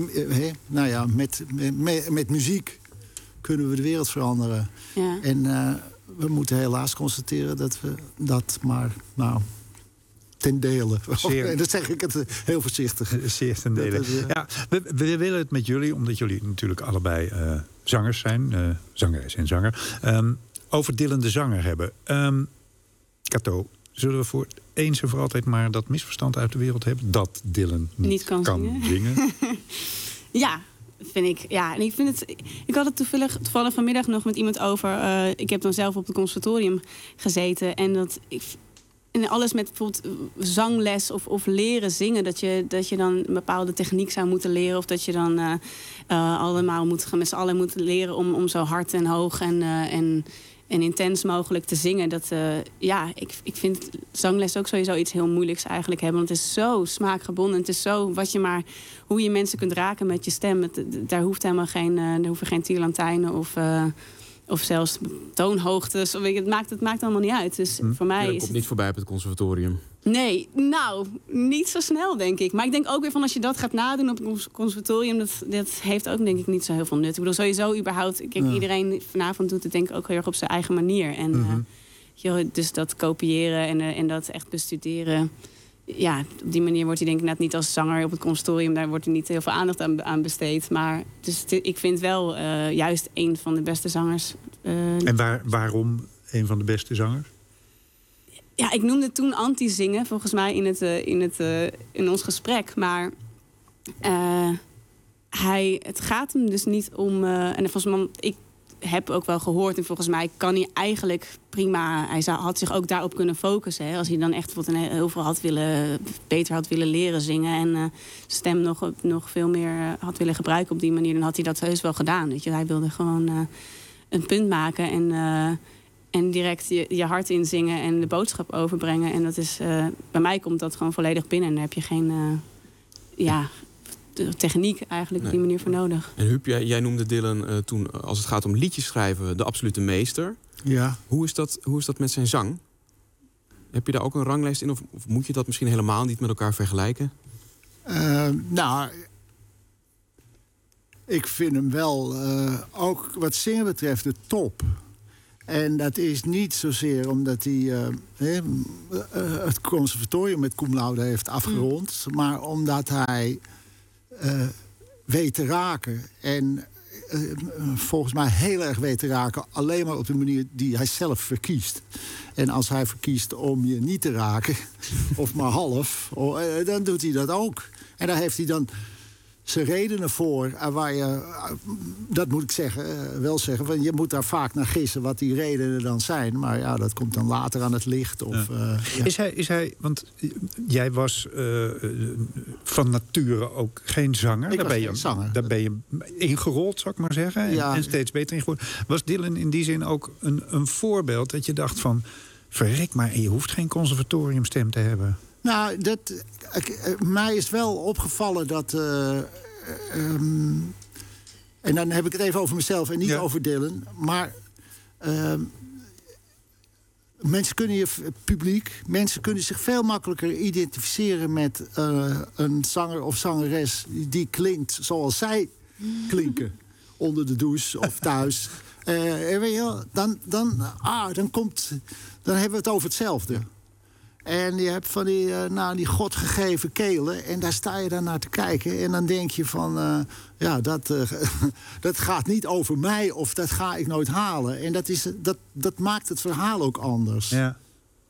met muziek kunnen we de wereld veranderen. Ja. En... we moeten helaas constateren dat we dat maar ten dele... En dat zeg ik het heel voorzichtig. Zeer ten dele. We willen het met jullie, omdat jullie natuurlijk allebei zangers zijn. Zangeres en zanger. Over Dylan de zanger hebben. Kato, zullen we voor eens en voor altijd maar dat misverstand uit de wereld hebben? Dat Dylan niet kan zingen? Ja. Vind ik, ja. En ik vind het. Ik had het toevallig vanmiddag nog met iemand over. Ik heb dan zelf op het conservatorium gezeten. En en alles met bijvoorbeeld zangles of leren zingen. Dat je dan een bepaalde techniek zou moeten leren. Of dat je dan allemaal met z'n allen moet leren om zo hard en hoog en intens mogelijk te zingen. Ik vind zangles ook sowieso iets heel moeilijks eigenlijk hebben. Want het is zo smaakgebonden. Het is zo hoe je mensen kunt raken met je stem. Daar hoeven geen tierlantijnen of zelfs toonhoogtes. Het maakt allemaal niet uit. Dus voor mij komt niet voorbij op het conservatorium. Nee, niet zo snel, denk ik. Maar ik denk ook weer van als je dat gaat nadoen op het conservatorium, dat heeft ook denk ik niet zo heel veel nut. Ik bedoel, sowieso überhaupt, iedereen vanavond doet het denk ik ook heel erg op zijn eigen manier. En dus dat kopiëren en dat echt bestuderen. Ja, op die manier wordt hij denk ik net niet als zanger op het conservatorium. Daar wordt er niet heel veel aandacht aan besteed. Maar dus ik vind wel juist een van de beste zangers. En waarom een van de beste zangers? Ja, ik noemde toen anti-zingen, volgens mij in ons gesprek. Maar het gaat hem dus niet om... en volgens mij, ik heb ook wel gehoord... en volgens mij kan hij eigenlijk prima... Hij had zich ook daarop kunnen focussen. Hè, als hij dan echt heel veel beter had willen leren zingen... en zijn stem nog veel meer had willen gebruiken op die manier... dan had hij dat heus wel gedaan. Weet je? Hij wilde gewoon een punt maken en direct je hart inzingen en de boodschap overbrengen. En dat is, bij mij komt dat gewoon volledig binnen. En daar heb je geen techniek eigenlijk op die manier voor nodig. En Huub, jij noemde Dylan toen, als het gaat om liedjes schrijven, de absolute meester. Ja. Hoe is dat met zijn zang? Heb je daar ook een ranglijst in? Of moet je dat misschien helemaal niet met elkaar vergelijken? Ik vind hem wel, ook wat zingen betreft, de top. En dat is niet zozeer omdat hij het conservatorium met cum laude heeft afgerond... maar omdat hij weet te raken. En volgens mij heel erg weet te raken... alleen maar op de manier die hij zelf verkiest. En als hij verkiest om je niet te raken, of maar half... dan doet hij dat ook. En daar heeft hij dan... zijn redenen voor, waar je, dat moet ik wel zeggen... van je moet daar vaak naar gissen wat die redenen dan zijn. Maar ja, dat komt dan later aan het licht. Of, Is hij, want jij was van nature ook geen zanger. Ik was geen zanger. Daar ben je ingerold, zou ik maar zeggen. En steeds beter ingerold. Was Dylan in die zin ook een voorbeeld dat je dacht van... verrek maar, je hoeft geen conservatoriumstem te hebben... Nou, mij is wel opgevallen dat... en dan heb ik het even over mezelf en niet over Dylan. Maar mensen kunnen zich veel makkelijker identificeren met een zanger of zangeres die klinkt zoals zij klinken. Onder de douche of thuis. Weet je, dan hebben we het over hetzelfde. En je hebt van die godgegeven kelen. En daar sta je dan naar te kijken. En dan denk je van... dat gaat niet over mij. Of dat ga ik nooit halen. En dat maakt het verhaal ook anders. Ja.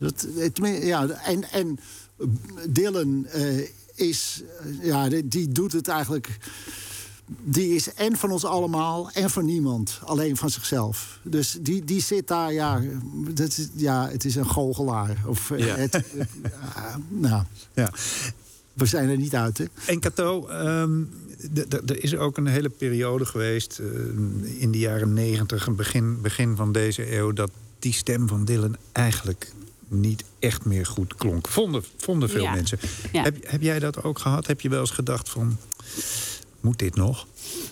En Dylan is... die doet het eigenlijk... Die is en van ons allemaal en van niemand. Alleen van zichzelf. Dus die zit daar, het is een goochelaar. Of, we zijn er niet uit, hè? En Cato, er is ook een hele periode geweest... in de jaren 90, begin van deze eeuw... dat die stem van Dylan eigenlijk niet echt meer goed klonk. Vonden veel mensen. Ja. Heb jij dat ook gehad? Heb je wel eens gedacht van... moet dit nog?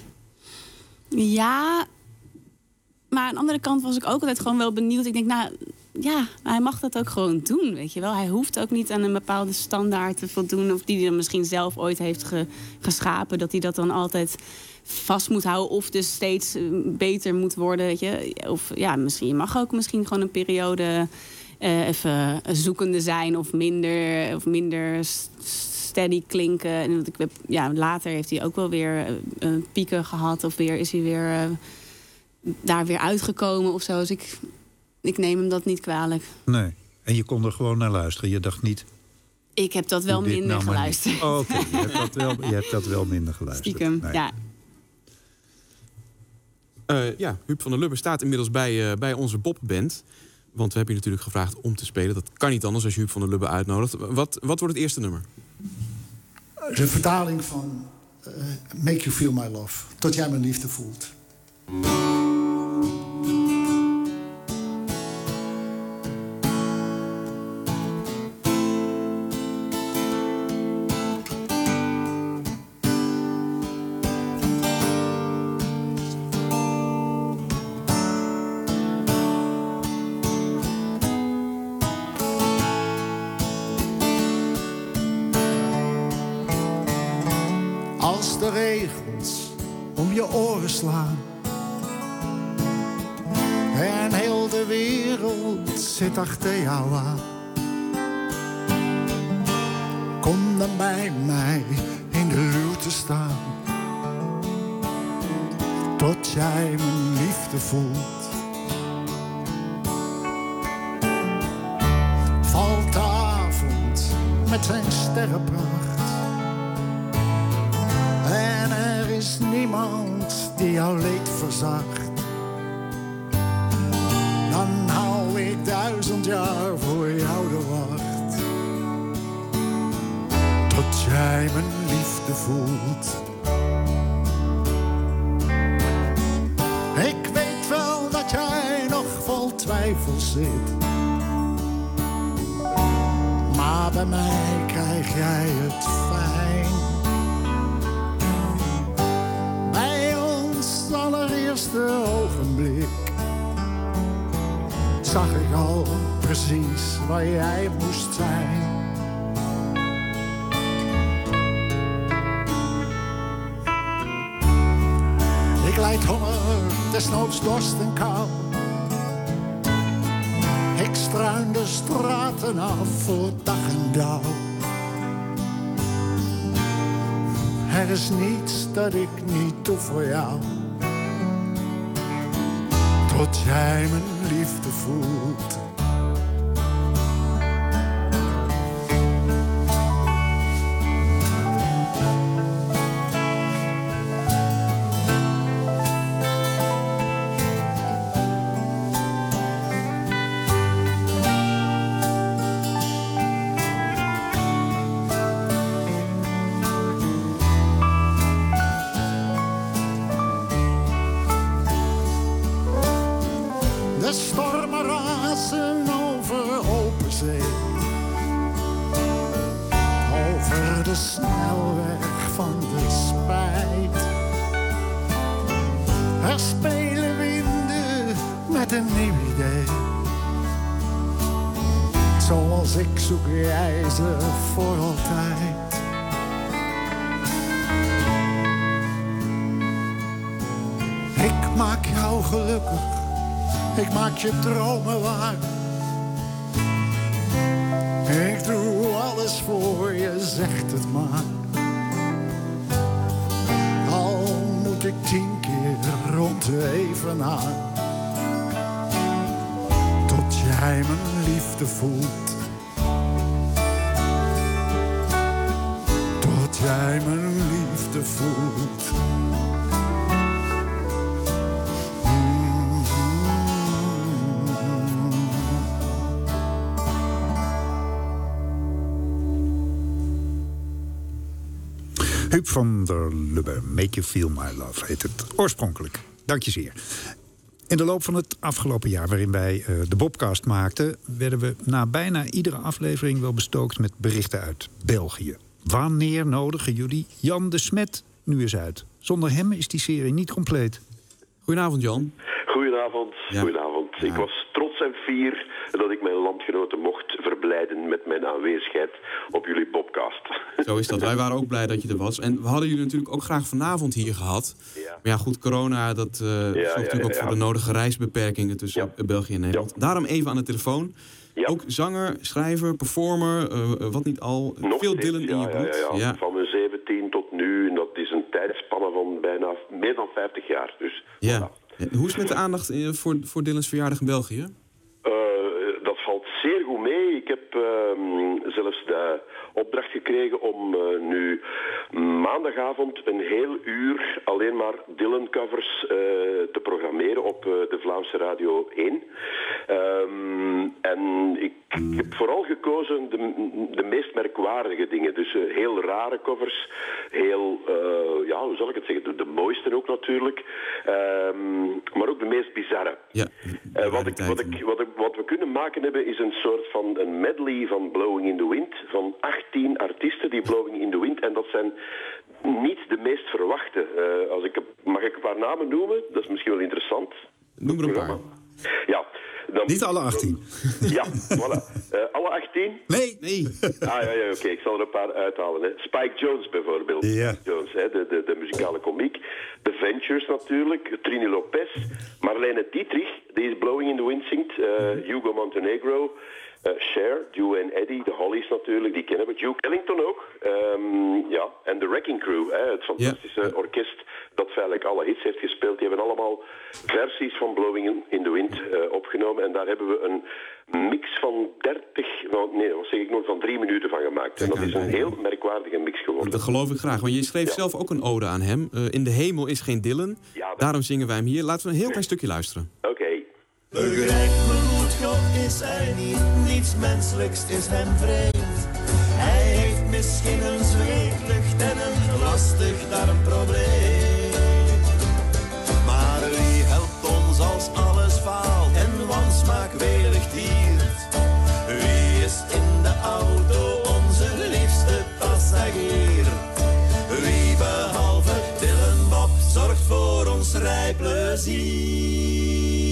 Ja, maar aan de andere kant was ik ook altijd gewoon wel benieuwd. Ik denk, hij mag dat ook gewoon doen, weet je wel. Hij hoeft ook niet aan een bepaalde standaard te voldoen... of die hij dan misschien zelf ooit heeft geschapen... dat hij dat dan altijd vast moet houden... of dus steeds beter moet worden, weet je. Of je mag ook misschien gewoon een periode... even zoekende zijn of minder steady klinken. En later heeft hij ook wel weer pieken gehad... of is hij weer daar weer uitgekomen of zo. Dus ik neem hem dat niet kwalijk. Nee, en je kon er gewoon naar luisteren. Je dacht niet... Ik heb dat wel minder geluisterd. Oké, je hebt dat wel minder geluisterd. Stiekem, Huub van der Lubbe staat inmiddels bij onze Bobband. Want we hebben je natuurlijk gevraagd om te spelen. Dat kan niet anders als je Huub van der Lubbe uitnodigt. Wat wordt het eerste nummer? De vertaling van Make You Feel My Love. Tot jij mijn liefde voelt. Als de regens om je oren slaan en heel de wereld zit achter jou aan, kom dan bij mij in de luw te staan, tot jij mijn liefde voelt. Valt de avond met zijn sterrenpracht en er is niemand die jouw leed verzacht, dan hou ik 1000 jaar voor jou de wacht, tot jij mijn liefde voelt. Ik weet wel dat jij nog vol twijfel zit, maar bij mij krijg jij het fijn. Bij ons allereerste ogenblik zag ik al precies waar jij moest zijn. Ik lijd honger, desnoods dorst en kou. Ik struin de straten af voor dag en dauw. Er is niets dat ik niet doe voor jou, tot jij mijn liefde voelt. De stormen razen over open zee, over de snelweg van de spijt. Er spelen winden met een nieuw idee, zoals ik zoek jij ze voor altijd. Ik maak jou gelukkig, ik maak je dromen waar. Ik doe alles voor je, zegt het maar. Al moet ik 10 keer rond de evenaar, tot jij mijn liefde voelt. Tot jij mijn liefde voelt. Huub van der Lubbe, Make You Feel My Love heet het oorspronkelijk. Dank je zeer. In de loop van het afgelopen jaar waarin wij de Bobcast maakten, werden we na bijna iedere aflevering wel bestookt met berichten uit België. Wanneer nodigen jullie Jan de Smet nu eens uit? Zonder hem is die serie niet compleet. Goedenavond, Jan. Goedenavond. Ja. Goedenavond. Ja. Ik was trots en fier dat ik mijn landgenoten mocht verblijden met mijn aanwezigheid op jullie Bobcast. Zo is dat. Wij waren ook blij dat je er was. En we hadden jullie natuurlijk ook graag vanavond hier gehad. Ja. Maar ja, goed, corona, dat zorgt natuurlijk ook voor de nodige reisbeperkingen tussen België en Nederland. Ja. Daarom even aan de telefoon. Ja. Ook zanger, schrijver, performer, wat niet al. Nog veel steeds, Dylan in je bloed. Ja. Van mijn 17 tot nu. En dat is een tijdspanne van bijna meer dan 50 jaar. Dus, ja. Ja. Hoe is het met de aandacht voor Dylans verjaardag in Dat valt zeer goed mee. Ik heb zelfs op opdracht gekregen om nu maandagavond een heel uur alleen maar Dylan-covers te programmeren op de Vlaamse Radio 1. En ik heb vooral gekozen de meest merkwaardige dingen. Dus heel rare covers, heel, hoe zal ik het zeggen, de mooiste ook natuurlijk. Maar ook de meest bizarre. Ja, wat we kunnen maken hebben is een soort van een medley van Blowing in the Wind. Van 18 artiesten die Blowing in the Wind. En dat zijn niet de meest verwachte. Mag ik een paar namen noemen? Dat is misschien wel interessant. Noem er een paar. Ja. Niet alle 18. Ja, voilà. Alle 18? Nee. Oké, ik zal er een paar uithalen. Hè. Spike Jones bijvoorbeeld. Ja. Jones, hè, de muzikale komiek. The Ventures natuurlijk. Trini Lopez. Marlene Dietrich, die is Blowing in the Wind zingt. Hugo Montenegro. Cher, Duo en Eddie, de Hollies natuurlijk, die kennen we. Duke Ellington ook. En The Wrecking Crew, het fantastische orkest dat feitelijk alle hits heeft gespeeld. Die hebben allemaal versies van Blowing in the Wind opgenomen. En daar hebben we een mix van 3 minuten van gemaakt. En dat is een heel merkwaardige mix geworden. Dat geloof ik graag, want je schreef zelf ook een ode aan hem. In de hemel is geen Dylan. Daarom zingen wij hem hier. Laten we een heel klein stukje luisteren. Oké. Begrijp me goed, God is hij niet, niets menselijks is hem vreemd. Hij heeft misschien een zweetlucht en een lastig darmprobleem. Maar wie helpt ons als alles faalt en wansmaak welig tiert? Wie is in de auto onze liefste passagier? Wie behalve Dylan Bob zorgt voor ons rijplezier?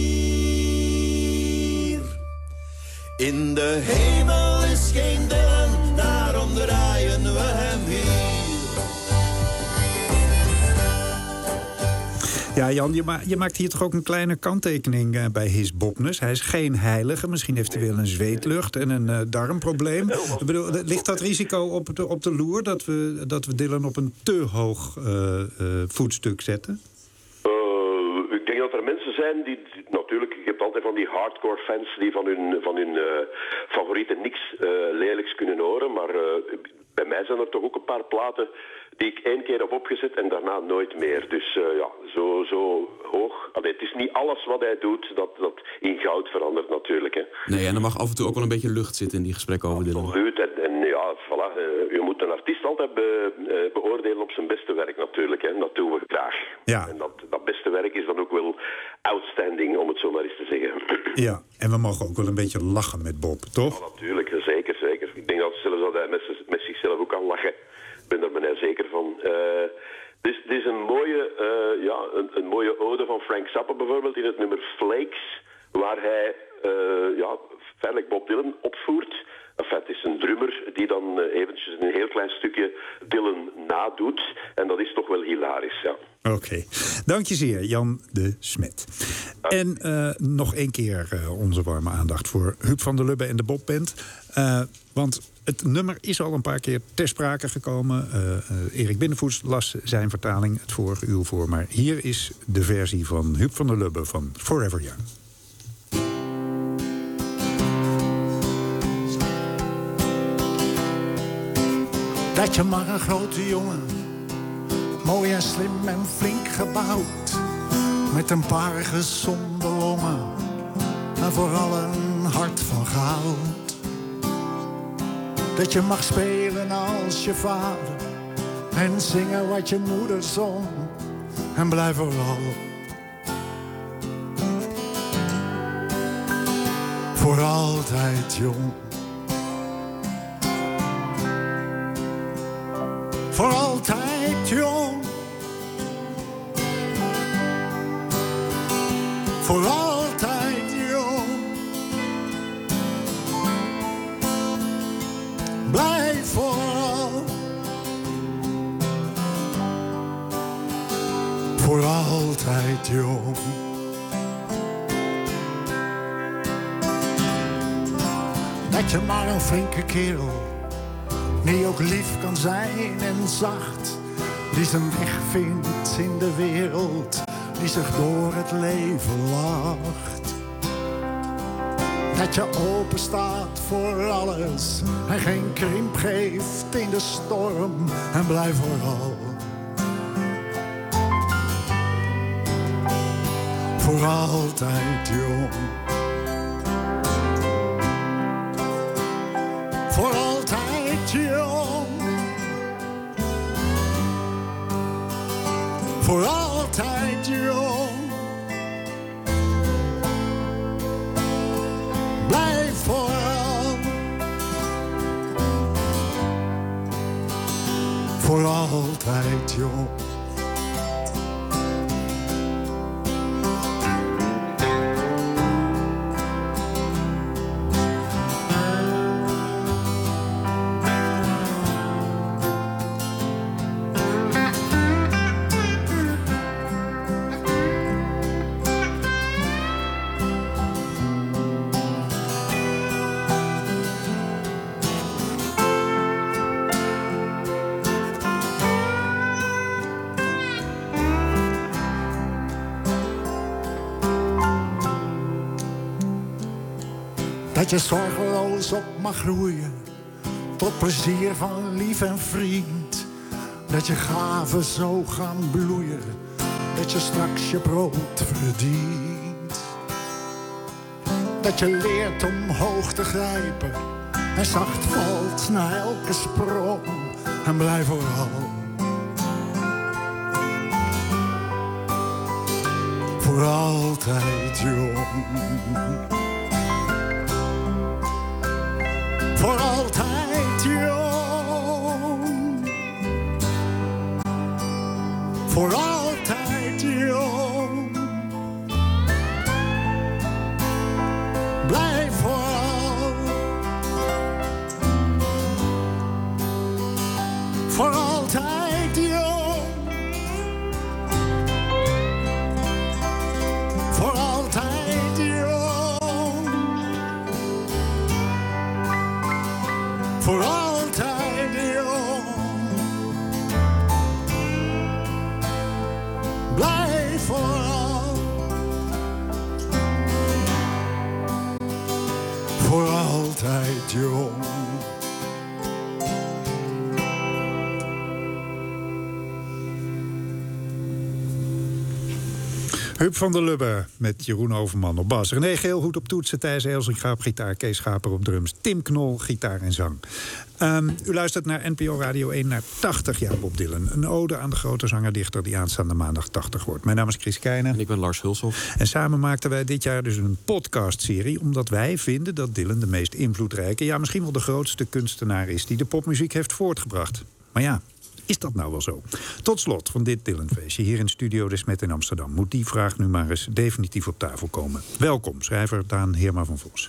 In de hemel is geen Dylan, daarom draaien we hem hier. Ja, Jan, je maakt hier toch ook een kleine kanttekening bij His Bopness. Hij is geen heilige, misschien heeft hij wel een zweetlucht en een darmprobleem. Ik bedoel, ligt dat risico op de loer dat we Dylan op een te hoog voetstuk zetten? Ik denk dat er mensen zijn die natuurlijk, je hebt altijd van die hardcore fans die van hun favorieten niks lelijks kunnen horen, maar bij mij zijn er toch ook een paar platen die ik 1 keer heb opgezet en daarna nooit meer. Dus zo hoog. Het is niet alles wat hij doet dat in goud verandert natuurlijk. Hè. Nee, en er mag af en toe ook wel een beetje lucht zitten in die gesprekken over Dylan. Absoluut. Voilà. Je moet een artiest altijd beoordelen op zijn beste werk natuurlijk. Hè. Dat doen we graag. Ja. En dat beste werk is dan ook wel outstanding, om het zo maar eens te zeggen. Ja, en we mogen ook wel een beetje lachen met Bob, toch? Ja, natuurlijk, zeker. Ik denk dat zelfs dat hij met zichzelf ook kan lachen. Ik ben er bijna zeker van. Dit is een mooie ode van Frank Zappa bijvoorbeeld in het nummer Flakes, waar hij feitelijk Bob Dylan opvoert. Enfin, het is een drummer die dan eventjes een heel klein stukje Dylan nadoet. En dat is toch wel hilarisch, ja. Oké. Dank je zeer, Jan de Smet. En nog 1 keer onze warme aandacht voor Huub van der Lubbe en de Bobband. Want het nummer is al een paar keer ter sprake gekomen. Erik Binnenvoets las zijn vertaling het vorige uur voor. Maar hier is de versie van Huub van der Lubbe van Forever Young. Dat je maar een grote jongen, mooi en slim en flink gebouwd, met een paar gezonde longen en vooral een hart van goud. Dat je mag spelen als je vader en zingen wat je moeder zong en blijf vooral voor altijd jong. Voor altijd jong. Voor altijd jong. Blijf vooral. Voor altijd jong. Dat je maar een flinke kerel, die ook lief kan zijn en zacht, die zijn weg vindt in de wereld, die zich door het leven lacht. Dat je open staat voor alles en geen krimp geeft in de storm. En blijf vooral voor altijd jong. Voor altijd jong. Voor altijd jong. Blijf vooral voor altijd jong. Dat je zorgeloos op mag groeien, tot plezier van lief en vriend. Dat je gaven zo gaan bloeien, dat je straks je brood verdient. Dat je leert omhoog te grijpen en zacht valt na elke sprong. En blijf vooral voor altijd jong. Voor altijd jong. Voor altijd jong. Blijf vooral. Voor altijd jong. Voor altijd jong. Voor altijd jong. Blijf vooral. Voor altijd jong. Huub van der Lubbe met Jeroen Overman op bas. René Geelhoed op toetsen, Thijs Eelsinga op gitaar, Kees Schaper op drums, Tim Knol, gitaar en zang. U luistert naar NPO Radio 1 naar 80 jaar Bob Dylan. Een ode aan de grote zanger-dichter die aanstaande maandag 80 wordt. Mijn naam is Chris Keijnen. En ik ben Lars Hulshoff. En samen maakten wij dit jaar dus een podcastserie, omdat wij vinden dat Dylan de meest invloedrijke, ja misschien wel de grootste kunstenaar is die de popmuziek heeft voortgebracht. Maar ja, is dat nou wel zo? Tot slot van dit Dylan-feestje hier in Studio De Smet in Amsterdam moet die vraag nu maar eens definitief op tafel komen. Welkom, schrijver Daan Heerma van Vos.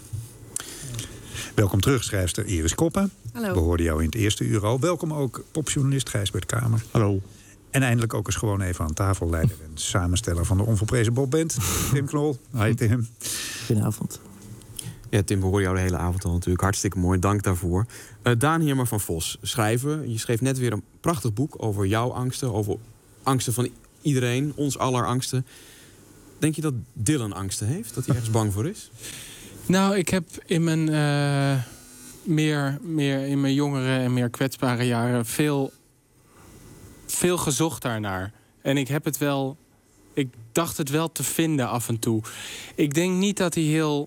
Welkom terug, schrijfster Iris Koppen. Hallo. We hoorden jou in het eerste uur al. Welkom ook popjournalist Gijsbert Kamer. Hallo. En eindelijk ook eens gewoon even aan tafel leider en samensteller van de onvolprezen Bob Band, Tim Knol. Hi Tim. Goedenavond. Ja, Tim, we horen jou de hele avond al natuurlijk. Hartstikke mooi, dank daarvoor. Daan Heerma van Vos, schrijver. Je schreef net weer een prachtig boek over jouw angsten. Over angsten van iedereen, ons aller angsten. Denk je dat Dylan angsten heeft? Dat hij ergens bang voor is? Nou, ik heb in mijn meer in mijn jongere en meer kwetsbare jaren veel gezocht daarnaar. En ik dacht het wel te vinden af en toe. Ik denk niet dat hij heel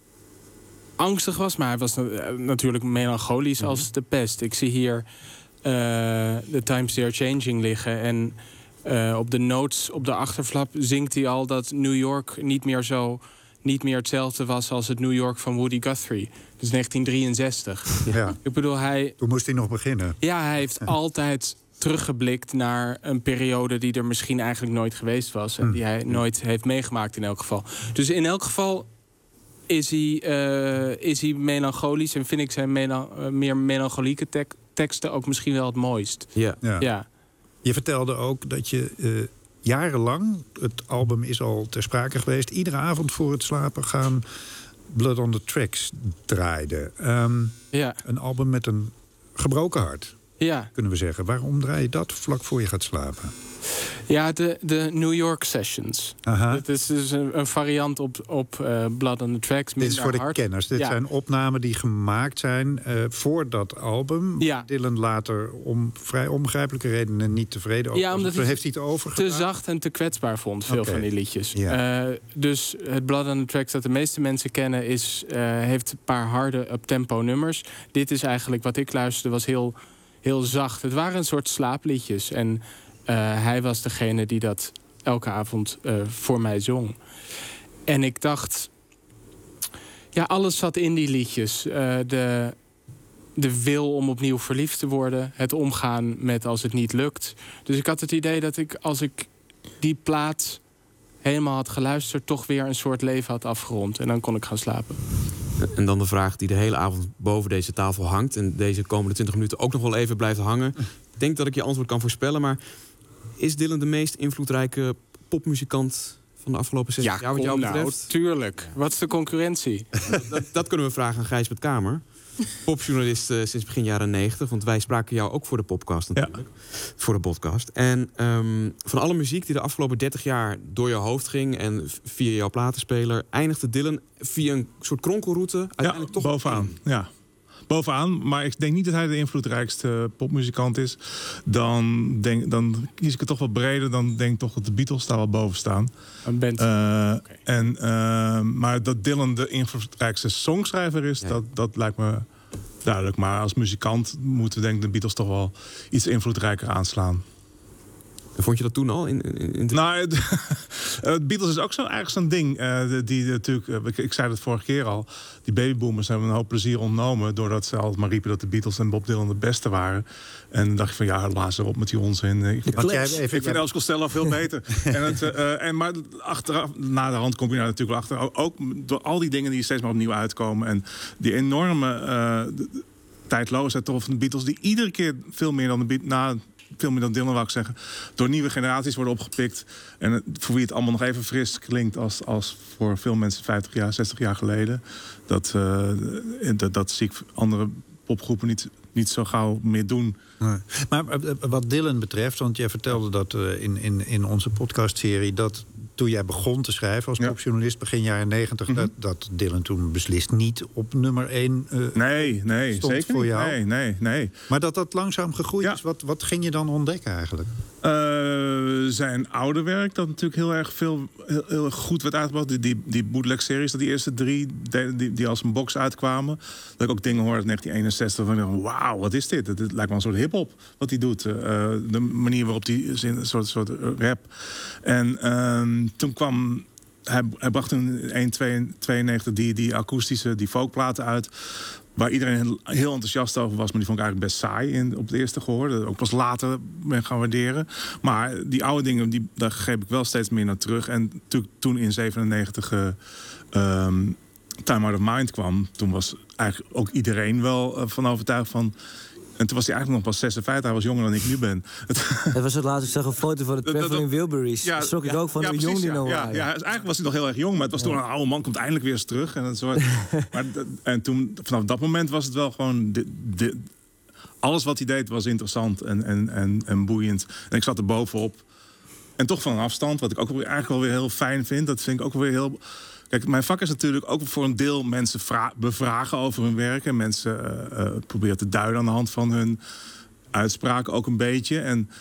angstig was, maar hij was natuurlijk melancholisch als de pest. Ik zie hier The Times They Are Changing liggen en op de notes op de achterflap zingt hij al dat New York niet meer hetzelfde was als het New York van Woody Guthrie. Dus 1963. Ja. Ik bedoel, toen moest hij nog beginnen. Ja, hij heeft altijd teruggeblikt naar een periode die er misschien eigenlijk nooit geweest was. En die hij nooit heeft meegemaakt in elk geval. Dus in elk geval is hij melancholisch. En vind ik zijn meer melancholieke teksten ook misschien wel het mooist. Ja. Je vertelde ook dat je jarenlang, het album is al ter sprake geweest, iedere avond voor het slapen gaan Blood on the Tracks draaide. Een album met een gebroken hart. kunnen we zeggen. Waarom draai je dat vlak voor je gaat slapen? Ja, de New York Sessions. Het is dus een variant op Blood on the Tracks. Dit is voor de kenners. Dit zijn opnamen die gemaakt zijn voor dat album. Dylan later om vrij onbegrijpelijke redenen niet tevreden over. Ja, omdat hij heeft hij het overgedaan? te zacht en te kwetsbaar vond, veel van die liedjes. Dus het Blood on the Tracks dat de meeste mensen kennen heeft een paar harde up-tempo nummers. Dit is eigenlijk wat ik luisterde, was heel zacht. Het waren een soort slaapliedjes. En hij was degene die dat elke avond voor mij zong. En ik dacht... Ja, alles zat in die liedjes. De wil om opnieuw verliefd te worden. Het omgaan met als het niet lukt. Dus ik had het idee dat als ik die plaat helemaal had geluisterd... toch weer een soort leven had afgerond. En dan kon ik gaan slapen. En dan de vraag die de hele avond boven deze tafel hangt... en deze komende 20 minuten ook nog wel even blijft hangen. Ik denk dat ik je antwoord kan voorspellen, maar... is Dylan de meest invloedrijke popmuzikant van de afgelopen 60 jaar wat jou betreft? Nou, tuurlijk. Wat is de concurrentie? Dat kunnen we vragen aan Gijsbert Kamer. Popjournalist sinds begin jaren 90. Want wij spraken jou ook voor de podcast natuurlijk. Voor de podcast. En van alle muziek die de afgelopen 30 jaar door je hoofd ging... en via jouw platenspeler... eindigde Dylan via een soort kronkelroute uiteindelijk toch bovenaan. Bovenaan, maar ik denk niet dat hij de invloedrijkste popmuzikant is. Dan kies ik het toch wat breder. Dan denk ik toch dat de Beatles daar wel boven staan. Maar dat Dylan de invloedrijkste songschrijver is, dat lijkt me duidelijk. Maar als muzikant moeten we denk ik de Beatles toch wel iets invloedrijker aanslaan. Vond je dat toen al? Nou, Beatles is ook eigenlijk zo'n ding. Die natuurlijk, ik zei het vorige keer al. Die babyboomers hebben een hoop plezier ontnomen. Doordat ze altijd maar riepen dat de Beatles en Bob Dylan de beste waren. En dan dacht ik van ja, laat erop met die onzin. Ik vind Elvis Costello veel beter. Maar achteraf, na de hand kom je daar natuurlijk wel achter. Ook door al die dingen die steeds maar opnieuw uitkomen. En die enorme tijdloosheid toch van de Beatles. Die iedere keer veel meer dan de Beatles... veel meer dan Dylan, wou ik zeggen, door nieuwe generaties worden opgepikt. En voor wie het allemaal nog even fris klinkt als voor veel mensen 50 jaar, 60 jaar geleden. Dat zie ik andere popgroepen niet zo gauw meer doen. Nee. Maar wat Dylan betreft, want jij vertelde dat in onze podcastserie... dat toen jij begon te schrijven als popjournalist begin jaren 90... dat Dylan toen beslist niet op nummer 1 stond zeker voor jou. Nee. Maar dat langzaam gegroeid is, wat ging je dan ontdekken eigenlijk? Zijn oude werk, dat natuurlijk heel erg heel goed werd uitgebracht. Die bootleg-series, die eerste 3 die als een box uitkwamen. Dat ik ook dingen hoorde uit 1961 van ik dacht, wauw, wat is dit? Het lijkt wel een soort hip-hop wat hij doet. De manier waarop hij een soort rap. En toen kwam... Hij bracht in 192 die akoestische, die folkplaten uit... waar iedereen heel enthousiast over was... maar die vond ik eigenlijk best saai op het eerste gehoor. Dat ook pas later ben gaan waarderen. Maar die oude dingen, daar greep ik wel steeds meer naar terug. En toen in 97 Time Out of Mind kwam... toen was eigenlijk ook iedereen wel van overtuigd van... En toen was hij eigenlijk nog pas 56. Hij was jonger dan ik nu ben. Het was het laatst, ik zag een foto van de Traveling Wilburys. Daar schrok ik ook van hoe jong die nou waren. Ja, eigenlijk was hij nog heel erg jong. Maar het was toen een oude man, komt eindelijk weer eens terug. En toen, vanaf dat moment was het wel gewoon... alles wat hij deed was interessant en boeiend. En ik zat er bovenop. En toch van een afstand, wat ik ook eigenlijk wel weer heel fijn vind. Dat vind ik ook weer heel... Kijk, mijn vak is natuurlijk ook voor een deel mensen bevragen over hun werk. En mensen proberen te duiden aan de hand van hun uitspraken ook een beetje.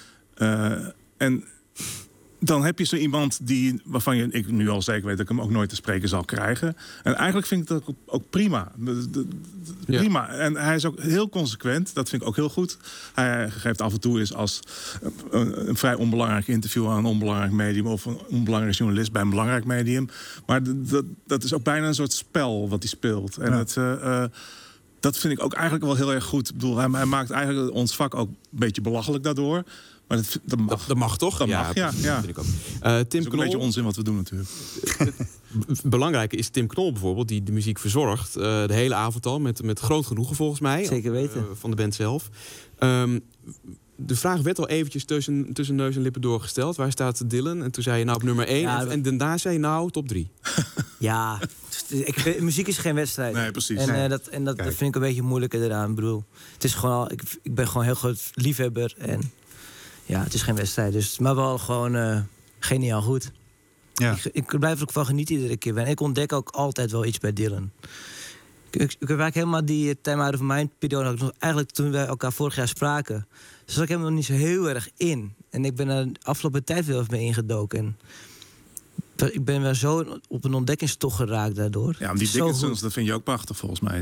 En dan heb je zo iemand waarvan ik nu al zeker weet dat ik hem ook nooit te spreken zal krijgen. En eigenlijk vind ik dat ook prima. Prima. En hij is ook heel consequent. Dat vind ik ook heel goed. Hij geeft af en toe eens als een vrij onbelangrijk interview aan een onbelangrijk medium of een onbelangrijk journalist bij een belangrijk medium. Maar dat is ook bijna een soort spel wat hij speelt. En dat vind ik ook eigenlijk wel heel erg goed. Ik bedoel, hij maakt eigenlijk ons vak ook een beetje belachelijk daardoor. Maar dat mag toch? Dat mag, ja. Vind ik ook. Het is ook een beetje onzin wat we doen natuurlijk. Belangrijke is Tim Knol bijvoorbeeld, die de muziek verzorgt. De hele avond al, met groot genoegen volgens mij. Zeker weten. Van de band zelf. de vraag werd al eventjes tussen neus en lippen doorgesteld. Waar staat Dylan? En toen zei je nou op nummer 1. Ja, en daarna zei je nou top 3. Ja, muziek is geen wedstrijd. Nee, precies. Dat vind ik een beetje moeilijker eraan. Ik bedoel, het is gewoon ik ben gewoon een heel groot liefhebber. En ja, het is geen wedstrijd. Dus, maar wel gewoon geniaal goed. Ja. Ik blijf er ook van genieten iedere keer. En ik ontdek ook altijd wel iets bij Dylan. Ik heb eigenlijk helemaal die Time Out of Mind periode... eigenlijk toen wij elkaar vorig jaar spraken... zat ik helemaal nog niet zo heel erg in. En ik ben er de afgelopen tijd wel even mee ingedoken. En ik ben wel zo op een ontdekkingstocht geraakt daardoor. Ja, maar die Dickinsons, dat vind je ook prachtig volgens mij.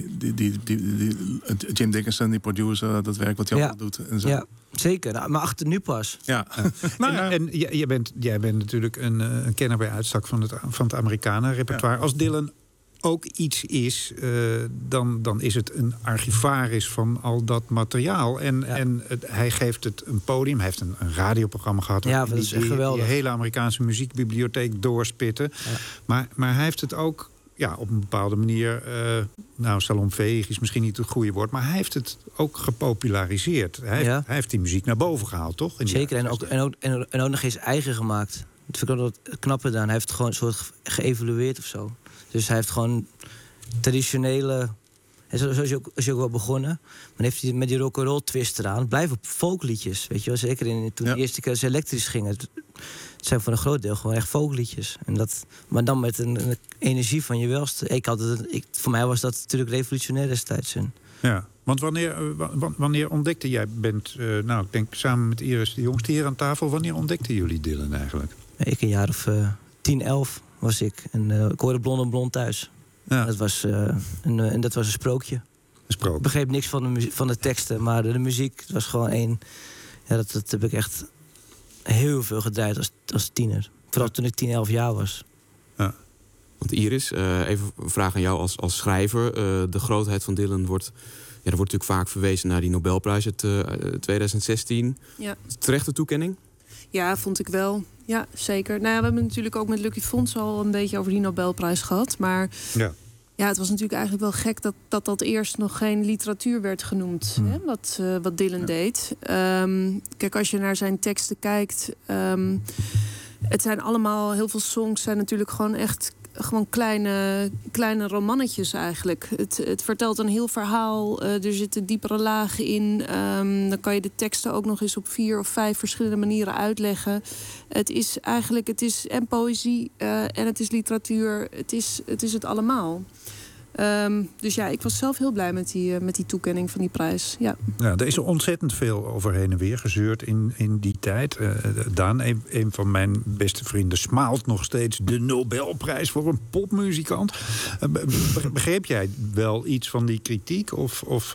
Jim Dickinson, die producer, dat werk wat hij allemaal doet. En zo. Ja, zeker. Nou, maar achter nu pas. Ja. En jij bent natuurlijk een kenner bij uitstak van het Amerikanen-repertoire. Ja. Als Dylan ook iets is, dan is het een archivaris van al dat materiaal. En hij geeft het een podium. Hij heeft een radioprogramma gehad. Ja, dat is echt geweldig. Die hele Amerikaanse muziekbibliotheek doorspitten. Ja. Maar hij heeft het ook op een bepaalde manier... salonveeg is misschien niet het goede woord... maar hij heeft het ook gepopulariseerd. Hij heeft die muziek naar boven gehaald, toch? Zeker, en ook nog eens eigen gemaakt. Dat vind ik ook wat knapper dan. Hij heeft het gewoon een soort geëvalueerd of zo. Dus hij heeft gewoon traditionele... Zoals je ook wel begonnen. Maar heeft hij met die rock'n'roll twist eraan. Blijf op folkliedjes, weet je wel. Zeker toen de eerste keer ze elektrisch gingen. Het zijn voor een groot deel gewoon echt folkliedjes. Maar dan met een energie van je welste. Voor mij was dat natuurlijk revolutionair destijds. Ja, want wanneer ontdekte jij... ik denk samen met Iris de jongste hier aan tafel... wanneer ontdekten jullie Dylan eigenlijk? Ik een jaar of 10, 11 was ik. En ik hoorde Blond thuis. Ja. Dat was een sprookje. Ik begreep niks van de teksten, maar de muziek was gewoon één. Ja, dat heb ik echt heel veel gedraaid als tiener. Vooral toen ik 10, 11 jaar was. Ja. Want Iris, even een vraag aan jou als schrijver. De grootheid van Dylan wordt natuurlijk vaak verwezen naar die Nobelprijs uit 2016. Ja. Terechte toekenning? Ja, vond ik wel. Ja, zeker. Nou ja, we hebben natuurlijk ook met Lucky Fonds al een beetje over die Nobelprijs gehad. Maar ja, het was natuurlijk eigenlijk wel gek dat eerst nog geen literatuur werd genoemd. Hè, wat Dylan deed. Kijk, als je naar zijn teksten kijkt... het zijn allemaal, heel veel songs zijn natuurlijk gewoon echt... gewoon kleine romannetjes eigenlijk. Het vertelt een heel verhaal. Er zitten diepere lagen in. Dan kan je de teksten ook nog eens op 4 of 5 verschillende manieren uitleggen. Het is en poëzie en het is literatuur. Het is het allemaal. Dus ja, ik was zelf heel blij met die toekenning van die prijs. Ja. Ja, er is ontzettend veel over heen en weer gezeurd in die tijd. Daan, een van mijn beste vrienden, smaalt nog steeds de Nobelprijs voor een popmuzikant. Begreep jij wel iets van die kritiek? Of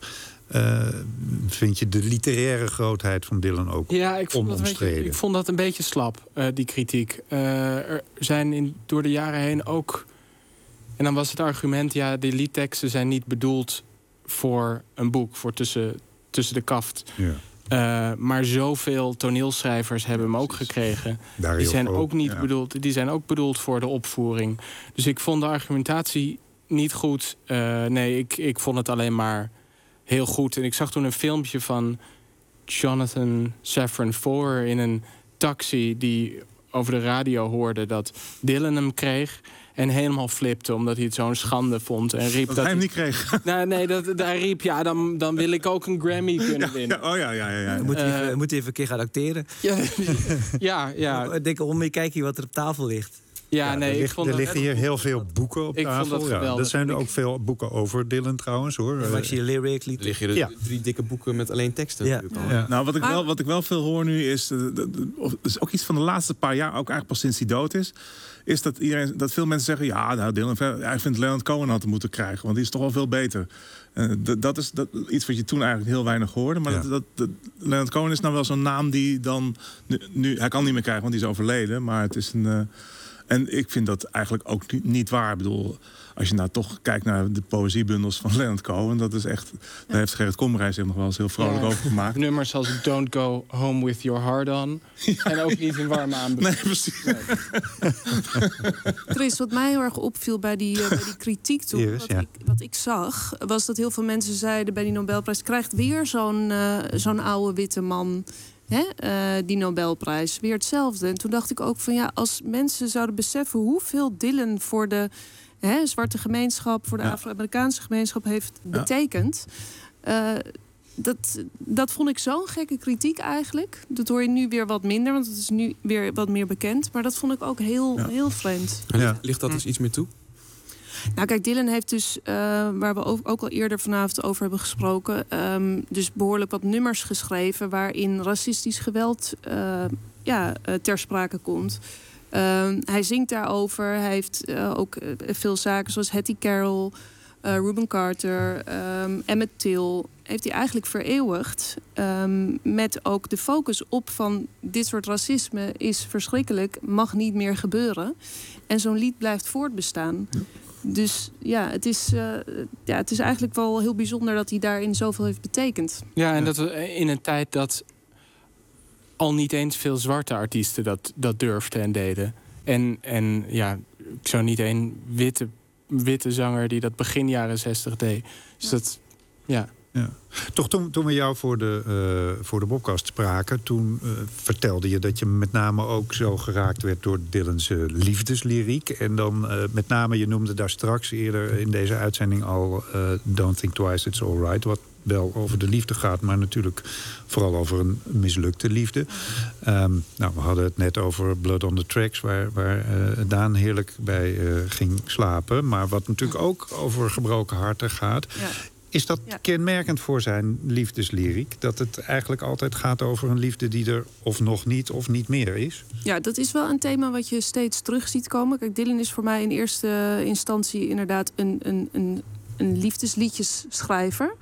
vind je de literaire grootheid van Dylan ook onomstreden? Ik vond dat een beetje slap, die kritiek. Er zijn door de jaren heen ook... En dan was het argument, de liedteksten zijn niet bedoeld voor een boek, voor tussen de kaft. Ja. Maar zoveel toneelschrijvers hebben hem ook gekregen. Die zijn ook niet bedoeld. Die zijn ook bedoeld voor de opvoering. Dus ik vond de argumentatie niet goed. Ik vond het alleen maar heel goed. En ik zag toen een filmpje van Jonathan Safran Foer in een taxi die over de radio hoorde dat Dylan hem kreeg. En helemaal flipte, omdat hij het zo'n schande vond. En riep dat hij hem niet kreeg. Hij riep, dan wil ik ook een Grammy kunnen winnen. Moet hij even een keer gaan acteren? Ja. Ik denk, om je kijken wat er op tafel ligt. Er liggen hier heel veel boeken op tafel. Er zijn ook veel boeken over Dylan trouwens, hoor. Maar ik zie lyric. Er liggen er 3 dikke boeken met alleen teksten. Ja. Nou, wat ik wel veel hoor nu is ook iets van de laatste paar jaar, ook eigenlijk pas sinds hij dood is dat veel mensen zeggen... Dylan, ik vind Leonard Cohen had hem moeten krijgen... want die is toch wel veel beter. Dat is iets wat je toen eigenlijk heel weinig hoorde. Maar Leonard Cohen is nou wel zo'n naam die dan... Nu, hij kan niet meer krijgen, want die is overleden. Maar het is En ik vind dat eigenlijk ook niet waar. Ik bedoel, als je nou toch kijkt naar de poëziebundels van Leonard Cohen, dat is echt. Daar heeft Gerrit Komrij zich nog wel eens heel vrolijk over gemaakt. Nummers als Don't Go Home With Your Heart On. En ook niet in warme aanbevelen. Nee, precies. Nee. Chris, wat mij heel erg opviel bij die kritiek toen, wat ik zag, was dat heel veel mensen zeiden bij die Nobelprijs, krijgt weer zo'n oude witte man die Nobelprijs. Weer hetzelfde. En toen dacht ik ook van ja, als mensen zouden beseffen hoeveel Dylan voor de zwarte gemeenschap, voor de Afro-Amerikaanse gemeenschap heeft betekend. Dat vond ik zo'n gekke kritiek eigenlijk. Dat hoor je nu weer wat minder, want het is nu weer wat meer bekend. Maar dat vond ik ook heel vreemd. Ligt dat dus iets meer toe? Nou kijk, Dylan heeft dus, waar we ook al eerder vanavond over hebben gesproken, dus behoorlijk wat nummers geschreven waarin racistisch geweld ter sprake komt. Hij zingt daarover. Hij heeft ook veel zaken zoals Hattie Carroll, Reuben Carter, Emmett Till heeft hij eigenlijk vereeuwigd. Met ook de focus op van dit soort racisme is verschrikkelijk, mag niet meer gebeuren. En zo'n lied blijft voortbestaan. Dus ja, het is eigenlijk wel heel bijzonder dat hij daarin zoveel heeft betekend. Ja, en dat we in een tijd dat al niet eens veel zwarte artiesten dat durfden en deden. En ja, ik zou niet één witte zanger die dat begin jaren 60 deed. Dus dat, ja. Toch toen we jou voor de podcast spraken, toen vertelde je dat je met name ook zo geraakt werd door Dylan's liefdeslyriek. En dan met name, je noemde daar straks eerder in deze uitzending al Don't Think Twice, It's Alright, wat wel over de liefde gaat, maar natuurlijk vooral over een mislukte liefde. We hadden het net over Blood on the Tracks, waar Daan heerlijk bij ging slapen. Maar wat natuurlijk ook over gebroken harten gaat. Ja. Is dat kenmerkend voor zijn liefdeslyriek? Dat het eigenlijk altijd gaat over een liefde die er of nog niet of niet meer is? Ja, dat is wel een thema wat je steeds terug ziet komen. Kijk, Dylan is voor mij in eerste instantie inderdaad een liefdesliedjesschrijver.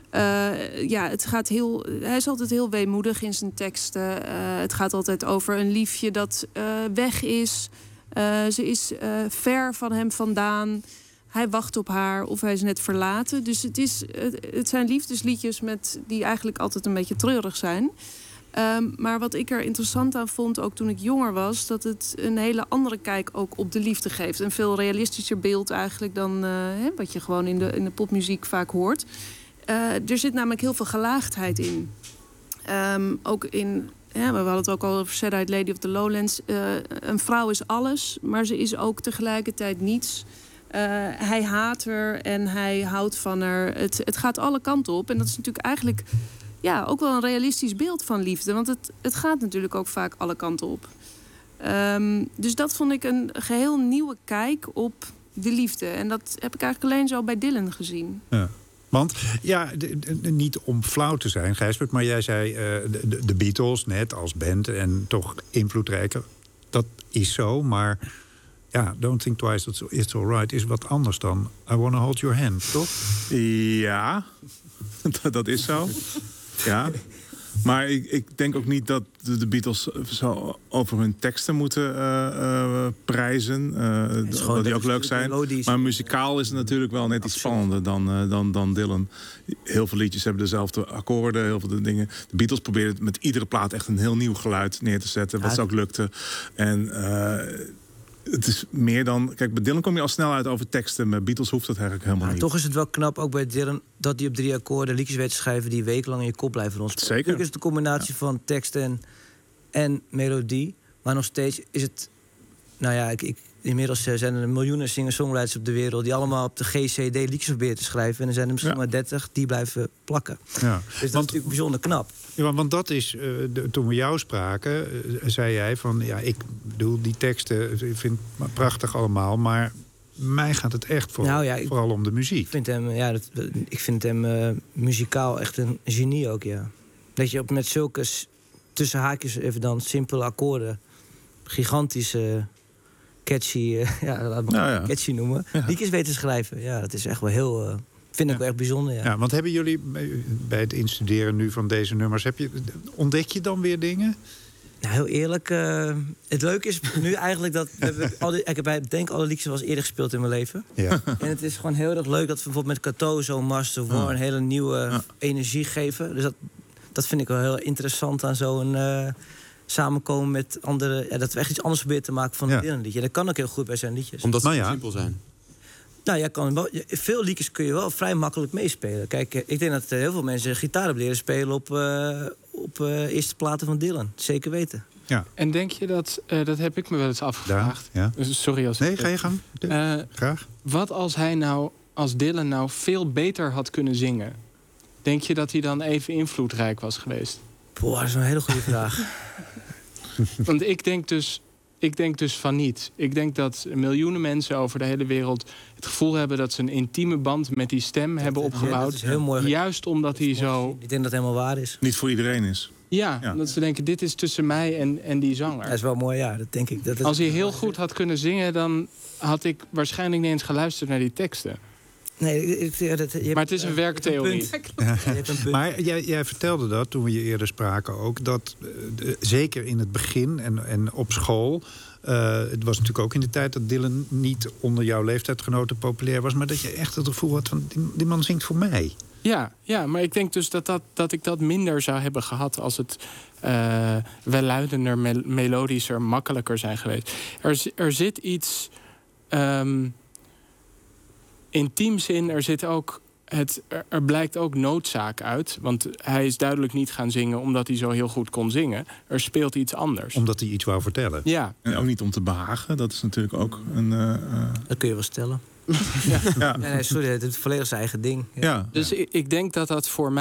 Hij is altijd heel weemoedig in zijn teksten. Het gaat altijd over een liefje dat weg is. Ze is ver van hem vandaan. Hij wacht op haar of hij is net verlaten. Dus het zijn liefdesliedjes die eigenlijk altijd een beetje treurig zijn. Maar wat ik er interessant aan vond, ook toen ik jonger was, dat het een hele andere kijk ook op de liefde geeft. Een veel realistischer beeld eigenlijk dan wat je gewoon in de popmuziek vaak hoort. Er zit namelijk heel veel gelaagdheid in. Ook in, we hadden het ook al over Sad-Eyed Lady of the Lowlands. Een vrouw is alles, maar ze is ook tegelijkertijd niets. Hij haat haar en hij houdt van haar. Het gaat alle kanten op. En dat is natuurlijk eigenlijk ook wel een realistisch beeld van liefde. Want het gaat natuurlijk ook vaak alle kanten op. Dus dat vond ik een geheel nieuwe kijk op de liefde. En dat heb ik eigenlijk alleen zo bij Dylan gezien. Ja. Want niet om flauw te zijn, Gijsbert, maar jij zei de Beatles net als band en toch invloedrijker. Dat is zo, maar Don't Think Twice, It's Alright is wat anders dan I Wanna Hold Your Hand, toch? Ja, dat is zo. Ja. Maar ik denk ook niet dat de Beatles zo over hun teksten moeten prijzen. Dat die ook leuk zijn. Melodisch. Maar muzikaal is het natuurlijk wel net iets spannender dan Dylan. Heel veel liedjes hebben dezelfde akkoorden, heel veel dingen. De Beatles proberen met iedere plaat echt een heel nieuw geluid neer te zetten. Wat ze ook lukte. En het is meer dan... Kijk, bij Dylan kom je al snel uit over teksten. Met Beatles hoeft dat eigenlijk helemaal niet. Toch is het wel knap, ook bij Dylan, dat hij op 3 akkoorden liedjes weet te schrijven die wekenlang in je kop blijven rondspelen. Zeker. Natuurlijk is het een combinatie van teksten en melodie. Maar nog steeds is het... inmiddels zijn er miljoenen singer-songwriters op de wereld die allemaal op de GCD liedjes proberen te schrijven. En er zijn er misschien maar 30 die blijven plakken. Ja. Dus dat is natuurlijk bijzonder knap. Ja, want dat is, toen we jou spraken, zei jij van... ik bedoel, die teksten, ik vind het prachtig allemaal, maar mij gaat het echt vooral om de muziek. Ik vind hem muzikaal echt een genie ook, ja. Dat je met zulke, tussen haakjes even dan, simpele akkoorden, gigantische... catchy, catchy noemen. Ja. Liedjes weten schrijven. Ja, dat is echt wel heel... vind ik wel echt bijzonder. Ja. Want hebben jullie bij het instuderen nu van deze nummers... ontdek je dan weer dingen? Nou, heel eerlijk. Het leuke is nu eigenlijk dat... ik heb denk alle liedjes wel eens eerder gespeeld in mijn leven. Ja. En het is gewoon heel erg leuk dat we bijvoorbeeld met Cato zo'n Master of War... een hele nieuwe energie geven. Dus dat vind ik wel heel interessant aan zo'n... samenkomen met anderen. Ja, dat we echt iets anders proberen te maken van een liedje. Dat kan ook heel goed bij zijn liedjes. Omdat ze simpel zijn. Nou, veel liedjes kun je wel vrij makkelijk meespelen. Kijk, ik denk dat heel veel mensen gitaar hebben leren spelen op eerste platen van Dylan. Zeker weten. Ja. En denk je dat heb ik me wel eens afgevraagd. Ja. Sorry als nee, ga je gang. Graag. Wat als Dylan nou veel beter had kunnen zingen? Denk je dat hij dan even invloedrijk was geweest? Boah, dat is een hele goede vraag. Want ik denk dus van niet. Ik denk dat miljoenen mensen over de hele wereld het gevoel hebben dat ze een intieme band met die stem hebben opgebouwd. Dat is heel mooi. Juist omdat hij zo... Ik denk dat het helemaal waar is. Niet voor iedereen is. Ja, dat ze denken, dit is tussen mij en die zanger. Dat is wel mooi, ja, dat denk ik. Als hij heel goed had kunnen zingen, dan had ik waarschijnlijk niet eens geluisterd naar die teksten. Nee, maar het is een werktheorie. Maar jij vertelde dat toen we je eerder spraken ook... dat zeker in het begin en op school... het was natuurlijk ook in de tijd dat Dylan niet onder jouw leeftijdgenoten populair was... maar dat je echt het gevoel had van, die man zingt voor mij. Ja, maar ik denk dus dat ik dat minder zou hebben gehad... als het welluidender, melodischer, makkelijker zijn geweest. Er zit iets... intiems in, er blijkt ook noodzaak uit. Want hij is duidelijk niet gaan zingen omdat hij zo heel goed kon zingen. Er speelt iets anders. Omdat hij iets wou vertellen. Ja. En ook niet om te behagen, dat is natuurlijk ook een... Dat kun je wel stellen. Ja. Nee, sorry, het is volledig zijn eigen ding. Ja. Dus ik denk dat voor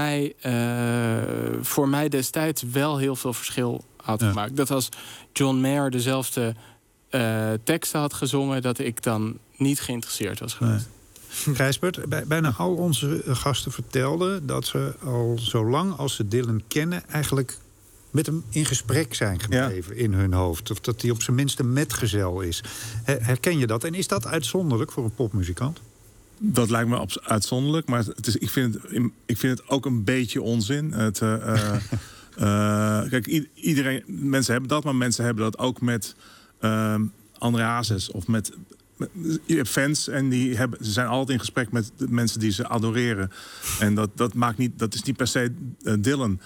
mij destijds wel heel veel verschil had gemaakt. Dat als John Mayer dezelfde teksten had gezongen... dat ik dan niet geïnteresseerd was geweest. Nee. Gijsbert, bijna al onze gasten vertelden dat ze al zo lang als ze Dylan kennen... eigenlijk met hem in gesprek zijn gebleven in hun hoofd. Of dat hij op zijn minst een metgezel is. Herken je dat? En is dat uitzonderlijk voor een popmuzikant? Dat lijkt me uitzonderlijk, maar ik vind het ook een beetje onzin. Kijk, mensen hebben dat, maar mensen hebben dat ook met André Hazes of met... Je hebt fans en ze zijn altijd in gesprek met de mensen die ze adoreren. En dat is niet per se Dylan.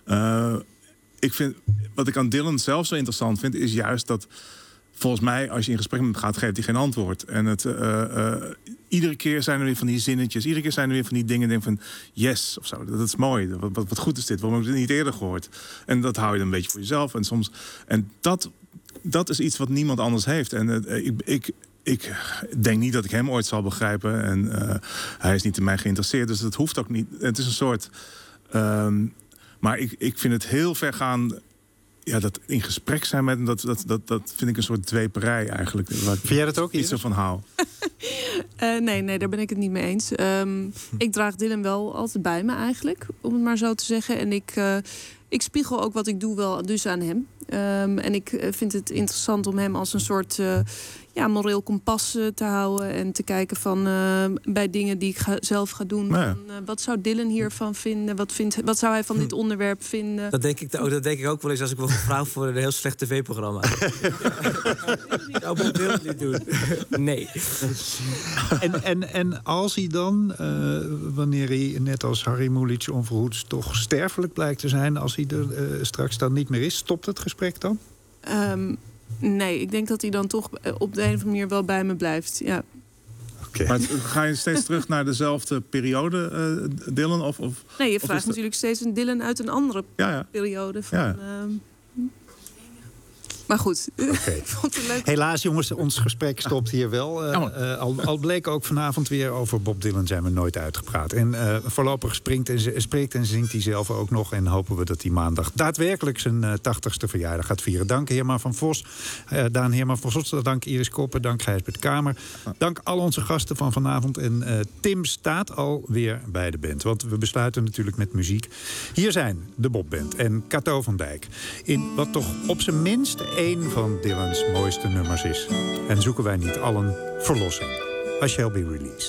Wat ik aan Dylan zelf zo interessant vind, is juist dat volgens mij, als je in gesprek met hem gaat, geeft hij geen antwoord. En iedere keer zijn er weer van die zinnetjes, iedere keer zijn er weer van die dingen, denk van yes of zo. Dat is mooi. Wat goed is dit? Waarom heb ik het niet eerder gehoord? En dat hou je dan een beetje voor jezelf. En dat is iets wat niemand anders heeft. En ik denk niet dat ik hem ooit zal begrijpen. En hij is niet in mij geïnteresseerd. Dus dat hoeft ook niet. Het is een soort... maar ik vind het heel ver gaan... Ja, dat in gesprek zijn met hem, dat vind ik een soort dweperij eigenlijk. Vind jij dat ook niet zo van hou? Nee, daar ben ik het niet mee eens. Ik draag Dylan wel altijd bij me eigenlijk, om het maar zo te zeggen. En ik spiegel ook wat ik doe wel dus aan hem. En ik vind het interessant om hem als een soort moreel kompas te houden. En te kijken van bij dingen die ik zelf ga doen. Ja. Van, wat zou Dylan hiervan vinden? Wat zou hij van dit onderwerp vinden? Dat denk ik ook wel eens als ik word gevraagd voor een heel slecht tv-programma. Dat wil ik niet doen. Nee. En als hij dan, wanneer hij net als Harry Mulisch onverhoeds toch sterfelijk blijkt te zijn... als hij er straks dan niet meer is, stopt het gesprek dan? Nee, ik denk dat hij dan toch op de een of andere manier wel bij me blijft. Ja. Okay. Maar ga je steeds terug naar dezelfde periode, Dylan? Of Nee, je vraagt natuurlijk steeds een Dylan uit een andere periode. Van, maar goed, okay. Ik vond het leuk. Helaas jongens, ons gesprek stopt hier wel. Al bleek ook vanavond weer over Bob Dylan zijn we nooit uitgepraat. En voorlopig spreekt en zingt hij zelf ook nog. En hopen we dat hij maandag daadwerkelijk zijn 80ste verjaardag gaat vieren. Dank Herman van Vos, Daan Herman van Vos. Dank Iris Koppen, dank Gijsbert Kamer. Dank al onze gasten van vanavond. En Tim staat alweer bij de band. Want we besluiten natuurlijk met muziek. Hier zijn de Bob Band en Cato van Dijk. In wat toch op zijn minst één van Dylan's mooiste nummers is. En zoeken wij niet allen verlossing. I Shall Be Released.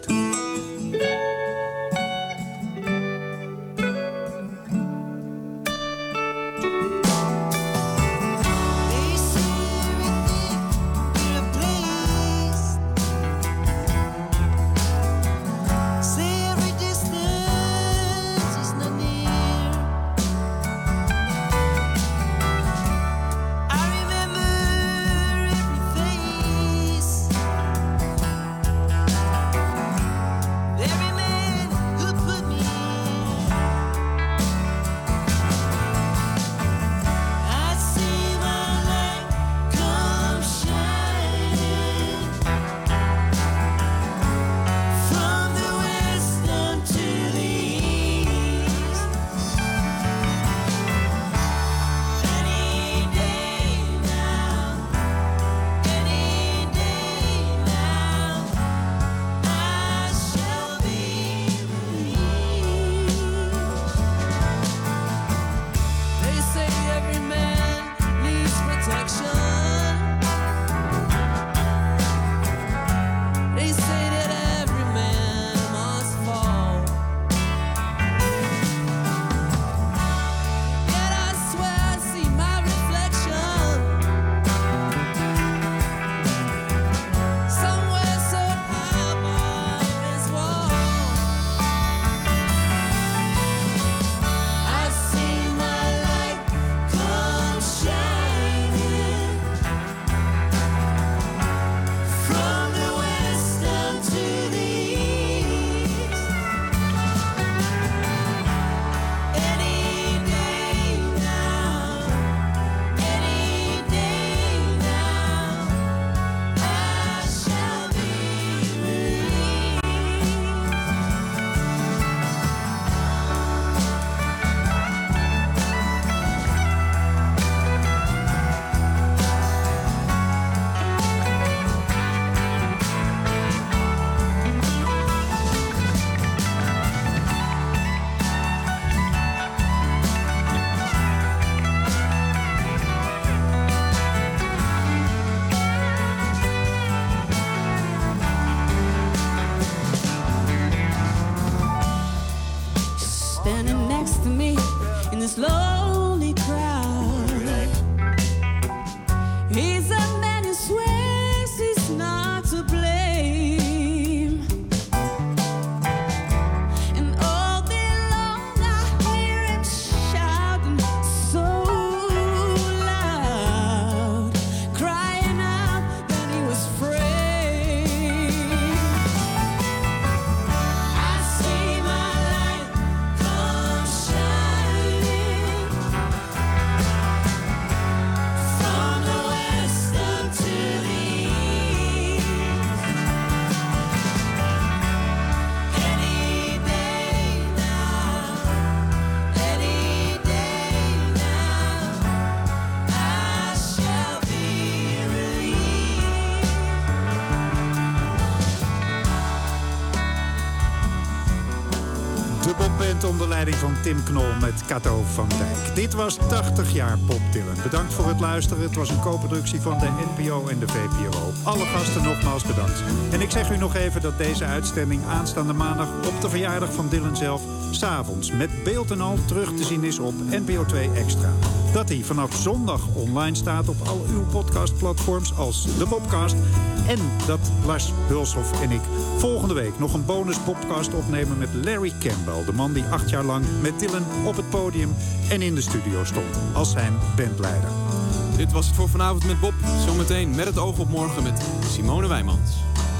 Weekend onder leiding van Tim Knol met Kato van Dijk. Dit was 80 jaar Bob Dylan. Bedankt voor het luisteren. Het was een co-productie van de NPO en de VPRO. Alle gasten nogmaals bedankt. En ik zeg u nog even dat deze uitzending aanstaande maandag op de verjaardag van Dylan zelf 's avonds met beeld en al terug te zien is op NPO 2 Extra. Dat hij vanaf zondag online staat op al uw podcastplatforms als de Bobcast. En dat Lars Hulshoff en ik volgende week nog een bonus Bobcast opnemen met Larry Campbell. De man die 8 jaar lang met Dylan op het podium en in de studio stond als zijn bandleider. Dit was het voor vanavond met Bob. Zometeen met het oog op morgen met Simone Wijmans.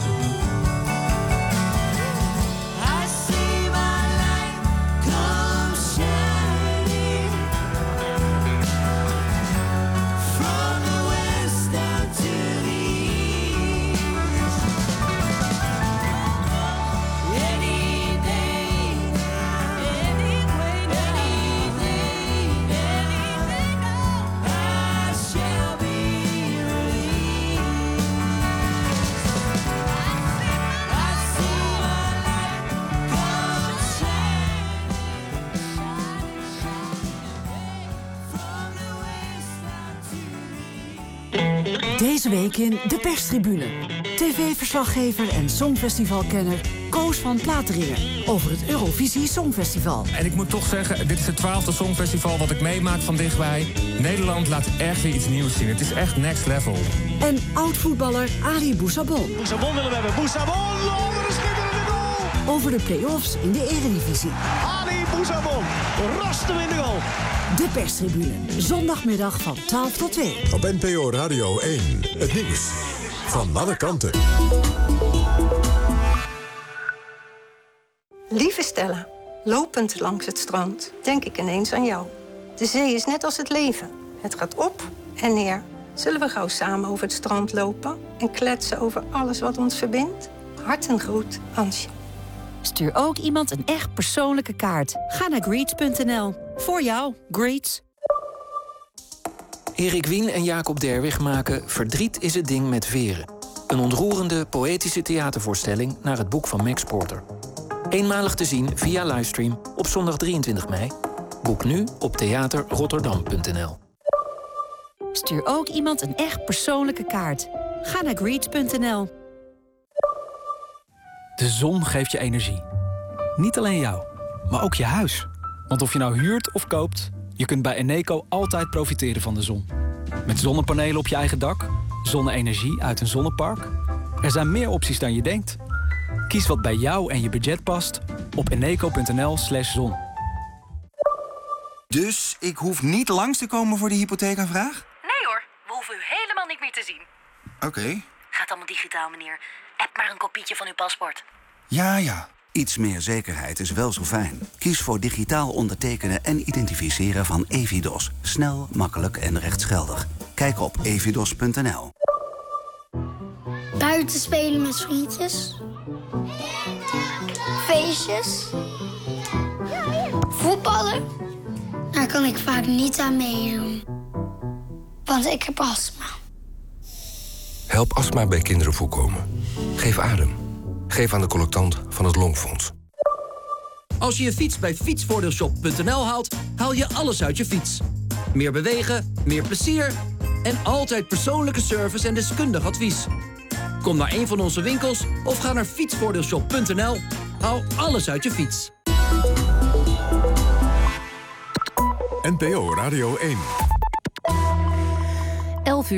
Deze week in de perstribune. TV-verslaggever en songfestivalkenner Koos van Plateringen over het Eurovisie Songfestival. En ik moet toch zeggen, dit is het 12e Songfestival wat ik meemaak van dichtbij. Nederland laat echt weer iets nieuws zien. Het is echt next level. En oud-voetballer Ali Boussabon. Boussabon willen we hebben. Boussabon, oh, wat een schitterende goal! Over de play-offs in de Eredivisie. Ali Boussabon, rost hem in de goal. De perstribune, zondagmiddag van 12 tot 2. Op NPO Radio 1, het nieuws van alle kanten. Lieve Stella, lopend langs het strand denk ik ineens aan jou. De zee is net als het leven. Het gaat op en neer. Zullen we gauw samen over het strand lopen en kletsen over alles wat ons verbindt? Hartengroet, Ansje. Stuur ook iemand een echt persoonlijke kaart. Ga naar greets.nl. Voor jou, Greets. Erik Wien en Jacob Derwig maken Verdriet is het ding met veren. Een ontroerende, poëtische theatervoorstelling naar het boek van Max Porter. Eenmalig te zien via livestream op zondag 23 mei. Boek nu op theaterrotterdam.nl. Stuur ook iemand een echt persoonlijke kaart. Ga naar greets.nl. De zon geeft je energie. Niet alleen jou, maar ook je huis. Want of je nou huurt of koopt, je kunt bij Eneco altijd profiteren van de zon. Met zonnepanelen op je eigen dak, zonne-energie uit een zonnepark. Er zijn meer opties dan je denkt. Kies wat bij jou en je budget past op eneco.nl/zon. Dus ik hoef niet langs te komen voor de hypotheekaanvraag? Nee hoor, we hoeven u helemaal niet meer te zien. Oké. Gaat allemaal digitaal, meneer. App maar een kopietje van uw paspoort. Ja. Iets meer zekerheid is wel zo fijn. Kies voor digitaal ondertekenen en identificeren van Evidos. Snel, makkelijk en rechtsgeldig. Kijk op evidos.nl. Buiten spelen met vriendjes. Feestjes. Voetballen. Daar kan ik vaak niet aan meedoen. Want ik heb astma. Help astma bij kinderen voorkomen. Geef adem. Geef aan de collectant van het Longfonds. Als je je fiets bij fietsvoordeelshop.nl haalt, haal je alles uit je fiets. Meer bewegen, meer plezier en altijd persoonlijke service en deskundig advies. Kom naar een van onze winkels of ga naar fietsvoordeelshop.nl. Haal alles uit je fiets. NPO Radio 1. 11 uur.